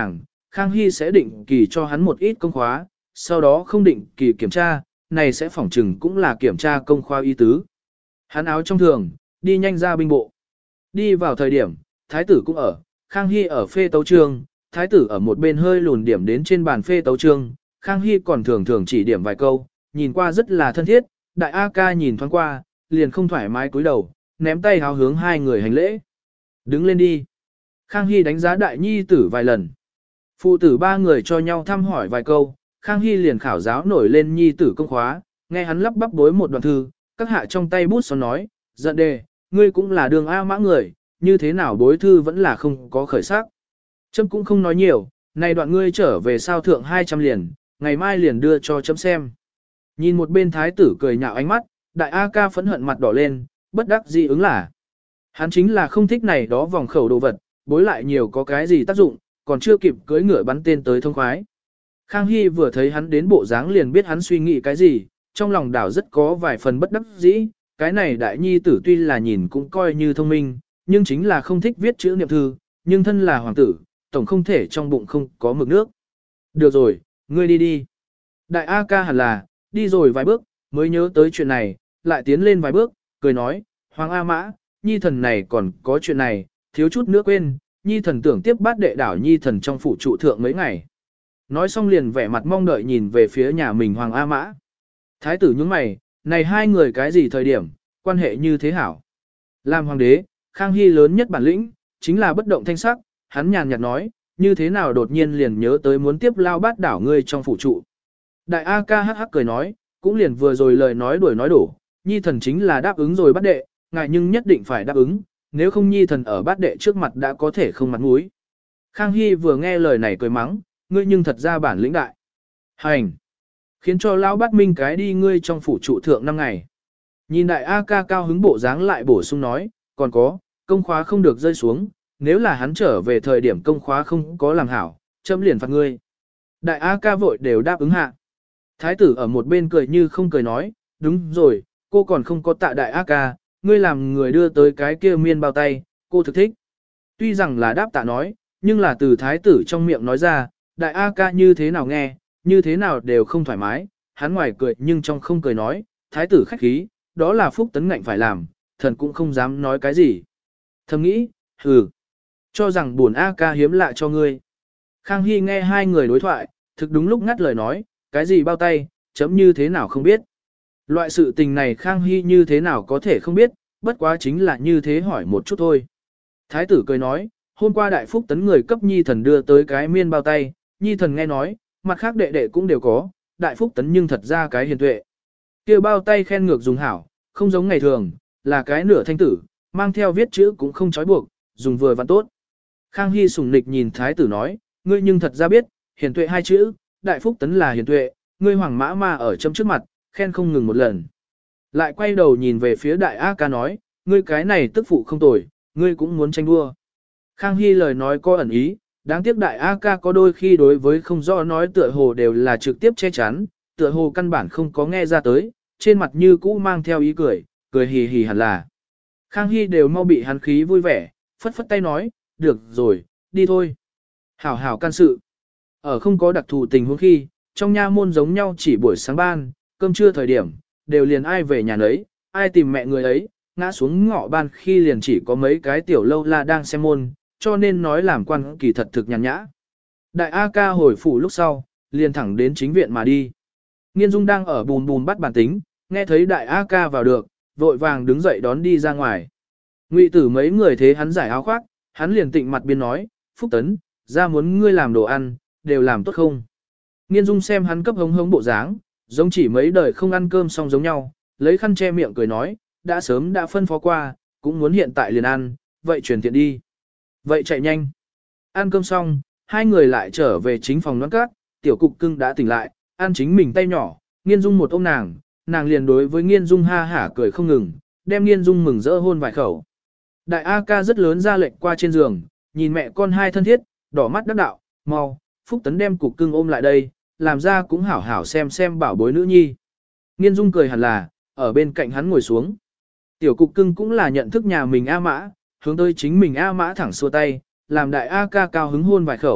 Khang Hy sẽ định kỳ cho hắn một ít công khóa, sau đó không định kỳ kiểm tra, này sẽ phỏng chừng cũng là kiểm tra công khóa y tứ. Hắn áo trong thường, đi nhanh ra binh bộ. Đi vào thời điểm, thái tử cũng ở, Khang Hy ở phê tấu trương, thái tử ở một bên hơi lùn điểm đến trên bàn phê tấu trương, Khang Hy còn thường thường chỉ điểm vài câu, nhìn qua rất là thân thiết, đại A ca nhìn thoáng qua, liền không thoải mái cúi đầu, ném tay háo hướng hai người hành lễ. Đứng lên đi. Khang Hy đánh giá đại nhi tử vài lần. Phụ tử ba người cho nhau thăm hỏi vài câu, Khang Hy liền khảo giáo nổi lên nhi tử công khóa, nghe hắn lắp bắp bối một đoạn thư, các hạ trong tay bút son nói, giận đề, ngươi cũng là đường A mã người, như thế nào bối thư vẫn là không có khởi sắc. Chấm cũng không nói nhiều, này đoạn ngươi trở về sao thượng hai trăm liền, ngày mai liền đưa cho chấm xem. Nhìn một bên thái tử cười nhạo ánh mắt, đại A ca phẫn hận mặt đỏ lên, bất đắc dĩ ứng là. Hắn chính là không thích này đó vòng khẩu đồ vật, bối lại nhiều có cái gì tác dụng, còn chưa kịp cưỡi ngựa bắn tên tới thông khoái. Khang Hy vừa thấy hắn đến bộ dáng liền biết hắn suy nghĩ cái gì, trong lòng đảo rất có vài phần bất đắc dĩ, cái này đại nhi tử tuy là nhìn cũng coi như thông minh, nhưng chính là không thích viết chữ niệm thư, nhưng thân là hoàng tử, tổng không thể trong bụng không có mực nước. Được rồi, ngươi đi đi. Đại A ca hẳn là, đi rồi vài bước, mới nhớ tới chuyện này, lại tiến lên vài bước, cười nói, Hoàng A Mã, nhi thần này còn có chuyện này, thiếu chút nữa quên, nhi thần tưởng tiếp bát đệ đảo nhi thần trong phủ trụ thượng mấy ngày. Nói xong liền vẻ mặt mong đợi nhìn về phía nhà mình Hoàng A Mã. Thái tử nhướng mày, này hai người cái gì thời điểm, quan hệ như thế hảo. Làm hoàng đế, Khang Hy lớn nhất bản lĩnh, chính là bất động thanh sắc, hắn nhàn nhạt nói, như thế nào đột nhiên liền nhớ tới muốn tiếp lao bát đảo ngươi trong phủ trụ. Đại A ca hắc hắc cười nói, cũng liền vừa rồi lời nói đuổi nói đổ, nhi thần chính là đáp ứng rồi bắt đệ, ngài nhưng nhất định phải đáp ứng, nếu không nhi thần ở bát đệ trước mặt đã có thể không mặt mũi. Khang Hy vừa nghe lời này cười mắng, ngươi nhưng thật ra bản lĩnh đại. Hành! Khiến cho lão bát minh cái đi ngươi trong phủ trụ thượng năm ngày. Nhìn đại A ca cao hứng bộ dáng lại bổ sung nói, còn có, công khóa không được rơi xuống, nếu là hắn trở về thời điểm công khóa không có làm hảo, chấm liền phạt ngươi. Đại A ca vội đều đáp ứng hạ. Thái tử ở một bên cười như không cười nói, đúng rồi, cô còn không có tạ đại A ca, ngươi làm người đưa tới cái kia miên bao tay, cô thực thích. Tuy rằng là đáp tạ nói, nhưng là từ thái tử trong miệng nói ra, đại A ca như thế nào nghe, như thế nào đều không thoải mái, hắn ngoài cười nhưng trong không cười nói, thái tử khách khí, đó là phúc tấn ngạnh phải làm, thần cũng không dám nói cái gì. Thầm nghĩ, hừ, cho rằng buồn A ca hiếm lạ cho ngươi. Khang Hy nghe hai người đối thoại, thực đúng lúc ngắt lời nói, cái gì bao tay, chấm như thế nào không biết. Loại sự tình này Khang Hy như thế nào có thể không biết, bất quá chính là như thế hỏi một chút thôi. Thái tử cười nói, hôm qua đại phúc tấn người cấp nhi thần đưa tới cái miên bao tay, nhi thần nghe nói, mặt khác đệ đệ cũng đều có, đại phúc tấn nhưng thật ra cái hiền tuệ. Kêu bao tay khen ngược dùng hảo, không giống ngày thường, là cái nửa thanh tử, mang theo viết chữ cũng không trói buộc, dùng vừa và tốt. Khang Hy sùng nịch nhìn thái tử nói, ngươi nhưng thật ra biết, hiền tuệ hai chữ, đại phúc tấn là hiền tuệ, ngươi hoàng mã ma ở chấm trước mặt, khen không ngừng một lần. Lại quay đầu nhìn về phía đại A ca nói, ngươi cái này tức phụ không tồi, ngươi cũng muốn tranh đua. Khang Hy lời nói có ẩn ý, đáng tiếc đại A ca có đôi khi đối với không rõ nói tựa hồ đều là trực tiếp che chắn, tựa hồ căn bản không có nghe ra tới, trên mặt như cũ mang theo ý cười, cười hì hì hẳn là. Khang Hy đều mau bị hắn khí vui vẻ, phất phất tay nói, được rồi, đi thôi. Hảo hảo can sự. Ở không có đặc thù tình huống khi, trong nha môn giống nhau chỉ buổi sáng ban, cơm trưa thời điểm, đều liền ai về nhà nấy, ai tìm mẹ người ấy, ngã xuống ngọ ban khi liền chỉ có mấy cái tiểu lâu la đang xem môn, cho nên nói làm quan kỳ thật thực nhàn nhã. Đại A ca hồi phủ lúc sau, liền thẳng đến chính viện mà đi. Nghiên Dung đang ở bùn bùn bắt bản tính, nghe thấy đại A ca vào được, vội vàng đứng dậy đón đi ra ngoài. Ngụy tử mấy người thế hắn giải áo khoác, hắn liền tịnh mặt biên nói, Phúc Tấn, ra muốn ngươi làm đồ ăn, đều làm tốt không? Nghiên Dung xem hắn cấp hống hống bộ dáng, giống chỉ mấy đời không ăn cơm xong giống nhau, lấy khăn che miệng cười nói, đã sớm đã phân phó qua, cũng muốn hiện tại liền ăn, vậy truyền tiện đi. Vậy chạy nhanh. Ăn cơm xong, hai người lại trở về chính phòng nón cát, tiểu cục cưng đã tỉnh lại, ăn chính mình tay nhỏ, Nghiên Dung một ôm nàng, nàng liền đối với Nghiên Dung ha hả cười không ngừng, đem Nghiên Dung mừng rỡ hôn vài khẩu. Đại A ca rất lớn ra lệnh qua trên giường, nhìn mẹ con hai thân thiết, đỏ mắt đắc đạo, mau, Phúc Tấn đem cục cưng ôm lại đây, làm ra cũng hảo hảo xem xem bảo bối nữ nhi. Nghiên Dung cười hẳn là, ở bên cạnh hắn ngồi xuống. Tiểu cục cưng cũng là nhận thức nhà mình A Mã, hướng tới chính mình A Mã thẳng xua tay, làm đại A ca cao hứng hôn vài khẩu,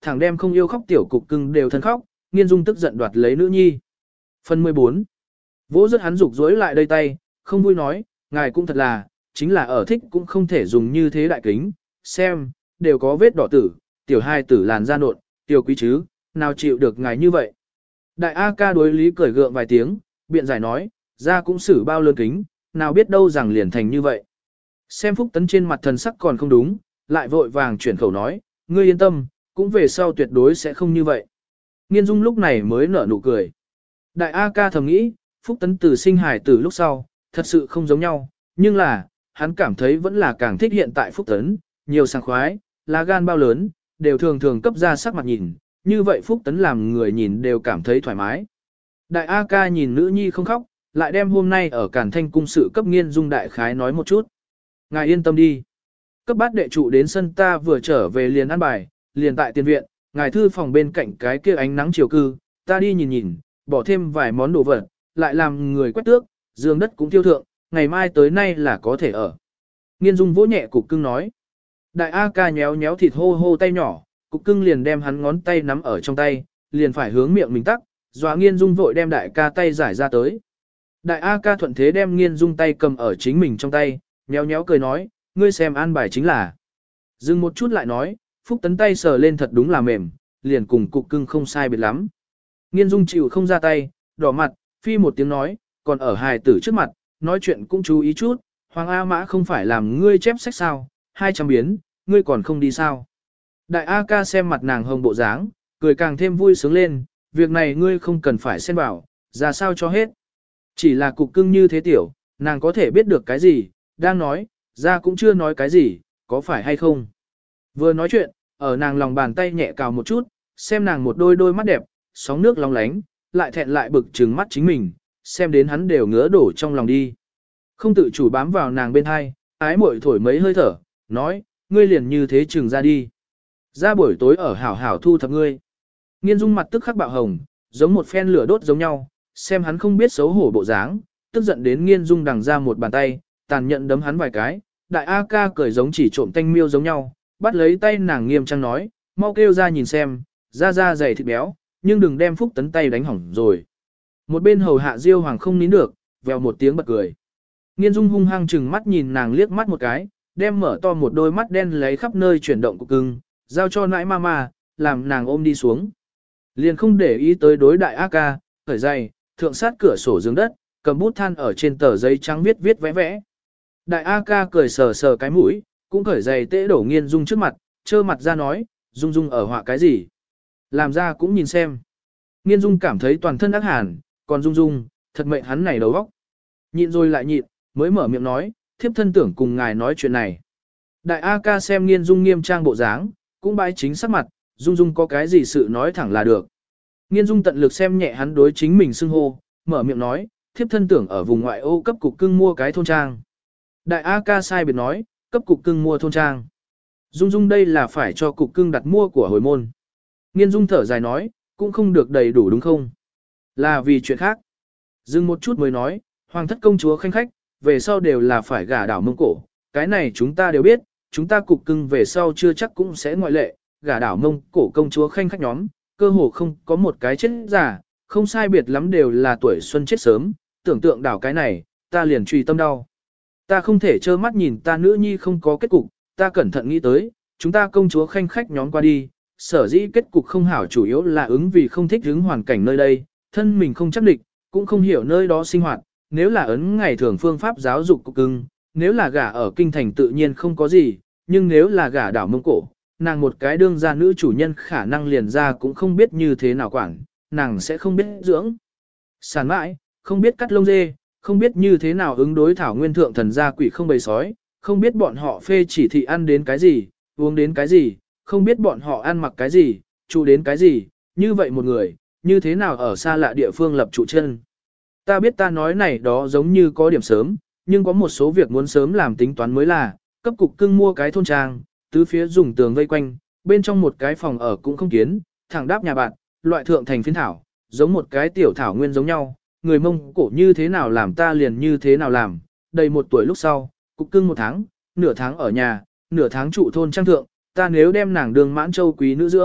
thẳng đem không yêu khóc tiểu cục cưng đều thân khóc, Nghiên Dung tức giận đoạt lấy nữ nhi. Phần mười bốn. Vỗ rất hắn rục rối lại đây tay, không vui nói, ngài cũng thật là, chính là ở thích cũng không thể dùng như thế đại kính, xem, đều có vết đỏ tử, tiểu hai tử làn da nộn, tiểu quý chứ, nào chịu được ngài như vậy. Đại A ca đối lý cười gượng vài tiếng, biện giải nói, ra cũng xử bao lớn kính, nào biết đâu rằng liền thành như vậy. Xem Phúc Tấn trên mặt thần sắc còn không đúng, lại vội vàng chuyển khẩu nói, ngươi yên tâm, cũng về sau tuyệt đối sẽ không như vậy. Nghiên Dung lúc này mới nở nụ cười. Đại A ca thầm nghĩ, Phúc Tấn từ sinh hài từ lúc sau, thật sự không giống nhau, nhưng là, hắn cảm thấy vẫn là càng thích hiện tại Phúc Tấn, nhiều sảng khoái, lá gan bao lớn, đều thường thường cấp ra sắc mặt nhìn, như vậy Phúc Tấn làm người nhìn đều cảm thấy thoải mái. Đại A ca nhìn nữ nhi không khóc, lại đem hôm nay ở Cản Thanh cung sự cấp Nghiên Dung đại khái nói một chút. Ngài yên tâm đi. Cấp bát đệ trụ đến sân ta vừa trở về liền ăn bài, liền tại tiền viện, ngài thư phòng bên cạnh cái kia ánh nắng chiều cư, ta đi nhìn nhìn, bỏ thêm vài món đồ vật, lại làm người quét tước, giường đất cũng tiêu thượng, ngày mai tới nay là có thể ở. Nghiên Dung vỗ nhẹ cục cưng nói. Đại A ca nhéo nhéo thịt hô hô tay nhỏ, cục cưng liền đem hắn ngón tay nắm ở trong tay, liền phải hướng miệng mình tắc, dọa Nghiên Dung vội đem đại ca tay giải ra tới. Đại A ca thuận thế đem Nghiên Dung tay cầm ở chính mình trong tay, nhéo nhéo cười nói, ngươi xem an bài chính là. Dừng một chút lại nói, Phúc Tấn tay sờ lên thật đúng là mềm, liền cùng cục cưng không sai biệt lắm. Nghiên Dung chịu không ra tay, đỏ mặt, phi một tiếng nói, còn ở hài tử trước mặt, nói chuyện cũng chú ý chút, Hoàng A Mã không phải làm ngươi chép sách sao, hai trăm biến, ngươi còn không đi sao. Đại A ca xem mặt nàng hồng bộ dáng, cười càng thêm vui sướng lên, việc này ngươi không cần phải xen vào, ra sao cho hết. Chỉ là cục cưng như thế tiểu, nàng có thể biết được cái gì, đang nói, ra cũng chưa nói cái gì, có phải hay không. Vừa nói chuyện, ở nàng lòng bàn tay nhẹ cào một chút, xem nàng một đôi đôi mắt đẹp, sóng nước long lánh, lại thẹn lại bực trừng mắt chính mình, xem đến hắn đều ngứa đổ trong lòng đi. Không tự chủ bám vào nàng bên hai, ái muội thổi mấy hơi thở, nói, ngươi liền như thế trừng ra đi. Ra buổi tối ở hảo hảo thu thập ngươi. Nghiên Dung mặt tức khắc bạo hồng, giống một phen lửa đốt giống nhau, xem hắn không biết xấu hổ bộ dáng, tức giận đến Nghiên Dung đằng ra một bàn tay, tàn nhẫn đấm hắn vài cái, đại A ca cười giống chỉ trộm tanh miêu giống nhau, bắt lấy tay nàng nghiêm trang nói, mau kêu ra nhìn xem, ra ra dày thịt béo, nhưng đừng đem Phúc Tấn tay đánh hỏng rồi. Một bên hầu hạ Diêu Hoàng không nín được, vèo một tiếng bật cười. Nghiên Dung hung hăng chừng mắt nhìn nàng liếc mắt một cái, đem mở to một đôi mắt đen lấy khắp nơi chuyển động của cưng, giao cho nãi mama, làm nàng ôm đi xuống. Liền không để ý tới đối đại A ca, khởi dày, thượng sát cửa sổ giường đất, cầm bút than ở trên tờ giấy trắng viết viết vẽ vẽ. Đại A ca cười sờ sờ cái mũi, cũng khởi giày tễ đổ Nghiên Dung trước mặt, trơ mặt ra nói, Dung Dung ở họa cái gì. Làm ra cũng nhìn xem. Nghiên Dung cảm thấy toàn thân ác hàn, còn Dung Dung, thật mệnh hắn này đầu óc. Nhịn rồi lại nhịn, mới mở miệng nói, thiếp thân tưởng cùng ngài nói chuyện này. Đại A ca xem Nghiên Dung nghiêm trang bộ dáng, cũng bái chính sắc mặt, Dung Dung có cái gì sự nói thẳng là được. Nghiên Dung tận lực xem nhẹ hắn đối chính mình xưng hô, mở miệng nói, thiếp thân tưởng ở vùng ngoại ô cấp cục cưng mua cái thôn trang. Đại A ca sai biệt nói, cấp cục cưng mua thôn trang. Dung Dung đây là phải cho cục cưng đặt mua của hồi môn. Nghiên Dung thở dài nói, cũng không được đầy đủ đúng không? Là vì chuyện khác. Dừng một chút mới nói, hoàng thất công chúa khanh khách, về sau đều là phải gả đảo Mông Cổ. Cái này chúng ta đều biết, chúng ta cục cưng về sau chưa chắc cũng sẽ ngoại lệ, gả đảo Mông Cổ công chúa khanh khách nhóm, cơ hồ không có một cái chết giả, không sai biệt lắm đều là tuổi xuân chết sớm, tưởng tượng đảo cái này, ta liền truy tâm đau. Ta không thể trơ mắt nhìn ta nữ nhi không có kết cục, ta cẩn thận nghĩ tới, chúng ta công chúa khanh khách nhóm qua đi, sở dĩ kết cục không hảo chủ yếu là ứng vì không thích ứng hoàn cảnh nơi đây, thân mình không chắc địch, cũng không hiểu nơi đó sinh hoạt, nếu là ấn ngày thường phương pháp giáo dục cục cưng, nếu là gả ở kinh thành tự nhiên không có gì, nhưng nếu là gả đảo Mông Cổ, nàng một cái đương gia nữ chủ nhân khả năng liền ra cũng không biết như thế nào quản, nàng sẽ không biết dưỡng sản mãi, không biết cắt lông dê, không biết như thế nào ứng đối thảo nguyên thượng thần gia quỷ không bầy sói, không biết bọn họ phê chỉ thị ăn đến cái gì, uống đến cái gì, không biết bọn họ ăn mặc cái gì, trụ đến cái gì, như vậy một người, như thế nào ở xa lạ địa phương lập trụ chân. Ta biết ta nói này đó giống như có điểm sớm, nhưng có một số việc muốn sớm làm tính toán mới là, cấp cục cưng mua cái thôn trang, tứ phía dùng tường vây quanh, bên trong một cái phòng ở cũng không kiến, thẳng đáp nhà bạn, loại thượng thành phiến thảo, giống một cái tiểu thảo nguyên giống nhau, người Mông Cổ như thế nào làm ta liền như thế nào làm, đầy một tuổi lúc sau, cục cưng một tháng, nửa tháng ở nhà, nửa tháng trụ thôn trang thượng, ta nếu đem nàng đường mãn châu quý nữ dưỡng,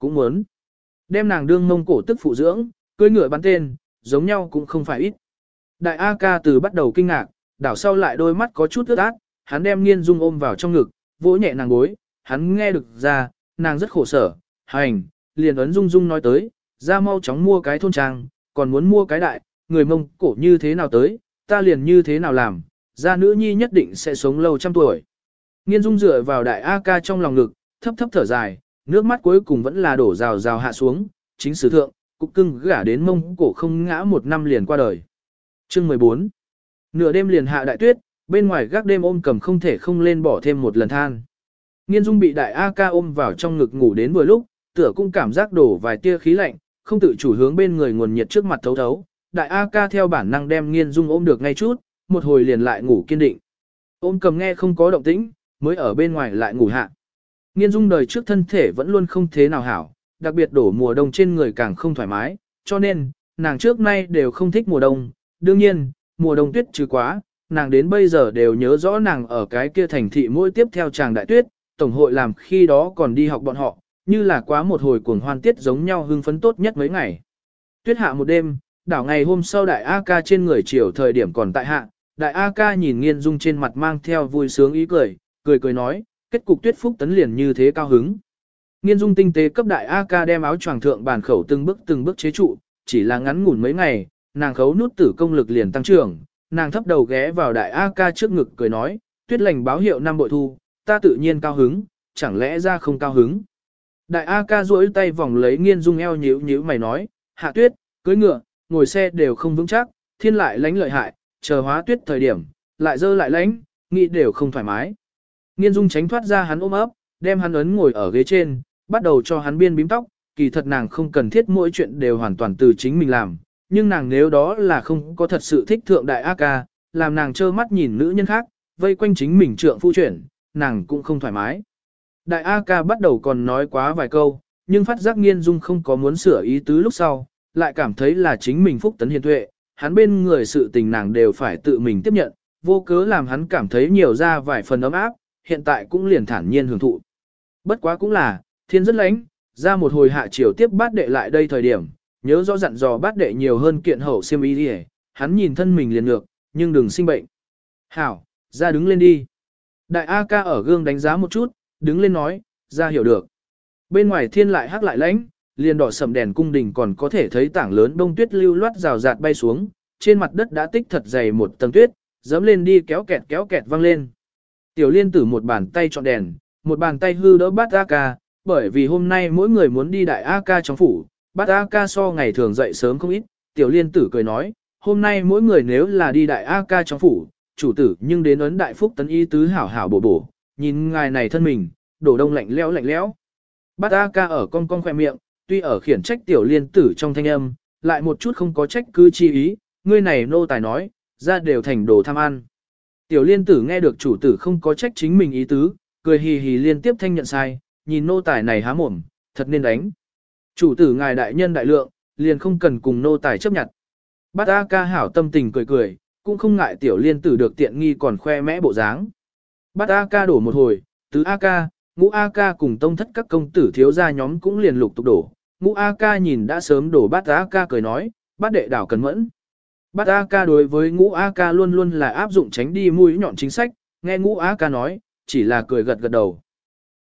cũng muốn. Đem nàng đương mông cổ tức phụ dưỡng, cưới ngựa bắn tên, giống nhau cũng không phải ít. Đại A ca từ bắt đầu kinh ngạc, đảo sau lại đôi mắt có chút ướt át, hắn đem Nghiên Dung ôm vào trong ngực, vỗ nhẹ nàng gối, hắn nghe được ra, nàng rất khổ sở, hành, liền ấn Dung Dung nói tới, ra mau chóng mua cái thôn trang, còn muốn mua cái đại, người mông cổ như thế nào tới, ta liền như thế nào làm, ra nữ nhi nhất định sẽ sống lâu trăm tuổi. Nghiên Dung dựa vào đại A ca trong lòng ngực, thấp thấp thở dài, nước mắt cuối cùng vẫn là đổ rào rào hạ xuống, chính sử thượng, cục cưng gả đến mông cổ không ngã một năm liền qua đời. Chương mười bốn. Nửa đêm liền hạ đại tuyết, bên ngoài gác đêm ôm cầm không thể không lên bỏ thêm một lần than. Nghiên Dung bị đại A ca ôm vào trong ngực ngủ đến vừa lúc, tựa cũng cảm giác đổ vài tia khí lạnh, không tự chủ hướng bên người nguồn nhiệt trước mặt thấu thấu. Đại A ca theo bản năng đem Nghiên Dung ôm được ngay chút, một hồi liền lại ngủ kiên định. Ôm cầm nghe không có động tĩnh, mới ở bên ngoài lại ngủ hạ. Nghiên Dung đời trước thân thể vẫn luôn không thế nào hảo, đặc biệt đổ mùa đông trên người càng không thoải mái, cho nên, nàng trước nay đều không thích mùa đông. Đương nhiên, mùa đông tuyết trừ quá, nàng đến bây giờ đều nhớ rõ nàng ở cái kia thành thị mỗi tiếp theo chàng đại tuyết, tổng hội làm khi đó còn đi học bọn họ, như là quá một hồi cuồng hoan tiết giống nhau hưng phấn tốt nhất mấy ngày. Tuyết hạ một đêm, đảo ngày hôm sau đại A ca trên người chiều thời điểm còn tại hạ, đại A ca nhìn Nghiên Dung trên mặt mang theo vui sướng ý cười, cười cười nói, kết cục tuyết phúc tấn liền như thế cao hứng. Nghiên Dung tinh tế cấp đại A ca đem áo choàng thượng bàn khẩu từng bước từng bước chế trụ, chỉ là ngắn ngủn mấy ngày, nàng khấu nút tử công lực liền tăng trưởng, nàng thấp đầu ghé vào đại A ca trước ngực cười nói, tuyết lành báo hiệu năm bội thu, ta tự nhiên cao hứng, chẳng lẽ ra không cao hứng. Đại A ca duỗi tay vòng lấy Nghiên Dung eo nhíu nhíu mày nói, hạ tuyết, cưới ngựa, ngồi xe đều không vững chắc, thiên lại lánh lợi hại, chờ hóa tuyết thời điểm, lại dơ lại lánh, nghĩ đều không thoải mái. Nghiên Dung tránh thoát ra hắn ôm ấp, đem hắn ấn ngồi ở ghế trên, bắt đầu cho hắn biên bím tóc, kỳ thật nàng không cần thiết mỗi chuyện đều hoàn toàn từ chính mình làm, nhưng nàng nếu đó là không có thật sự thích thượng đại A ca, làm nàng trơ mắt nhìn nữ nhân khác, vây quanh chính mình trượng phu chuyển, nàng cũng không thoải mái. Đại A ca bắt đầu còn nói quá vài câu, nhưng phát giác Nghiên Dung không có muốn sửa ý tứ lúc sau, lại cảm thấy là chính mình phúc tấn hiền tuệ, hắn bên người sự tình nàng đều phải tự mình tiếp nhận, vô cớ làm hắn cảm thấy nhiều ra vài phần ấm áp, hiện tại cũng liền thản nhiên hưởng thụ. Bất quá cũng là, thiên rất lánh, ra một hồi hạ chiều tiếp bát đệ lại đây thời điểm, nhớ rõ dặn dò bát đệ nhiều hơn kiện hậu xiêm y đi, hắn nhìn thân mình liền ngược, nhưng đừng sinh bệnh. Hảo, ra đứng lên đi. Đại A ca ở gương đánh giá một chút, đứng lên nói, ra hiểu được. Bên ngoài thiên lại hắc lại lánh, liền đỏ sầm đèn cung đình còn có thể thấy tảng lớn đông tuyết lưu loát rào rạt bay xuống, trên mặt đất đã tích thật dày một tầng tuyết, dẫm lên đi kéo kẹt kéo kẹt văng lên. Tiểu Liên Tử một bàn tay chọn đèn, một bàn tay hư đỡ bát A ca, bởi vì hôm nay mỗi người muốn đi đại A ca trong phủ, bát A ca so ngày thường dậy sớm không ít, Tiểu Liên Tử cười nói, hôm nay mỗi người nếu là đi đại A ca trong phủ, chủ tử nhưng đến ấn đại phúc tấn y tứ hảo hảo bổ bổ, nhìn ngài này thân mình, đổ đông lạnh lẽo lạnh lẽo. Bát A ca ở cong cong khoe miệng, tuy ở khiển trách Tiểu Liên Tử trong thanh âm, lại một chút không có trách cứ chi ý, ngươi này nô tài nói, ra đều thành đồ tham ăn. Tiểu Liên Tử nghe được chủ tử không có trách chính mình ý tứ, cười hì hì liên tiếp thanh nhận sai, nhìn nô tài này há mồm, thật nên đánh. Chủ tử ngài đại nhân đại lượng, liền không cần cùng nô tài chấp nhận. Bát A ca hảo tâm tình cười cười, cũng không ngại Tiểu Liên Tử được tiện nghi còn khoe mẽ bộ dáng. Bát A ca đổ một hồi, tứ A ca, ngũ A ca cùng tông thất các công tử thiếu gia nhóm cũng liền lục tục đổ. Ngũ A ca nhìn đã sớm đổ bát A ca cười nói, bát đệ đảo cần mẫn. Bát A ca đối với ngũ A ca luôn luôn là áp dụng tránh đi mũi nhọn chính sách, nghe ngũ A ca nói, chỉ là cười gật gật đầu.